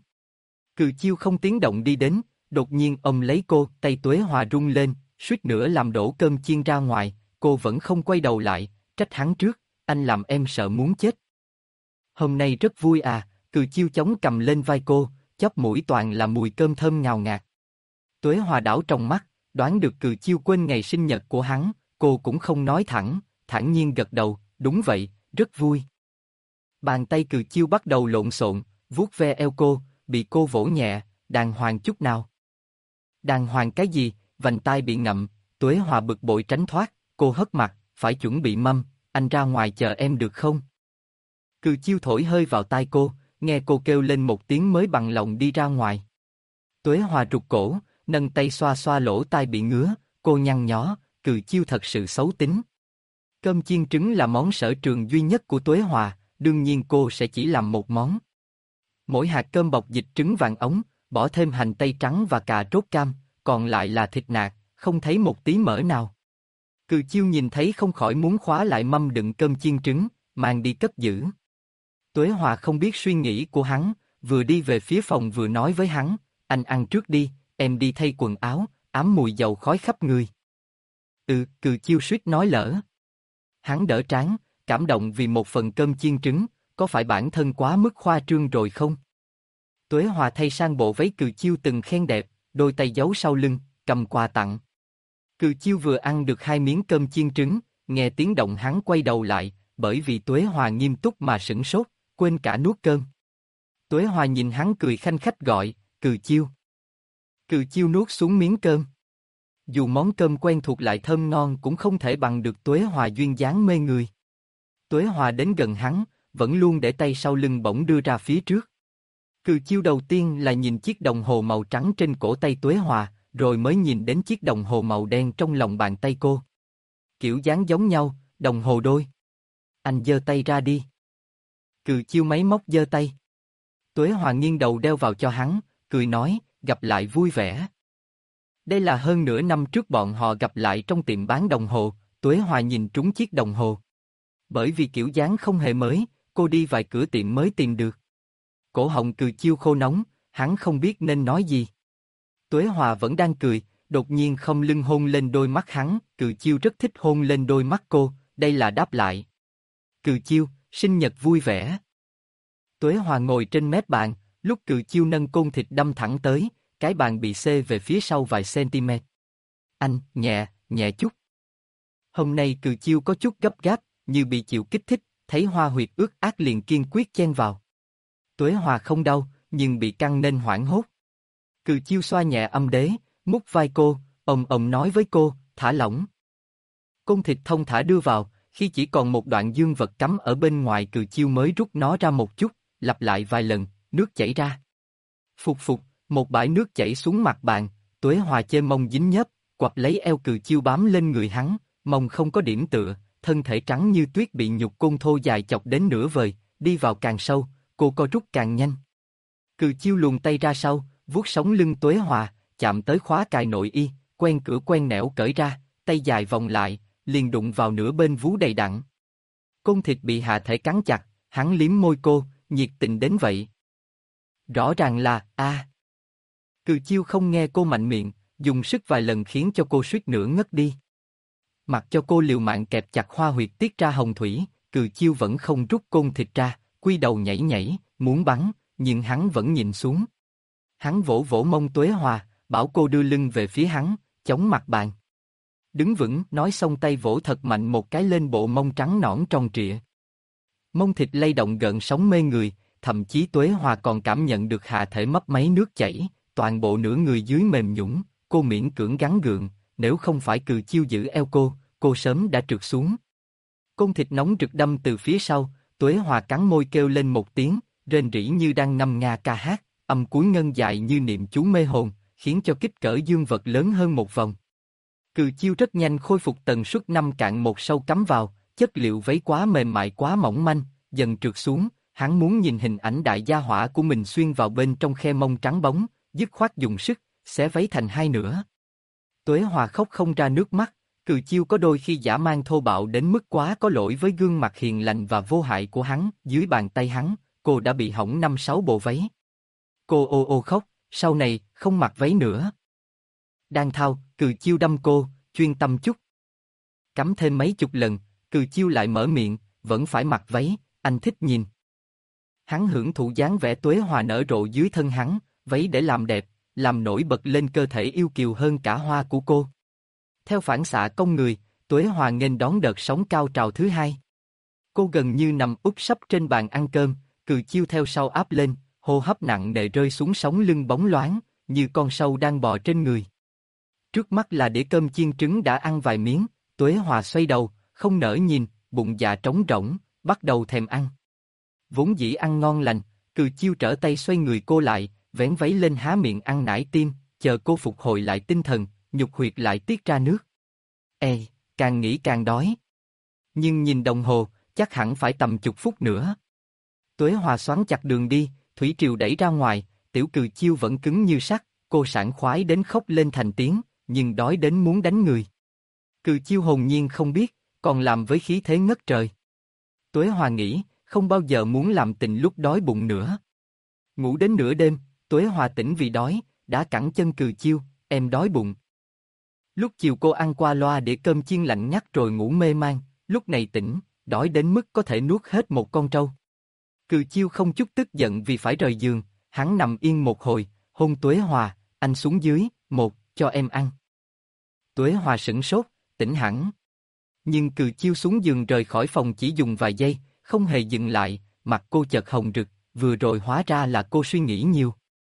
Cừ Chiêu không tiếng động đi đến, đột nhiên ôm lấy cô, tay Tuế Hòa rung lên, suýt nữa làm đổ cơm chiên ra ngoài, cô vẫn không quay đầu lại, trách hắn trước, anh làm em sợ muốn chết. Hôm nay rất vui à, Cừ Chiêu chống cầm lên vai cô, chóp mũi toàn là mùi cơm thơm ngào ngạt. Tuế Hòa đảo trong mắt, đoán được Cừ Chiêu quên ngày sinh nhật của hắn, cô cũng không nói thẳng, thản nhiên gật đầu, đúng vậy, rất vui. Bàn tay Cừ Chiêu bắt đầu lộn xộn, vuốt ve eo cô, bị cô vỗ nhẹ, đàng hoàng chút nào. Đàng hoàng cái gì, vành tai bị ngậm, Tuế Hòa bực bội tránh thoát, cô hất mặt, phải chuẩn bị mâm, anh ra ngoài chờ em được không? Cừ Chiêu thổi hơi vào tai cô, nghe cô kêu lên một tiếng mới bằng lòng đi ra ngoài. Tuế Hòa rụt cổ, nâng tay xoa xoa lỗ tai bị ngứa, cô nhăn nhó, Cừ Chiêu thật sự xấu tính. Cơm chiên trứng là món sở trường duy nhất của Tuế Hòa, đương nhiên cô sẽ chỉ làm một món. Mỗi hạt cơm bọc dịch trứng vàng ống, bỏ thêm hành tây trắng và cà rốt cam, còn lại là thịt nạc, không thấy một tí mỡ nào. Cừ Chiêu nhìn thấy không khỏi muốn khóa lại mâm đựng cơm chiên trứng, mang đi cất giữ. Tuế Hòa không biết suy nghĩ của hắn, vừa đi về phía phòng vừa nói với hắn, anh ăn trước đi, em đi thay quần áo, ám mùi dầu khói khắp người. Ừ, Cừ Chiêu suýt nói lỡ. Hắn đỡ trán, cảm động vì một phần cơm chiên trứng, có phải bản thân quá mức khoa trương rồi không? Tuế Hòa thay sang bộ váy Cừ Chiêu từng khen đẹp, đôi tay giấu sau lưng, cầm quà tặng. Cừ Chiêu vừa ăn được hai miếng cơm chiên trứng, nghe tiếng động hắn quay đầu lại, bởi vì Tuế Hòa nghiêm túc mà sửng sốt, quên cả nuốt cơm. Tuế Hòa nhìn hắn cười khanh khách gọi, Cừ Chiêu. Cừ Chiêu nuốt xuống miếng cơm. Dù món cơm quen thuộc lại thơm ngon cũng không thể bằng được Tuế Hòa duyên dáng mê người. Tuế Hòa đến gần hắn, vẫn luôn để tay sau lưng bỗng đưa ra phía trước. Cừ Chiêu đầu tiên là nhìn chiếc đồng hồ màu trắng trên cổ tay Tuế Hòa, rồi mới nhìn đến chiếc đồng hồ màu đen trong lòng bàn tay cô. Kiểu dáng giống nhau, đồng hồ đôi. Anh giơ tay ra đi. Cừ Chiêu máy móc giơ tay. Tuế Hòa nghiêng đầu đeo vào cho hắn, cười nói, gặp lại vui vẻ. Đây là hơn nửa năm trước bọn họ gặp lại trong tiệm bán đồng hồ, Tuế Hòa nhìn trúng chiếc đồng hồ. Bởi vì kiểu dáng không hề mới, cô đi vài cửa tiệm mới tìm được. Cổ họng Cừ Chiêu khô nóng, hắn không biết nên nói gì. Tuế Hòa vẫn đang cười, đột nhiên không lưng hôn lên đôi mắt hắn, Cừ Chiêu rất thích hôn lên đôi mắt cô, đây là đáp lại. Cừ Chiêu, sinh nhật vui vẻ. Tuế Hòa ngồi trên mép bàn, lúc Cừ Chiêu nâng côn thịt đâm thẳng tới, cái bàn bị xê về phía sau vài cm. Anh, nhẹ, nhẹ chút. Hôm nay Cừ Chiêu có chút gấp gáp, như bị chịu kích thích, thấy hoa huyệt ướt át liền kiên quyết chen vào. Tuế Hòa không đau, nhưng bị căng nên hoảng hốt. Cừ Chiêu xoa nhẹ âm đế, mút vai cô, ồm ồm nói với cô, thả lỏng. Côn thịt thông thả đưa vào, khi chỉ còn một đoạn dương vật cắm ở bên ngoài Cừ Chiêu mới rút nó ra một chút, lặp lại vài lần, nước chảy ra. Phục phục, một bãi nước chảy xuống mặt bàn, Tuế Hòa chê mông dính nhớp, quặp lấy eo Cừ Chiêu bám lên người hắn, mông không có điểm tựa, thân thể trắng như tuyết bị nhục côn thô dài chọc đến nửa vời, đi vào càng sâu, cô co rút càng nhanh. Cừ Chiêu luồn tay ra sau, vuốt sống lưng Tuế Hòa, chạm tới khóa cài nội y, quen cửa quen nẻo cởi ra, tay dài vòng lại, liền đụng vào nửa bên vú đầy đặn. Côn thịt bị hạ thể cắn chặt, hắn liếm môi cô, nhiệt tình đến vậy. Rõ ràng là, a. À. Cừ Chiêu không nghe cô mạnh miệng, dùng sức vài lần khiến cho cô suýt nữa ngất đi. Mặc cho cô liều mạng kẹp chặt hoa huyệt tiết ra hồng thủy, Cừ Chiêu vẫn không rút côn thịt ra, quy đầu nhảy nhảy, muốn bắn, nhưng hắn vẫn nhìn xuống. Hắn vỗ vỗ mông Tuế Hòa, bảo cô đưa lưng về phía hắn, chống mặt bàn. Đứng vững, nói xong tay vỗ thật mạnh một cái lên bộ mông trắng nõn tròn trịa. Mông thịt lay động gợn sóng mê người, thậm chí Tuế Hòa còn cảm nhận được hạ thể mấp máy nước chảy, toàn bộ nửa người dưới mềm nhũn, cô miễn cưỡng gắng gượng, nếu không phải Cừ Chiêu giữ eo cô, cô sớm đã trượt xuống. Côn thịt nóng rực đâm từ phía sau, Tuế Hòa cắn môi kêu lên một tiếng, rên rỉ như đang ngâm nga ca hát, âm cuối ngân dài như niệm chú mê hồn, khiến cho kích cỡ dương vật lớn hơn một vòng. Cừ Chiêu rất nhanh khôi phục tần suất năm cạn một sâu cắm vào, chất liệu váy quá mềm mại quá mỏng manh, dần trượt xuống, hắn muốn nhìn hình ảnh đại gia hỏa của mình xuyên vào bên trong khe mông trắng bóng, dứt khoát dùng sức, xé váy thành hai nửa. Tuế Hòa khóc không ra nước mắt, Cừ Chiêu có đôi khi dã man thô bạo đến mức quá có lỗi với gương mặt hiền lành và vô hại của hắn, dưới bàn tay hắn, cô đã bị hỏng năm sáu bộ váy. Cô ô ô khóc, sau này, không mặc váy nữa. Đang thao, Cừ Chiêu đâm cô, chuyên tâm chút. Cắm thêm mấy chục lần, Cừ Chiêu lại mở miệng, vẫn phải mặc váy, anh thích nhìn. Hắn hưởng thụ dáng vẻ Tuế Hòa nở rộ dưới thân hắn, váy để làm đẹp, làm nổi bật lên cơ thể yêu kiều hơn cả hoa của cô. Theo phản xạ con người, Tuế Hòa nghênh đón đợt sóng cao trào thứ hai. Cô gần như nằm úp sấp trên bàn ăn cơm, Cừ Chiêu theo sau áp lên, hô hấp nặng nề rơi xuống sống lưng bóng loáng, như con sâu đang bò trên người. Trước mắt là đĩa cơm chiên trứng đã ăn vài miếng, Tuế Hòa xoay đầu, không nỡ nhìn, bụng dạ trống rỗng, bắt đầu thèm ăn. Vốn dĩ ăn ngon lành, Cừ Chiêu trở tay xoay người cô lại, vén váy lên há miệng ăn nải tim, chờ cô phục hồi lại tinh thần, nhục huyệt lại tiết ra nước. Ê, càng nghĩ càng đói. Nhưng nhìn đồng hồ, chắc hẳn phải tầm chục phút nữa. Tuế Hòa xoắn chặt đường đi, thủy triều đẩy ra ngoài, tiểu Cừ Chiêu vẫn cứng như sắt, cô sảng khoái đến khóc lên thành tiếng, nhưng đói đến muốn đánh người. Cừ Chiêu hồn nhiên không biết, còn làm với khí thế ngất trời. Tuế Hòa nghĩ, không bao giờ muốn làm tình lúc đói bụng nữa. Ngủ đến nửa đêm, Tuế Hòa tỉnh vì đói, đã cẳng chân Cừ Chiêu, em đói bụng. Lúc chiều cô ăn qua loa để cơm chiên lạnh ngắt rồi ngủ mê man, lúc này tỉnh, đói đến mức có thể nuốt hết một con trâu. Cừ Chiêu không chút tức giận vì phải rời giường, hắn nằm yên một hồi, hôn Tuế Hòa, anh xuống dưới, một, cho em ăn. Tuế Hòa sửng sốt, tỉnh hẳn. Nhưng Cừ Chiêu xuống giường rời khỏi phòng chỉ dùng vài giây, không hề dừng lại, mặt cô chợt hồng rực, vừa rồi hóa ra là cô suy nghĩ nhiều.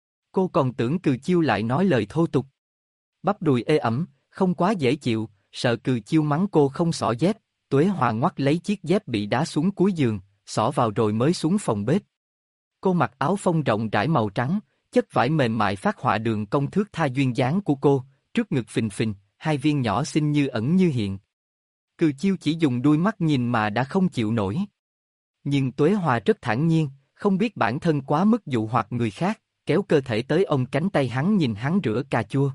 Cô còn tưởng Cừ Chiêu lại nói lời thô tục. Bắp đùi ê ẩm, không quá dễ chịu, sợ Cừ Chiêu mắng cô không xỏ dép, Tuế Hòa ngoắt lấy chiếc dép bị đá xuống cuối giường, xỏ vào rồi mới xuống phòng bếp. Cô mặc áo phông rộng rãi màu trắng, chất vải mềm mại phát họa đường cong thước tha duyên dáng của cô, trước ngực phình phình, hai viên nhỏ xinh như ẩn như hiện. Cừ Chiêu chỉ dùng đuôi mắt nhìn mà đã không chịu nổi. Nhưng Tuế Hòa rất thản nhiên, không biết bản thân quá mức dụ hoặc người khác, kéo cơ thể tới ôm cánh tay hắn nhìn hắn rửa cà chua.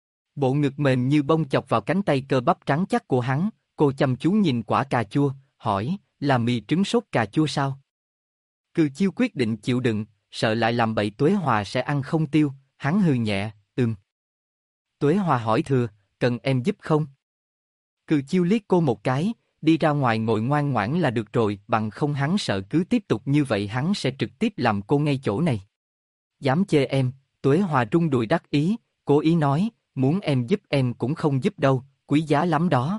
Bộ ngực mềm như bông chọc vào cánh tay cơ bắp trắng chắc của hắn, cô chăm chú nhìn quả cà chua, hỏi, là mì trứng sốt cà chua sao? Cừ Chiêu quyết định chịu đựng, sợ lại làm bậy Tuế Hòa sẽ ăn không tiêu, hắn hừ nhẹ, ừm. Tuế Hòa hỏi thừa, cần em giúp không? Cừ Chiêu liếc cô một cái, đi ra ngoài ngồi ngoan ngoãn là được rồi, bằng không hắn sợ cứ tiếp tục như vậy hắn sẽ trực tiếp làm cô ngay chỗ này. Dám chê em, Tuế Hòa rung đùi đắc ý, cố ý nói, muốn em giúp em cũng không giúp đâu, quý giá lắm đó.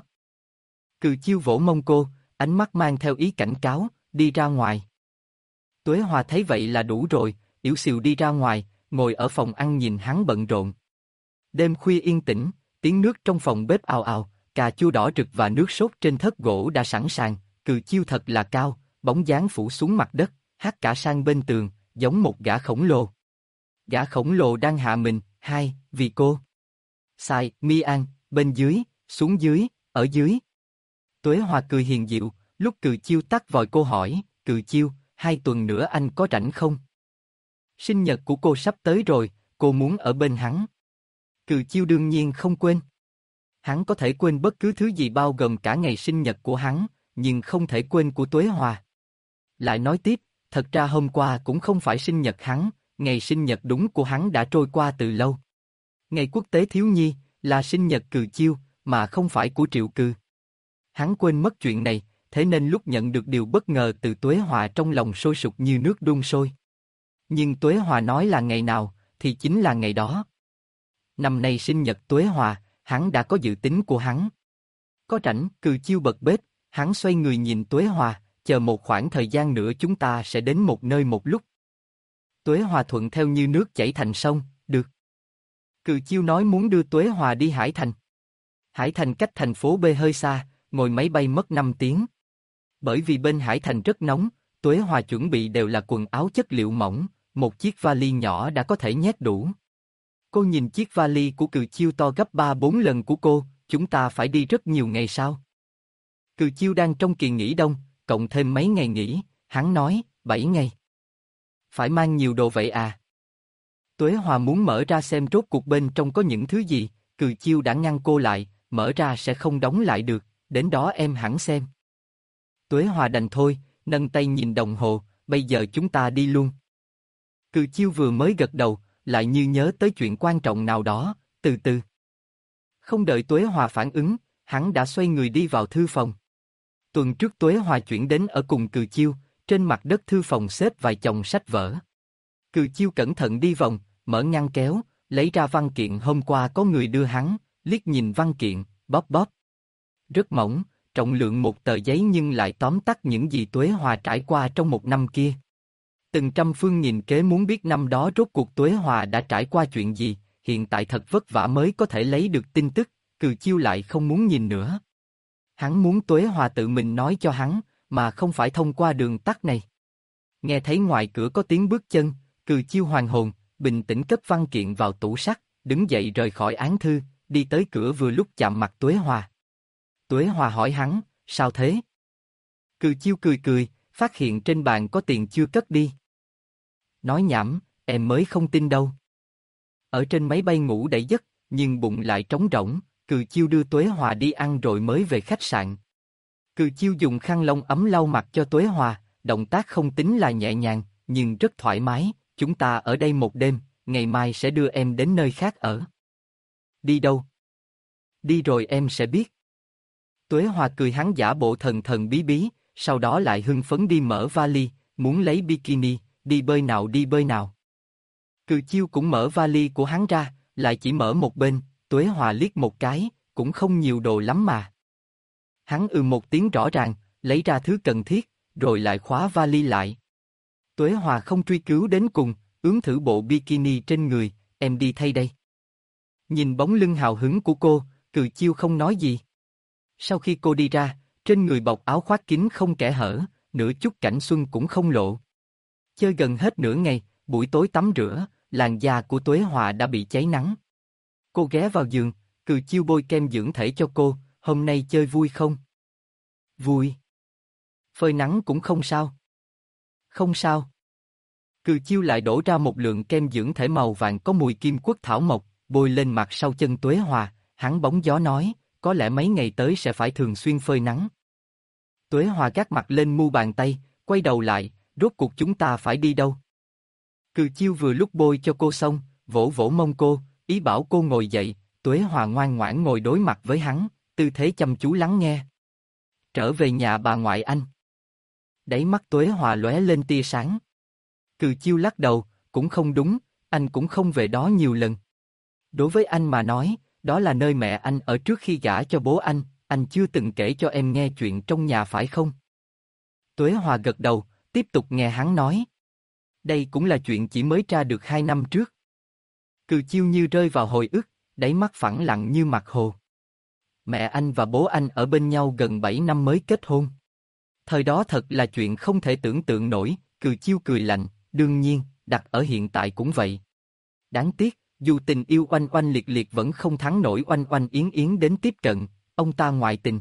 Cừ Chiêu vỗ mông cô, ánh mắt mang theo ý cảnh cáo, đi ra ngoài. Tuế Hòa thấy vậy là đủ rồi, yểu xìu đi ra ngoài, ngồi ở phòng ăn nhìn hắn bận rộn. Đêm khuya yên tĩnh, tiếng nước trong phòng bếp ào ào, cà chua đỏ rực và nước sốt trên thớt gỗ đã sẵn sàng, Cừ Chiêu thật là cao, bóng dáng phủ xuống mặt đất, hát cả sang bên tường, giống một gã khổng lồ. Gã khổng lồ đang hạ mình, hai, vì cô. Sai, Mi An, bên dưới, xuống dưới, ở dưới. Tuế Hòa cười hiền dịu, lúc Cừ Chiêu tắt vòi cô hỏi, Cừ Chiêu, hai tuần nữa anh có rảnh không? Sinh nhật của cô sắp tới rồi, cô muốn ở bên hắn. Cừ Chiêu đương nhiên không quên. Hắn có thể quên bất cứ thứ gì bao gồm cả ngày sinh nhật của hắn, nhưng không thể quên của Tuế Hòa. Lại nói tiếp, thật ra hôm qua cũng không phải sinh nhật hắn, ngày sinh nhật đúng của hắn đã trôi qua từ lâu. Ngày quốc tế thiếu nhi, là sinh nhật Cừ Chiêu, mà không phải của Triệu Cừ. Hắn quên mất chuyện này, thế nên lúc nhận được điều bất ngờ từ Tuế Hòa trong lòng sôi sục như nước đun sôi. Nhưng Tuế Hòa nói là ngày nào, thì chính là ngày đó. Năm nay sinh nhật Tuế Hòa, hắn đã có dự tính của hắn. Có rảnh, Cừ Chiêu bật bếp, hắn xoay người nhìn Tuế Hòa, chờ một khoảng thời gian nữa chúng ta sẽ đến một nơi một lúc. Tuế Hòa thuận theo như nước chảy thành sông, được. Cừ Chiêu nói muốn đưa Tuế Hòa đi Hải Thành. Hải Thành cách thành phố B hơi xa, ngồi máy bay mất năm tiếng. Bởi vì bên Hải Thành rất nóng, Tuế Hòa chuẩn bị đều là quần áo chất liệu mỏng, một chiếc vali nhỏ đã có thể nhét đủ. Cô nhìn chiếc vali của Cừ Chiêu to gấp ba bốn lần của cô, chúng ta phải đi rất nhiều ngày sao? Cừ Chiêu đang trong kỳ nghỉ đông, cộng thêm mấy ngày nghỉ, hắn nói, bảy ngày. Phải mang nhiều đồ vậy à? Tuế Hòa muốn mở ra xem rốt cuộc bên trong có những thứ gì, Cừ Chiêu đã ngăn cô lại, mở ra sẽ không đóng lại được, đến đó em hẳn xem. Tuế Hòa đành thôi, nâng tay nhìn đồng hồ, bây giờ chúng ta đi luôn. Cừ Chiêu vừa mới gật đầu, lại như nhớ tới chuyện quan trọng nào đó, từ từ. Không đợi Tuế Hòa phản ứng, hắn đã xoay người đi vào thư phòng. Tuần trước Tuế Hòa chuyển đến ở cùng Cừ Chiêu, trên mặt đất thư phòng xếp vài chồng sách vở. Cừ Chiêu cẩn thận đi vòng, mở ngăn kéo, lấy ra văn kiện hôm qua có người đưa hắn, liếc nhìn văn kiện, bóp bóp. Rất mỏng, trọng lượng một tờ giấy nhưng lại tóm tắt những gì Tuế Hòa trải qua trong một năm kia. Từng trăm phương nghìn kế muốn biết năm đó rốt cuộc Tuế Hòa đã trải qua chuyện gì, hiện tại thật vất vả mới có thể lấy được tin tức, Cừ Chiêu lại không muốn nhìn nữa. Hắn muốn Tuế Hòa tự mình nói cho hắn, mà không phải thông qua đường tắt này. Nghe thấy ngoài cửa có tiếng bước chân, Cừ Chiêu hoàn hồn, bình tĩnh cất văn kiện vào tủ sắt, đứng dậy rời khỏi án thư, đi tới cửa vừa lúc chạm mặt Tuế Hòa. Tuế Hòa hỏi hắn, sao thế? Cừ Chiêu cười cười, phát hiện trên bàn có tiền chưa cất đi. Nói nhảm, em mới không tin đâu. Ở trên máy bay ngủ đầy giấc, nhưng bụng lại trống rỗng, Cừ Chiêu đưa Tuế Hòa đi ăn rồi mới về khách sạn. Cừ Chiêu dùng khăn lông ấm lau mặt cho Tuế Hòa, động tác không tính là nhẹ nhàng, nhưng rất thoải mái, chúng ta ở đây một đêm, ngày mai sẽ đưa em đến nơi khác ở. Đi đâu? Đi rồi em sẽ biết. Tuế Hòa cười hắn giả bộ thần thần bí bí, sau đó lại hưng phấn đi mở vali, muốn lấy bikini, đi bơi nào đi bơi nào. Cừ Chiêu cũng mở vali của hắn ra, lại chỉ mở một bên, Tuế Hòa liếc một cái, cũng không nhiều đồ lắm mà. Hắn ừ một tiếng rõ ràng, lấy ra thứ cần thiết, rồi lại khóa vali lại. Tuế Hòa không truy cứu đến cùng, ướm thử bộ bikini trên người, em đi thay đây. Nhìn bóng lưng hào hứng của cô, Cừ Chiêu không nói gì. Sau khi cô đi ra, trên người bọc áo khoác kín không kẽ hở, nửa chút cảnh xuân cũng không lộ. Chơi gần hết nửa ngày, buổi tối tắm rửa, làn da của Tuế Hòa đã bị cháy nắng. Cô ghé vào giường, Cừ Chiêu bôi kem dưỡng thể cho cô, hôm nay chơi vui không? Vui. Phơi nắng cũng không sao. Không sao. Cừ Chiêu lại đổ ra một lượng kem dưỡng thể màu vàng có mùi kim quất thảo mộc, bôi lên mặt sau chân Tuế Hòa, hắn bóng gió nói, có lẽ mấy ngày tới sẽ phải thường xuyên phơi nắng. Tuế Hòa gác mặt lên mu bàn tay, quay đầu lại, rốt cuộc chúng ta phải đi đâu? Cừ Chiêu vừa lúc bôi cho cô xong, vỗ vỗ mông cô, ý bảo cô ngồi dậy, Tuế Hòa ngoan ngoãn ngồi đối mặt với hắn, tư thế chăm chú lắng nghe. Trở về nhà bà ngoại anh. Đáy mắt Tuế Hòa lóe lên tia sáng. Cừ Chiêu lắc đầu, cũng không đúng, anh cũng không về đó nhiều lần. Đối với anh mà nói, đó là nơi mẹ anh ở trước khi gả cho bố anh, anh chưa từng kể cho em nghe chuyện trong nhà phải không? Tuế Hòa gật đầu, tiếp tục nghe hắn nói. Đây cũng là chuyện chỉ mới tra được hai năm trước. Cừ Chiêu như rơi vào hồi ức, đáy mắt phẳng lặng như mặt hồ. Mẹ anh và bố anh ở bên nhau gần bảy năm mới kết hôn. Thời đó thật là chuyện không thể tưởng tượng nổi, Cừ Chiêu cười lạnh, đương nhiên, đặt ở hiện tại cũng vậy. Đáng tiếc, dù tình yêu oanh oanh liệt liệt vẫn không thắng nổi oanh oanh yến yến đến tiếp cận, ông ta ngoại tình.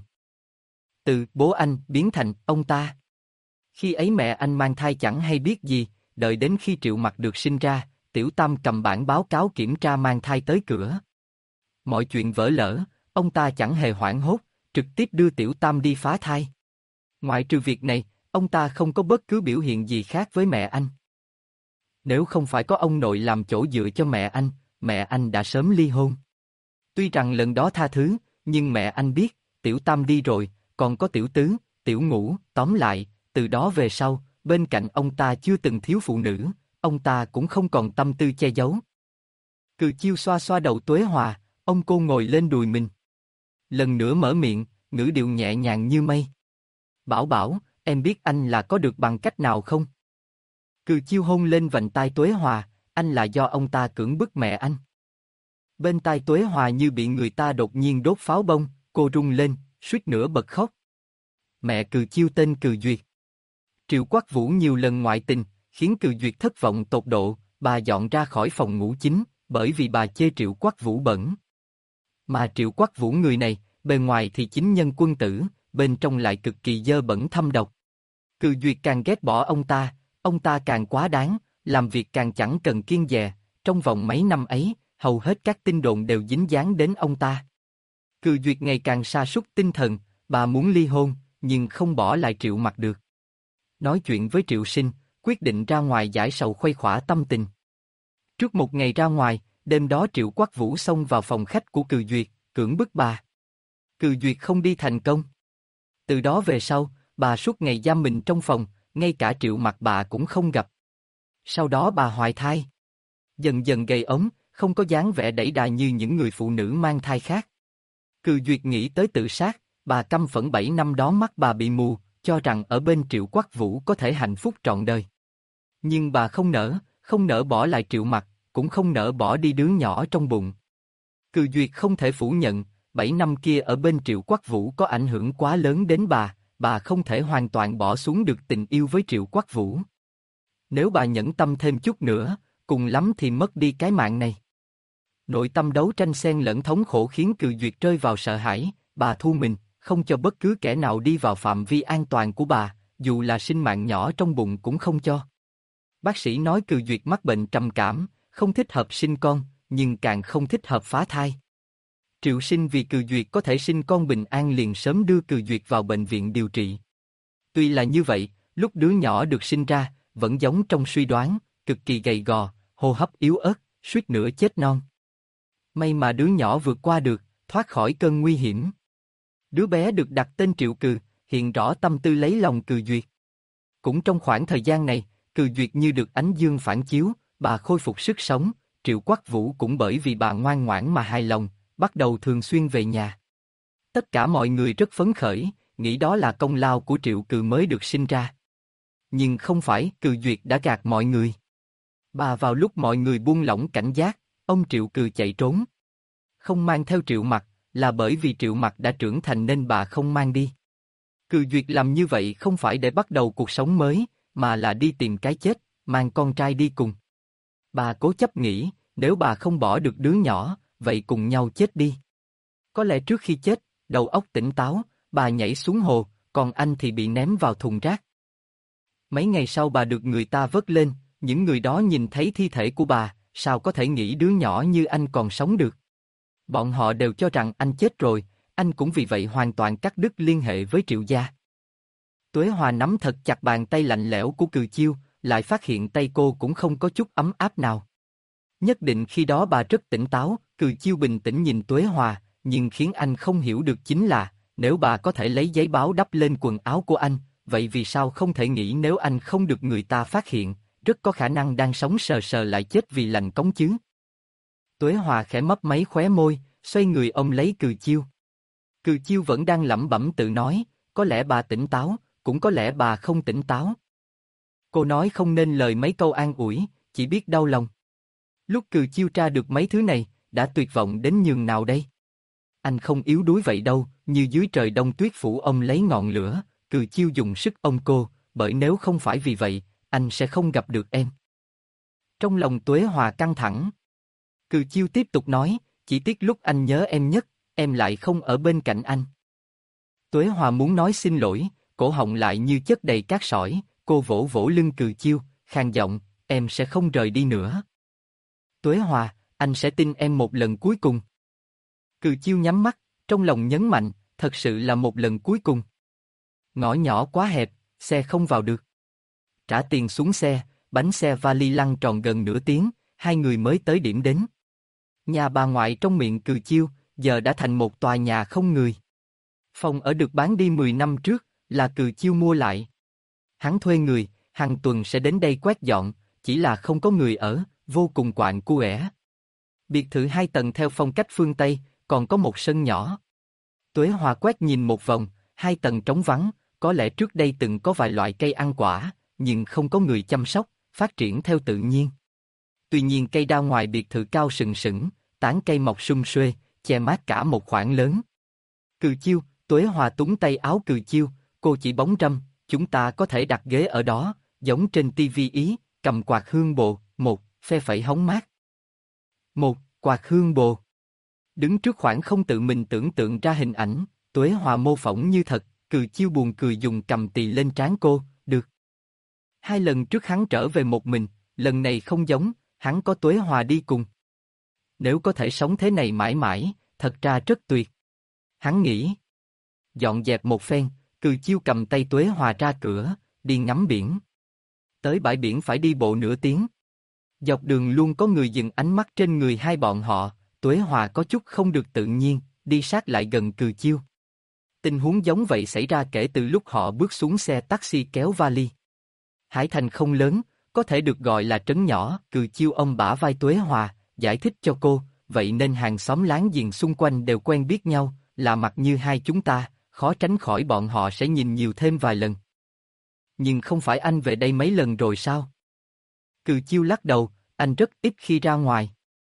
Từ bố anh biến thành ông ta. Khi ấy mẹ anh mang thai chẳng hay biết gì, đợi đến khi Triệu Mặc được sinh ra, Tiểu Tam cầm bản báo cáo kiểm tra mang thai tới cửa. Mọi chuyện vỡ lỡ, ông ta chẳng hề hoảng hốt, trực tiếp đưa Tiểu Tam đi phá thai. Ngoại trừ việc này, ông ta không có bất cứ biểu hiện gì khác với mẹ anh. Nếu không phải có ông nội làm chỗ dựa cho mẹ anh, mẹ anh đã sớm ly hôn. Tuy rằng lần đó tha thứ, nhưng mẹ anh biết, Tiểu Tam đi rồi, còn có Tiểu Tứ, Tiểu Ngũ, tóm lại, từ đó về sau, bên cạnh ông ta chưa từng thiếu phụ nữ, ông ta cũng không còn tâm tư che giấu. Cừ Chiêu xoa xoa đầu Tuế Hòa, ông cô ngồi lên đùi mình. Lần nữa mở miệng, ngữ điệu nhẹ nhàng như mây. Bảo Bảo, em biết anh là có được bằng cách nào không? Cừ Chiêu hôn lên vành tai Tuế Hòa, anh là do ông ta cưỡng bức mẹ anh. Bên tai Tuế Hòa như bị người ta đột nhiên đốt pháo bông, cô rung lên, suýt nữa bật khóc. Mẹ Cừ Chiêu tên Cừ Duyệt. Triệu Quắc Vũ nhiều lần ngoại tình, khiến Cừ Duyệt thất vọng tột độ, bà dọn ra khỏi phòng ngủ chính, bởi vì bà chê Triệu Quắc Vũ bẩn. Mà Triệu Quắc Vũ người này, bề ngoài thì chính nhân quân tử, bên trong lại cực kỳ dơ bẩn thâm độc. Cừ Duyệt càng ghét bỏ ông ta, ông ta càng quá đáng, làm việc càng chẳng cần kiêng dè, trong vòng mấy năm ấy, hầu hết các tin đồn đều dính dáng đến ông ta. Cừ Duyệt ngày càng sa sút tinh thần, bà muốn ly hôn, nhưng không bỏ lại Triệu Mặc được. Nói chuyện với Triệu Sinh, quyết định ra ngoài giải sầu khuây khỏa tâm tình. Trước một ngày ra ngoài, đêm đó Triệu Quắc Vũ xông vào phòng khách của Cừ Duyệt, cưỡng bức bà. Cừ Duyệt không đi thành công. Từ đó về sau, bà suốt ngày giam mình trong phòng, ngay cả Triệu Mặc bà cũng không gặp. Sau đó bà hoài thai. Dần dần gầy ốm, không có dáng vẻ đẩy đà như những người phụ nữ mang thai khác. Cừ Duyệt nghĩ tới tự sát, bà căm phẫn bảy năm đó mắt bà bị mù, cho rằng ở bên Triệu Quắc Vũ có thể hạnh phúc trọn đời. Nhưng bà không nỡ, không nỡ bỏ lại Triệu Mặc, cũng không nỡ bỏ đi đứa nhỏ trong bụng. Cừ Duyệt không thể phủ nhận, bảy năm kia ở bên Triệu Quắc Vũ có ảnh hưởng quá lớn đến bà, bà không thể hoàn toàn bỏ xuống được tình yêu với Triệu Quắc Vũ. Nếu bà nhẫn tâm thêm chút nữa, cùng lắm thì mất đi cái mạng này. Nội tâm đấu tranh xen lẫn thống khổ khiến Cừ Duyệt rơi vào sợ hãi, bà thu mình, không cho bất cứ kẻ nào đi vào phạm vi an toàn của bà, dù là sinh mạng nhỏ trong bụng cũng không cho. Bác sĩ nói Cừ Duyệt mắc bệnh trầm cảm, không thích hợp sinh con, nhưng càng không thích hợp phá thai. Triệu Sinh vì Cừ Duyệt có thể sinh con bình an liền sớm đưa Cừ Duyệt vào bệnh viện điều trị. Tuy là như vậy, lúc đứa nhỏ được sinh ra, vẫn giống trong suy đoán, cực kỳ gầy gò, hô hấp yếu ớt, suýt nữa chết non. May mà đứa nhỏ vượt qua được, thoát khỏi cơn nguy hiểm. Đứa bé được đặt tên Triệu Cừ, hiện rõ tâm tư lấy lòng Cừ Duyệt. Cũng trong khoảng thời gian này, Cừ Duyệt như được ánh dương phản chiếu, bà khôi phục sức sống, Triệu Quắc Vũ cũng bởi vì bà ngoan ngoãn mà hài lòng, bắt đầu thường xuyên về nhà. Tất cả mọi người rất phấn khởi, nghĩ đó là công lao của Triệu Cừ mới được sinh ra. Nhưng không phải, Cừ Duyệt đã gạt mọi người. Bà vào lúc mọi người buông lỏng cảnh giác, ông Triệu Cừ chạy trốn. Không mang theo Triệu Mặc, là bởi vì Triệu Mặc đã trưởng thành nên bà không mang đi. Cừ Duyệt làm như vậy không phải để bắt đầu cuộc sống mới, mà là đi tìm cái chết, mang con trai đi cùng. Bà cố chấp nghĩ, nếu bà không bỏ được đứa nhỏ, vậy cùng nhau chết đi. Có lẽ trước khi chết, đầu óc tỉnh táo, bà nhảy xuống hồ, còn anh thì bị ném vào thùng rác. Mấy ngày sau bà được người ta vớt lên, những người đó nhìn thấy thi thể của bà, sao có thể nghĩ đứa nhỏ như anh còn sống được. Bọn họ đều cho rằng anh chết rồi, anh cũng vì vậy hoàn toàn cắt đứt liên hệ với Triệu gia. Tuế Hòa nắm thật chặt bàn tay lạnh lẽo của Cừ Chiêu, lại phát hiện tay cô cũng không có chút ấm áp nào. Nhất định khi đó bà rất tỉnh táo, Cừ Chiêu bình tĩnh nhìn Tuế Hòa, nhưng khiến anh không hiểu được chính là, nếu bà có thể lấy giấy báo đắp lên quần áo của anh, vậy vì sao không thể nghĩ nếu anh không được người ta phát hiện, rất có khả năng đang sống sờ sờ lại chết vì lạnh cống chứ. Tuế Hòa khẽ mấp máy khóe môi, xoay người ôm lấy Cừ Chiêu. Cừ Chiêu vẫn đang lẩm bẩm tự nói, có lẽ bà tỉnh táo, cũng có lẽ bà không tỉnh táo. Cô nói không nên lời mấy câu an ủi, chỉ biết đau lòng. Lúc Cừ Chiêu tra được mấy thứ này, đã tuyệt vọng đến nhường nào đây? Anh không yếu đuối vậy đâu, như dưới trời đông tuyết phủ ông lấy ngọn lửa, Cừ Chiêu dùng sức ôm cô, bởi nếu không phải vì vậy, anh sẽ không gặp được em. Trong lòng Tuế Hòa căng thẳng. Cừ Chiêu tiếp tục nói, chỉ tiếc lúc anh nhớ em nhất, em lại không ở bên cạnh anh. Tuế Hòa muốn nói xin lỗi, cổ họng lại như chất đầy cát sỏi, cô vỗ vỗ lưng Cừ Chiêu, khàn giọng, em sẽ không rời đi nữa. Tuế Hòa, anh sẽ tin em một lần cuối cùng. Cừ Chiêu nhắm mắt, trong lòng nhấn mạnh, thật sự là một lần cuối cùng. Ngõ nhỏ quá hẹp, xe không vào được. Trả tiền xuống xe, bánh xe vali lăn tròn gần nửa tiếng, hai người mới tới điểm đến. Nhà bà ngoại trong miệng Cừ Chiêu, giờ đã thành một tòa nhà không người. Phòng ở được bán đi mười năm trước, là Cừ Chiêu mua lại. Hắn thuê người, hàng tuần sẽ đến đây quét dọn, chỉ là không có người ở, vô cùng quạnh quẽ. Biệt thự hai tầng theo phong cách phương Tây, còn có một sân nhỏ. Tuế Hòa quét nhìn một vòng, hai tầng trống vắng, có lẽ trước đây từng có vài loại cây ăn quả, nhưng không có người chăm sóc, phát triển theo tự nhiên. Tuy nhiên cây đao ngoài biệt thự cao sừng sững, tán cây mọc sum xuê, che mát cả một khoảng lớn. Cừ Chiêu, Tuế Hòa túng tay áo Cừ Chiêu, cô chỉ bóng râm, chúng ta có thể đặt ghế ở đó, giống trên tivi Ý, cầm quạt hương bồ, một, phe phẩy hóng mát. Một, quạt hương bồ. Đứng trước khoảng không tự mình tưởng tượng ra hình ảnh, Tuế Hòa mô phỏng như thật, Cừ Chiêu buồn cười dùng cầm tì lên trán cô, được. Hai lần trước hắn trở về một mình, lần này không giống, hắn có Tuế Hòa đi cùng. Nếu có thể sống thế này mãi mãi, thật ra rất tuyệt. Hắn nghĩ. Dọn dẹp một phen, Cừ Chiêu cầm tay Tuế Hòa ra cửa, đi ngắm biển. Tới bãi biển phải đi bộ nửa tiếng. Dọc đường luôn có người dừng ánh mắt trên người hai bọn họ, Tuế Hòa có chút không được tự nhiên, đi sát lại gần Cừ Chiêu. Tình huống giống vậy xảy ra kể từ lúc họ bước xuống xe taxi kéo vali. Hải Thành không lớn, có thể được gọi là trấn nhỏ, Cừ Chiêu ông bả vai Tuế Hòa, giải thích cho cô, vậy nên hàng xóm láng giềng xung quanh đều quen biết nhau, là mặt như hai chúng ta, khó tránh khỏi bọn họ sẽ nhìn nhiều thêm vài lần. Nhưng không phải anh về đây mấy lần rồi sao? Cừ Chiêu lắc đầu, anh rất ít khi ra ngoài.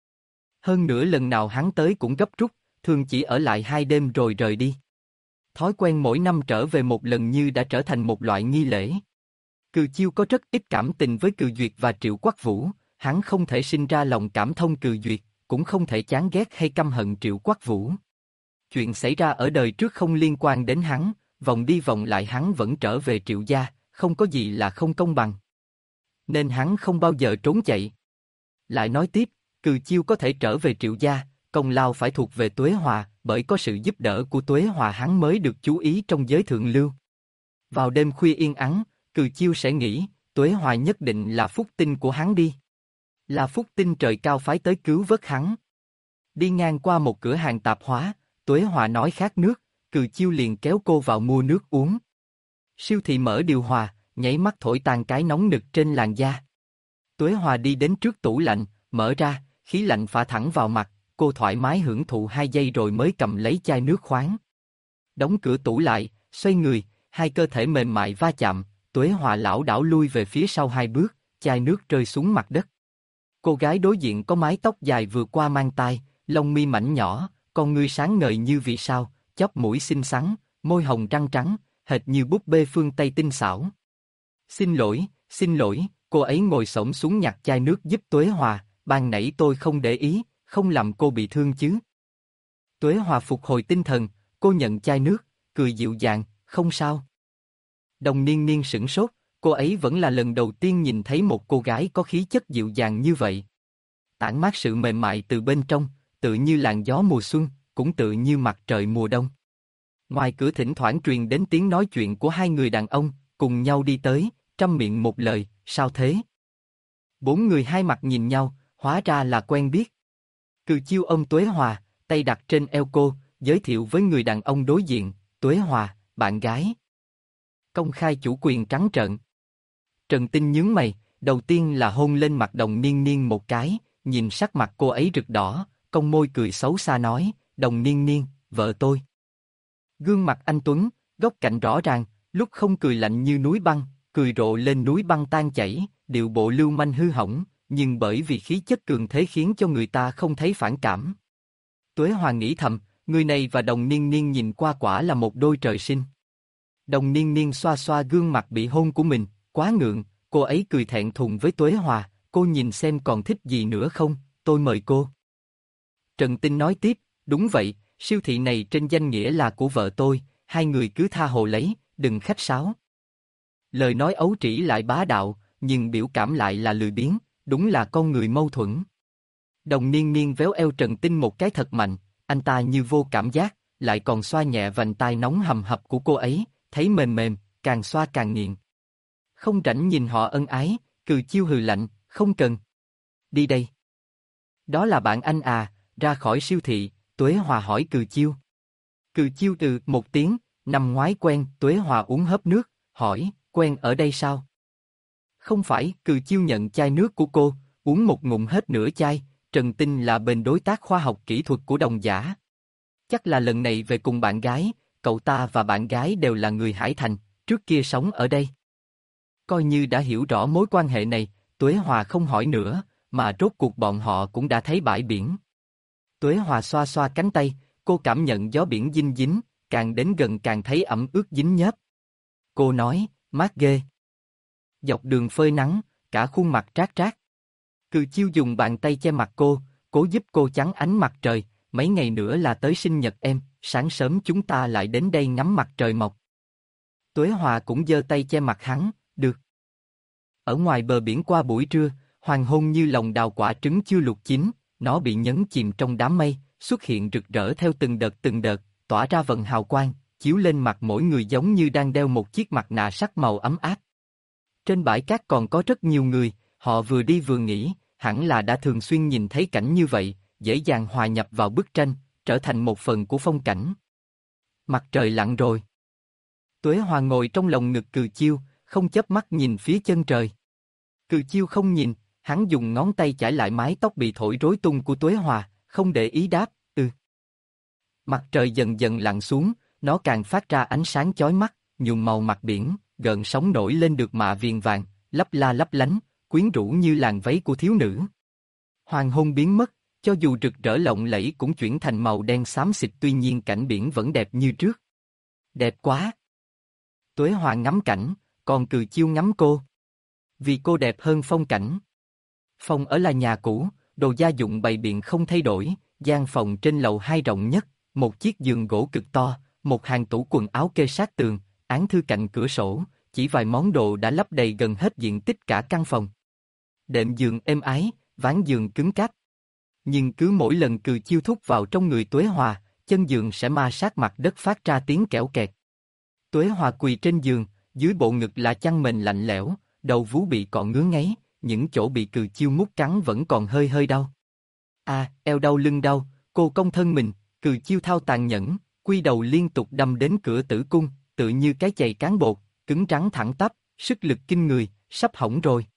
Hơn nữa lần nào hắn tới cũng gấp rút, thường chỉ ở lại hai đêm rồi rời đi. Thói quen mỗi năm trở về một lần như đã trở thành một loại nghi lễ. Cừ Chiêu có rất ít cảm tình với Cừ Duyệt và Triệu Quắc Vũ, hắn không thể sinh ra lòng cảm thông Cừ Duyệt, cũng không thể chán ghét hay căm hận Triệu Quắc Vũ. Chuyện xảy ra ở đời trước không liên quan đến hắn, vòng đi vòng lại hắn vẫn trở về Triệu gia, không có gì là không công bằng. Nên hắn không bao giờ trốn chạy. Lại nói tiếp, Cừ Chiêu có thể trở về Triệu gia, công lao phải thuộc về Tuế Hòa, bởi có sự giúp đỡ của Tuế Hòa hắn mới được chú ý trong giới thượng lưu. Vào đêm khuya yên ắng, Cừ Chiêu sẽ nghĩ, Tuế Hòa nhất định là phúc tinh của hắn đi. Là phúc tinh trời cao phái tới cứu vớt hắn. Đi ngang qua một cửa hàng tạp hóa, Tuế Hòa nói khát nước, Cừ Chiêu liền kéo cô vào mua nước uống. Siêu thị mở điều hòa, nháy mắt thổi tan cái nóng nực trên làn da. Tuế Hòa đi đến trước tủ lạnh, mở ra, khí lạnh phả thẳng vào mặt, cô thoải mái hưởng thụ hai giây rồi mới cầm lấy chai nước khoáng. Đóng cửa tủ lại, xoay người, hai cơ thể mềm mại va chạm, Tuế Hòa lảo đảo lui về phía sau hai bước, chai nước rơi xuống mặt đất. Cô gái đối diện có mái tóc dài vừa qua mang tai, lông mi mảnh nhỏ, con ngươi sáng ngời như vì sao, chóp mũi xinh xắn, môi hồng răng trắng, hệt như búp bê phương Tây tinh xảo. Xin lỗi, xin lỗi, cô ấy ngồi xổm xuống nhặt chai nước giúp Tuế Hòa, ban nãy tôi không để ý, không làm cô bị thương chứ. Tuế Hòa phục hồi tinh thần, cô nhận chai nước, cười dịu dàng, không sao. Đồng Niên Niên sửng sốt, cô ấy vẫn là lần đầu tiên nhìn thấy một cô gái có khí chất dịu dàng như vậy. Tản mát sự mềm mại từ bên trong, tự như làn gió mùa xuân, cũng tự như mặt trời mùa đông. Ngoài cửa thỉnh thoảng truyền đến tiếng nói chuyện của hai người đàn ông, cùng nhau đi tới, trăm miệng một lời, sao thế? Bốn người hai mặt nhìn nhau, hóa ra là quen biết. Cừ Chiêu ôm Tuế Hòa, tay đặt trên eo cô, giới thiệu với người đàn ông đối diện, Tuế Hòa, bạn gái. Công khai chủ quyền trắng trợn. Trần Tinh nhướng mày, đầu tiên là hôn lên mặt Đồng Niên Niên một cái, nhìn sắc mặt cô ấy rực đỏ, cong môi cười xấu xa nói, Đồng Niên Niên, vợ tôi. Gương mặt anh Tuấn, góc cạnh rõ ràng, lúc không cười lạnh như núi băng, cười rộ lên núi băng tan chảy, điệu bộ lưu manh hư hỏng, nhưng bởi vì khí chất cường thế khiến cho người ta không thấy phản cảm. Tuế Hòa nghĩ thầm, người này và Đồng Niên Niên nhìn qua quả là một đôi trời sinh. Đồng Niên Niên xoa xoa gương mặt bị hôn của mình, quá ngượng, cô ấy cười thẹn thùng với Tuế Hòa, cô nhìn xem còn thích gì nữa không, tôi mời cô. Trần Tinh nói tiếp, đúng vậy, siêu thị này trên danh nghĩa là của vợ tôi, hai người cứ tha hồ lấy, đừng khách sáo. Lời nói ấu trĩ lại bá đạo, nhưng biểu cảm lại là lười biếng, đúng là con người mâu thuẫn. Đồng Niên Niên véo eo Trần Tinh một cái thật mạnh, anh ta như vô cảm giác, lại còn xoa nhẹ vành tai nóng hầm hập của cô ấy, thấy mềm mềm, càng xoa càng nghiện. Không rảnh nhìn họ ân ái, Cừ Chiêu hừ lạnh, không cần. Đi đây. Đó là bạn anh à, ra khỏi siêu thị, Tuế Hòa hỏi Cừ Chiêu. Cừ Chiêu từ một tiếng, năm ngoái quen, Tuế Hòa uống hớp nước, hỏi, quen ở đây sao? Không phải, Cừ Chiêu nhận chai nước của cô, uống một ngụm hết nửa chai, Trần Tinh là bên đối tác khoa học kỹ thuật của Đồng Giả. Chắc là lần này về cùng bạn gái, cậu ta và bạn gái đều là người Hải Thành, trước kia sống ở đây. Coi như đã hiểu rõ mối quan hệ này, Tuế Hòa không hỏi nữa, mà rốt cuộc bọn họ cũng đã thấy bãi biển. Tuế Hòa xoa xoa cánh tay, cô cảm nhận gió biển dinh dính, càng đến gần càng thấy ẩm ướt dính nhớp. Cô nói, mát ghê. Dọc đường phơi nắng, cả khuôn mặt trát trát. Cừ Chiêu dùng bàn tay che mặt cô, cố giúp cô chắn ánh mặt trời, mấy ngày nữa là tới sinh nhật em, sáng sớm chúng ta lại đến đây ngắm mặt trời mọc. Tuế Hòa cũng giơ tay che mặt hắn, được. Ở ngoài bờ biển qua buổi trưa, hoàng hôn như lòng đào quả trứng chưa luộc chín, nó bị nhấn chìm trong đám mây, xuất hiện rực rỡ theo từng đợt từng đợt, tỏa ra vần hào quang, chiếu lên mặt mỗi người giống như đang đeo một chiếc mặt nạ sắc màu ấm áp. Trên bãi cát còn có rất nhiều người, họ vừa đi vừa nghĩ, hẳn là đã thường xuyên nhìn thấy cảnh như vậy, dễ dàng hòa nhập vào bức tranh, trở thành một phần của phong cảnh. Mặt trời lặn rồi. Tuế Hòa ngồi trong lòng ngực Cừ Chiêu, không chớp mắt nhìn phía chân trời. Cừ Chiêu không nhìn, hắn dùng ngón tay chải lại mái tóc bị thổi rối tung của Tuế Hòa, không để ý đáp, ừ. Mặt trời dần dần lặn xuống, nó càng phát ra ánh sáng chói mắt, nhuộm màu mặt biển, gợn sóng nổi lên được mạ viền vàng, lấp la lấp lánh, quyến rũ như làn váy của thiếu nữ. Hoàng hôn biến mất, cho dù rực rỡ lộng lẫy cũng chuyển thành màu đen xám xịt, tuy nhiên cảnh biển vẫn đẹp như trước. Đẹp quá! Tuế Hòa ngắm cảnh, còn Cừ Chiêu ngắm cô. Vì cô đẹp hơn phong cảnh. Phòng ở là nhà cũ, đồ gia dụng bày biện không thay đổi, gian phòng trên lầu hai rộng nhất, một chiếc giường gỗ cực to, một hàng tủ quần áo kê sát tường, án thư cạnh cửa sổ, chỉ vài món đồ đã lấp đầy gần hết diện tích cả căn phòng. Đệm giường êm ái, ván giường cứng cáp. Nhưng cứ mỗi lần Cừ Chiêu thúc vào trong người Tuế Hòa, chân giường sẽ ma sát mặt đất phát ra tiếng kẽo kẹt. Tuế Hòa quỳ trên giường, dưới bộ ngực là chăn mền lạnh lẽo, đầu vú bị cọ ngứa ngáy, những chỗ bị Cừ Chiêu mút cắn vẫn còn hơi hơi đau. À, eo đau lưng đau, cô cong thân mình, Cừ Chiêu thao tàn nhẫn, quy đầu liên tục đâm đến cửa tử cung, tự như cái chày cán bột, cứng rắn thẳng tắp, sức lực kinh người, sắp hỏng rồi.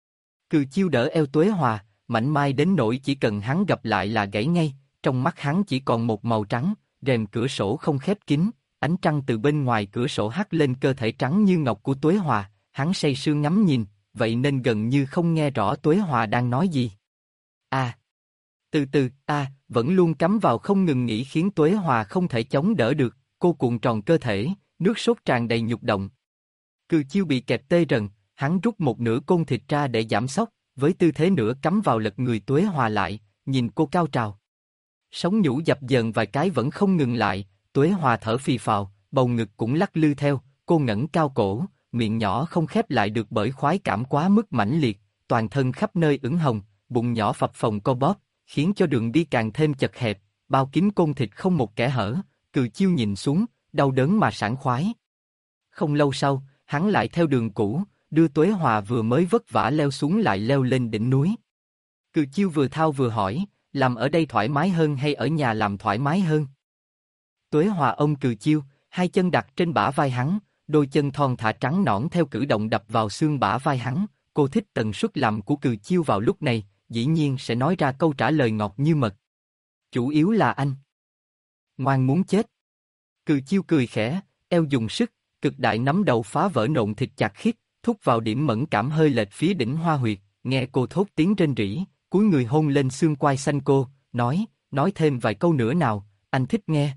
Cừ Chiêu đỡ eo Tuế Hòa, mảnh mai đến nỗi chỉ cần hắn gặp lại là gãy ngay, trong mắt hắn chỉ còn một màu trắng, rèm cửa sổ không khép kín, ánh trăng từ bên ngoài cửa sổ hắt lên cơ thể trắng như ngọc của Tuế Hòa, hắn say sưa ngắm nhìn, vậy nên gần như không nghe rõ Tuế Hòa đang nói gì. À, từ từ, à, vẫn luôn cắm vào không ngừng nghỉ khiến Tuế Hòa không thể chống đỡ được, cô cuộn tròn cơ thể, nước sốt tràn đầy nhục động. Cừ Chiêu bị kẹp tê rần, hắn rút một nửa côn thịt ra để giảm sốc, với tư thế nửa cắm vào lật người Tuế Hòa lại, nhìn cô cao trào. Sống nhũ dập dờn vài cái vẫn không ngừng lại, Tuế Hòa thở phì phào, bầu ngực cũng lắc lư theo, cô ngẩng cao cổ, miệng nhỏ không khép lại được bởi khoái cảm quá mức mãnh liệt, toàn thân khắp nơi ửng hồng, bụng nhỏ phập phồng co bóp, khiến cho đường đi càng thêm chật hẹp, bao kín côn thịt không một kẽ hở. Cừ Chiêu nhìn xuống, đau đớn mà sảng khoái. Không lâu sau, hắn lại theo đường cũ, đưa Tuế Hòa vừa mới vất vả leo xuống lại leo lên đỉnh núi. Cừ Chiêu vừa thao vừa hỏi, làm ở đây thoải mái hơn hay ở nhà làm thoải mái hơn? Tuế Hòa ôm Cừ Chiêu, hai chân đặt trên bả vai hắn, đôi chân thon thả trắng nõn theo cử động đập vào xương bả vai hắn. Cô thích tần suất làm của Cừ Chiêu vào lúc này, dĩ nhiên sẽ nói ra câu trả lời ngọt như mật. Chủ yếu là anh. Ngoan muốn chết. Cừ Chiêu cười khẽ, eo dùng sức, cực đại nắm đầu phá vỡ nộn thịt chặt khít, thúc vào điểm mẫn cảm hơi lệch phía đỉnh hoa huyệt, nghe cô thốt tiếng rên rỉ, cúi người hôn lên xương quai xanh cô, nói, nói thêm vài câu nữa nào, anh thích nghe.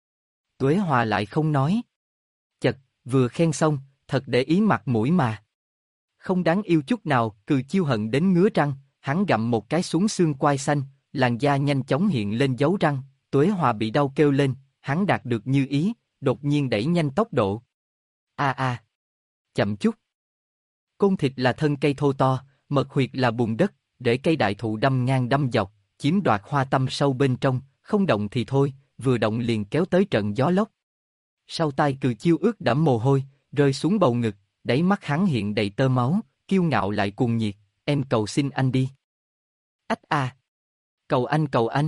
Tuế Hòa lại không nói. Chật, vừa khen xong, thật để ý mặt mũi mà. Không đáng yêu chút nào, Cừ Chiêu hận đến ngứa răng, hắn gặm một cái xuống xương quai xanh, làn da nhanh chóng hiện lên dấu răng, Tuế Hòa bị đau kêu lên, hắn đạt được như ý, đột nhiên đẩy nhanh tốc độ. A a, à. Chậm chút. Côn thịt là thân cây thô to, mật huyệt là bùn đất, để cây đại thụ đâm ngang đâm dọc, chiếm đoạt hoa tâm sâu bên trong, không động thì thôi, vừa động liền kéo tới trận gió lốc. Sau tai Cừ Chiêu ướt đẫm mồ hôi, rơi xuống bầu ngực, đáy mắt hắn hiện đầy tơ máu, kiêu ngạo lại cuồng nhiệt, em cầu xin anh đi. Ách à! Cầu anh cầu anh!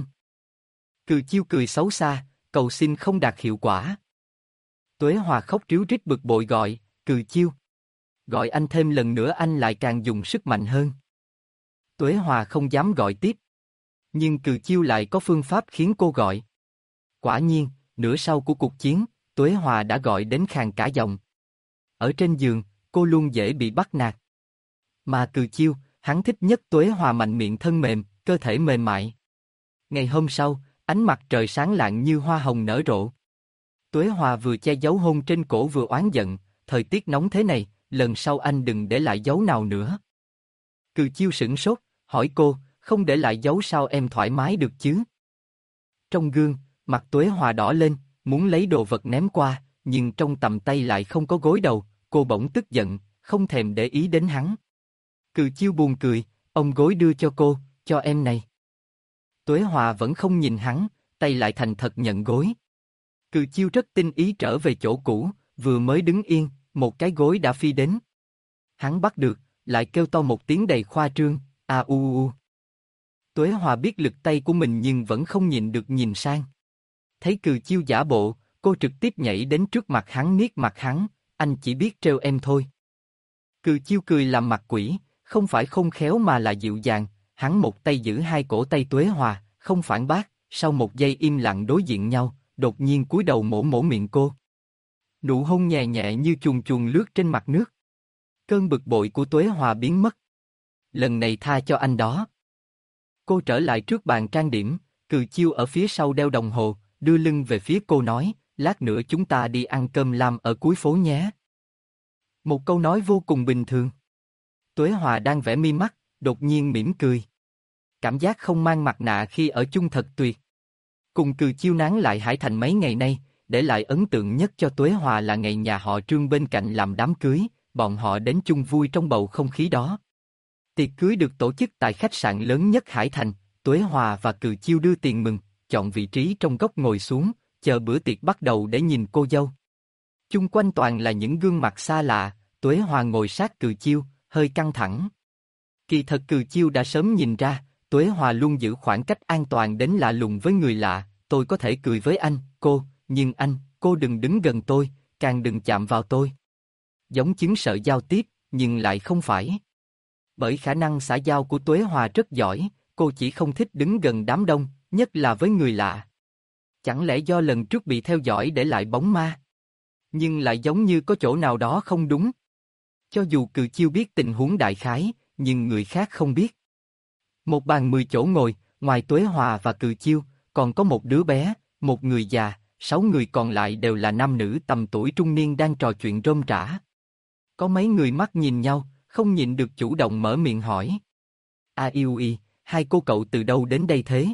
Cừ Chiêu cười xấu xa, cầu xin không đạt hiệu quả. Tuế Hòa khóc ríu rít bực bội gọi, Cừ Chiêu. Gọi anh thêm lần nữa anh lại càng dùng sức mạnh hơn. Tuế Hòa không dám gọi tiếp. Nhưng Cừ Chiêu lại có phương pháp khiến cô gọi. Quả nhiên, nửa sau của cuộc chiến, Tuế Hòa đã gọi đến khàn cả giọng. Ở trên giường, cô luôn dễ bị bắt nạt. Mà Cừ Chiêu, hắn thích nhất Tuế Hòa mạnh miệng thân mềm, cơ thể mềm mại. Ngày hôm sau, ánh mặt trời sáng lạng như hoa hồng nở rộ. Tuế Hòa vừa che giấu hôn trên cổ vừa oán giận, thời tiết nóng thế này, lần sau anh đừng để lại dấu nào nữa. Cừ Chiêu sửng sốt, hỏi cô, không để lại dấu sao em thoải mái được chứ? Trong gương, mặt Tuế Hòa đỏ lên, muốn lấy đồ vật ném qua, nhưng trong tầm tay lại không có gối đầu, cô bỗng tức giận, không thèm để ý đến hắn. Cừ Chiêu buồn cười, ông gối đưa cho cô, cho em này. Tuế Hòa vẫn không nhìn hắn, tay lại thành thật nhận gối. Cừ Chiêu rất tinh ý trở về chỗ cũ, vừa mới đứng yên, một cái gối đã phi đến. Hắn bắt được, lại kêu to một tiếng đầy khoa trương, a u u. Tuế Hòa biết lực tay của mình nhưng vẫn không nhịn được nhìn sang. Thấy Cừ Chiêu giả bộ, cô trực tiếp nhảy đến trước mặt hắn niết mặt hắn, anh chỉ biết trêu em thôi. Cừ Chiêu cười làm mặt quỷ, không phải khôn khéo mà là dịu dàng, hắn một tay giữ hai cổ tay Tuế Hòa, không phản bác, sau một giây im lặng đối diện nhau, đột nhiên cúi đầu mổ mổ miệng cô. Nụ hôn nhẹ nhẹ như chuồn chuồn lướt trên mặt nước. Cơn bực bội của Tuế Hòa biến mất. Lần này tha cho anh đó. Cô trở lại trước bàn trang điểm, Cừ Chiêu ở phía sau đeo đồng hồ, đưa lưng về phía cô nói, lát nữa chúng ta đi ăn cơm lam ở cuối phố nhé. Một câu nói vô cùng bình thường. Tuế Hòa đang vẽ mi mắt, đột nhiên mỉm cười. Cảm giác không mang mặt nạ khi ở chung thật tuyệt. Cùng Cừ Chiêu nán lại Hải Thành mấy ngày nay, để lại ấn tượng nhất cho Tuế Hòa là ngày nhà họ Trương bên cạnh làm đám cưới, bọn họ đến chung vui trong bầu không khí đó. Tiệc cưới được tổ chức tại khách sạn lớn nhất Hải Thành, Tuế Hòa và Cừ Chiêu đưa tiền mừng, chọn vị trí trong góc ngồi xuống, chờ bữa tiệc bắt đầu để nhìn cô dâu. Chung quanh toàn là những gương mặt xa lạ, Tuế Hòa ngồi sát Cừ Chiêu, hơi căng thẳng. Kỳ thật Cừ Chiêu đã sớm nhìn ra, Tuế Hòa luôn giữ khoảng cách an toàn đến lạ lùng với người lạ, tôi có thể cười với anh, cô, nhưng anh, cô đừng đứng gần tôi, càng đừng chạm vào tôi. Giống chứng sợ giao tiếp, nhưng lại không phải. Bởi khả năng xã giao của Tuế Hòa rất giỏi, cô chỉ không thích đứng gần đám đông, nhất là với người lạ. Chẳng lẽ do lần trước bị theo dõi để lại bóng ma? Nhưng lại giống như có chỗ nào đó không đúng. Cho dù Cừ Chiêu biết tình huống đại khái, nhưng người khác không biết. Một bàn mười chỗ ngồi, ngoài Tuế Hòa và Cừ Chiêu, còn có một đứa bé, một người già, sáu người còn lại đều là nam nữ tầm tuổi trung niên đang trò chuyện rôm rả. Có mấy người mắt nhìn nhau, không nhịn được chủ động mở miệng hỏi. A yêu y, hai cô cậu từ đâu đến đây thế?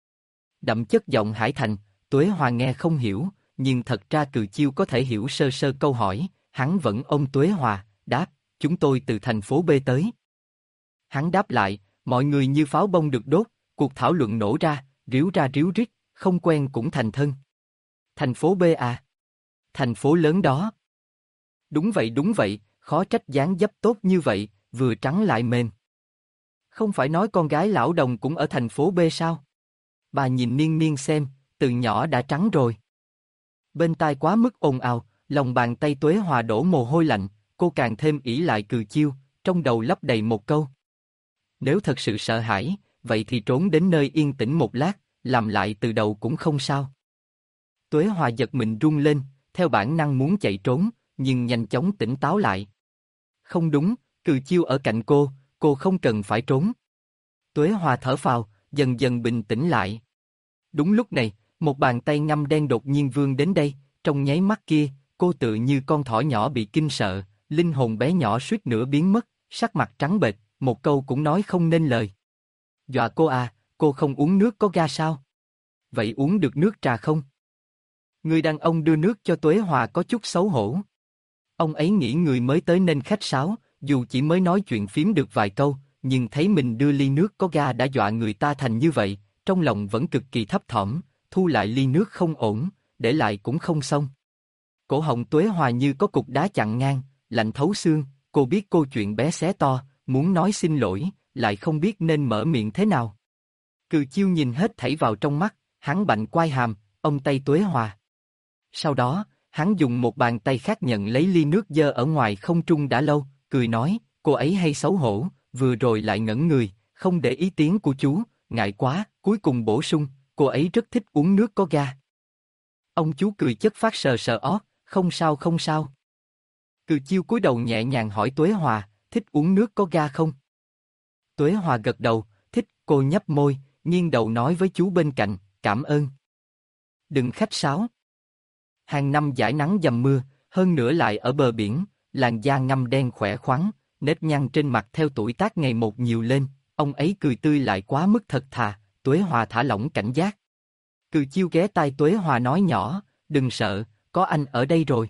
Đậm chất giọng Hải Thành, Tuế Hòa nghe không hiểu, nhưng thật ra Cừ Chiêu có thể hiểu sơ sơ câu hỏi, hắn vẫn ôm Tuế Hòa, đáp, chúng tôi từ thành phố B tới. Hắn đáp lại, mọi người như pháo bông được đốt, cuộc thảo luận nổ ra, ríu ra ríu rít, không quen cũng thành thân. Thành phố B à? Thành phố lớn đó. Đúng vậy đúng vậy, khó trách dáng dấp tốt như vậy, vừa trắng lại mềm. Không phải nói con gái lão đồng cũng ở thành phố B sao? Bà nhìn Niên Niên xem, từ nhỏ đã trắng rồi. Bên tai quá mức ồn ào, lòng bàn tay Tuế Hòa đổ mồ hôi lạnh, cô càng thêm ỷ lại Cừ Chiêu, trong đầu lấp đầy một câu. Nếu thật sự sợ hãi, vậy thì trốn đến nơi yên tĩnh một lát, làm lại từ đầu cũng không sao. Tuế Hòa giật mình run lên, theo bản năng muốn chạy trốn, nhưng nhanh chóng tỉnh táo lại. Không đúng, Cừ Chiêu ở cạnh cô, cô không cần phải trốn. Tuế Hòa thở phào, dần dần bình tĩnh lại. Đúng lúc này, một bàn tay ngăm đen đột nhiên vươn đến đây, trong nháy mắt kia, cô tự như con thỏ nhỏ bị kinh sợ, linh hồn bé nhỏ suýt nữa biến mất, sắc mặt trắng bệch, một câu cũng nói không nên lời. Dọa cô à, cô không uống nước có ga sao? Vậy uống được nước trà không? Người đàn ông đưa nước cho Tuế Hòa có chút xấu hổ. Ông ấy nghĩ người mới tới nên khách sáo, dù chỉ mới nói chuyện phím được vài câu, nhưng thấy mình đưa ly nước có ga đã dọa người ta thành như vậy, trong lòng vẫn cực kỳ thấp thỏm, thu lại ly nước không ổn, để lại cũng không xong. Cổ họng Tuế Hòa như có cục đá chặn ngang, lạnh thấu xương, cô biết câu chuyện bé xé to, muốn nói xin lỗi, lại không biết nên mở miệng thế nào. Cừ Chiêu nhìn hết thảy vào trong mắt, hắn bạnh quai hàm, ôm tay Tuế Hòa. Sau đó, hắn dùng một bàn tay khác nhận lấy ly nước dơ ở ngoài không trung đã lâu, cười nói, cô ấy hay xấu hổ, vừa rồi lại ngẩn người, không để ý tiếng của chú, ngại quá, cuối cùng bổ sung, cô ấy rất thích uống nước có ga. Ông chú cười chất phát sờ sờ ót, không sao không sao. Cừ Chiêu cúi đầu nhẹ nhàng hỏi Tuế Hòa, thích uống nước có ga không? Tuế Hòa gật đầu, thích, cô nhấp môi, nghiêng đầu nói với chú bên cạnh, cảm ơn. Đừng khách sáo. Hàng năm dãi nắng dầm mưa, hơn nữa lại ở bờ biển, làn da ngăm đen khỏe khoắn, nếp nhăn trên mặt theo tuổi tác ngày một nhiều lên, ông ấy cười tươi lại quá mức thật thà, Tuế Hòa thả lỏng cảnh giác. Cừ Chiêu ghé tai Tuế Hòa nói nhỏ, đừng sợ, có anh ở đây rồi.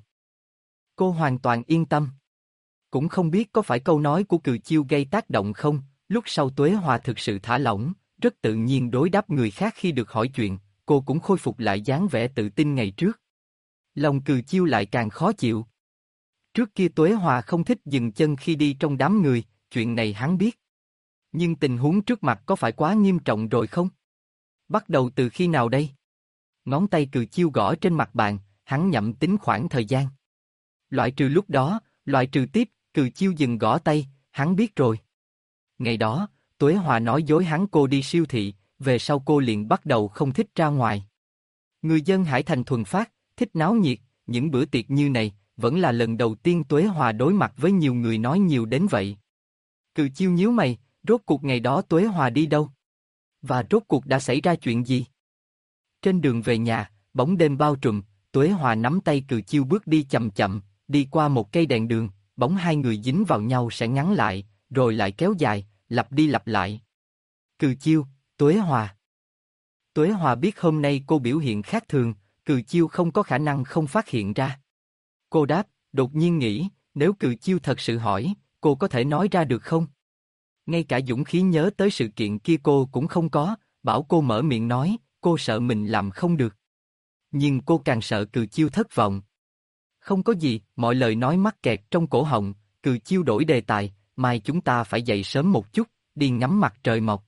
Cô hoàn toàn yên tâm. Cũng không biết có phải câu nói của Cừ Chiêu gây tác động không, lúc sau Tuế Hòa thực sự thả lỏng, rất tự nhiên đối đáp người khác khi được hỏi chuyện, cô cũng khôi phục lại dáng vẻ tự tin ngày trước. Lòng Cừ Chiêu lại càng khó chịu. Trước kia Tuế Hòa không thích dừng chân khi đi trong đám người, chuyện này hắn biết. Nhưng tình huống trước mặt có phải quá nghiêm trọng rồi không? Bắt đầu từ khi nào đây? Ngón tay Cừ Chiêu gõ trên mặt bàn, hắn nhẩm tính khoảng thời gian. Loại trừ lúc đó, loại trừ tiếp, Cừ Chiêu dừng gõ tay, hắn biết rồi. Ngày đó, Tuế Hòa nói dối hắn cô đi siêu thị, về sau cô liền bắt đầu không thích ra ngoài. Người dân Hải Thành thuần phát, thích náo nhiệt, những bữa tiệc như này, vẫn là lần đầu tiên Tuế Hòa đối mặt với nhiều người nói nhiều đến vậy. Cừ Chiêu nhíu mày, rốt cuộc ngày đó Tuế Hòa đi đâu? Và rốt cuộc đã xảy ra chuyện gì? Trên đường về nhà, bóng đêm bao trùm, Tuế Hòa nắm tay Cừ Chiêu bước đi chậm chậm, đi qua một cây đèn đường, bóng hai người dính vào nhau sẽ ngắn lại, rồi lại kéo dài, lặp đi lặp lại. Cừ Chiêu, Tuế Hòa. Tuế Hòa biết hôm nay cô biểu hiện khác thường, Cừ Chiêu không có khả năng không phát hiện ra. Cô đáp, đột nhiên nghĩ, nếu Cừ Chiêu thật sự hỏi, cô có thể nói ra được không? Ngay cả dũng khí nhớ tới sự kiện kia cô cũng không có, bảo cô mở miệng nói, cô sợ mình làm không được. Nhưng cô càng sợ Cừ Chiêu thất vọng. Không có gì, mọi lời nói mắc kẹt trong cổ họng, Cừ Chiêu đổi đề tài, mai chúng ta phải dậy sớm một chút, đi ngắm mặt trời mọc.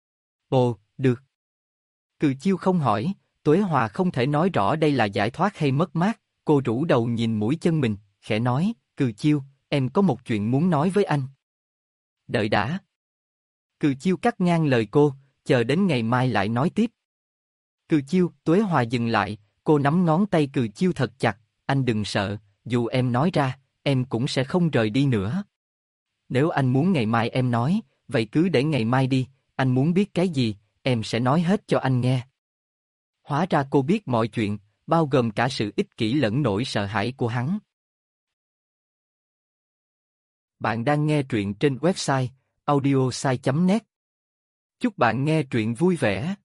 Ồ, được. Cừ Chiêu không hỏi, Tuế Hòa không thể nói rõ đây là giải thoát hay mất mát, cô rũ đầu nhìn mũi chân mình, khẽ nói, Cừ Chiêu, em có một chuyện muốn nói với anh. Đợi đã. Cừ Chiêu cắt ngang lời cô, chờ đến ngày mai lại nói tiếp. Cừ Chiêu, Tuế Hòa dừng lại, cô nắm ngón tay Cừ Chiêu thật chặt, anh đừng sợ, dù em nói ra, em cũng sẽ không rời đi nữa. Nếu anh muốn ngày mai em nói, vậy cứ để ngày mai đi, anh muốn biết cái gì, em sẽ nói hết cho anh nghe. Hóa ra cô biết mọi chuyện, bao gồm cả sự ích kỷ lẫn nỗi sợ hãi của hắn. Bạn đang nghe truyện trên website audiosai chấm net. Chúc bạn nghe truyện vui vẻ.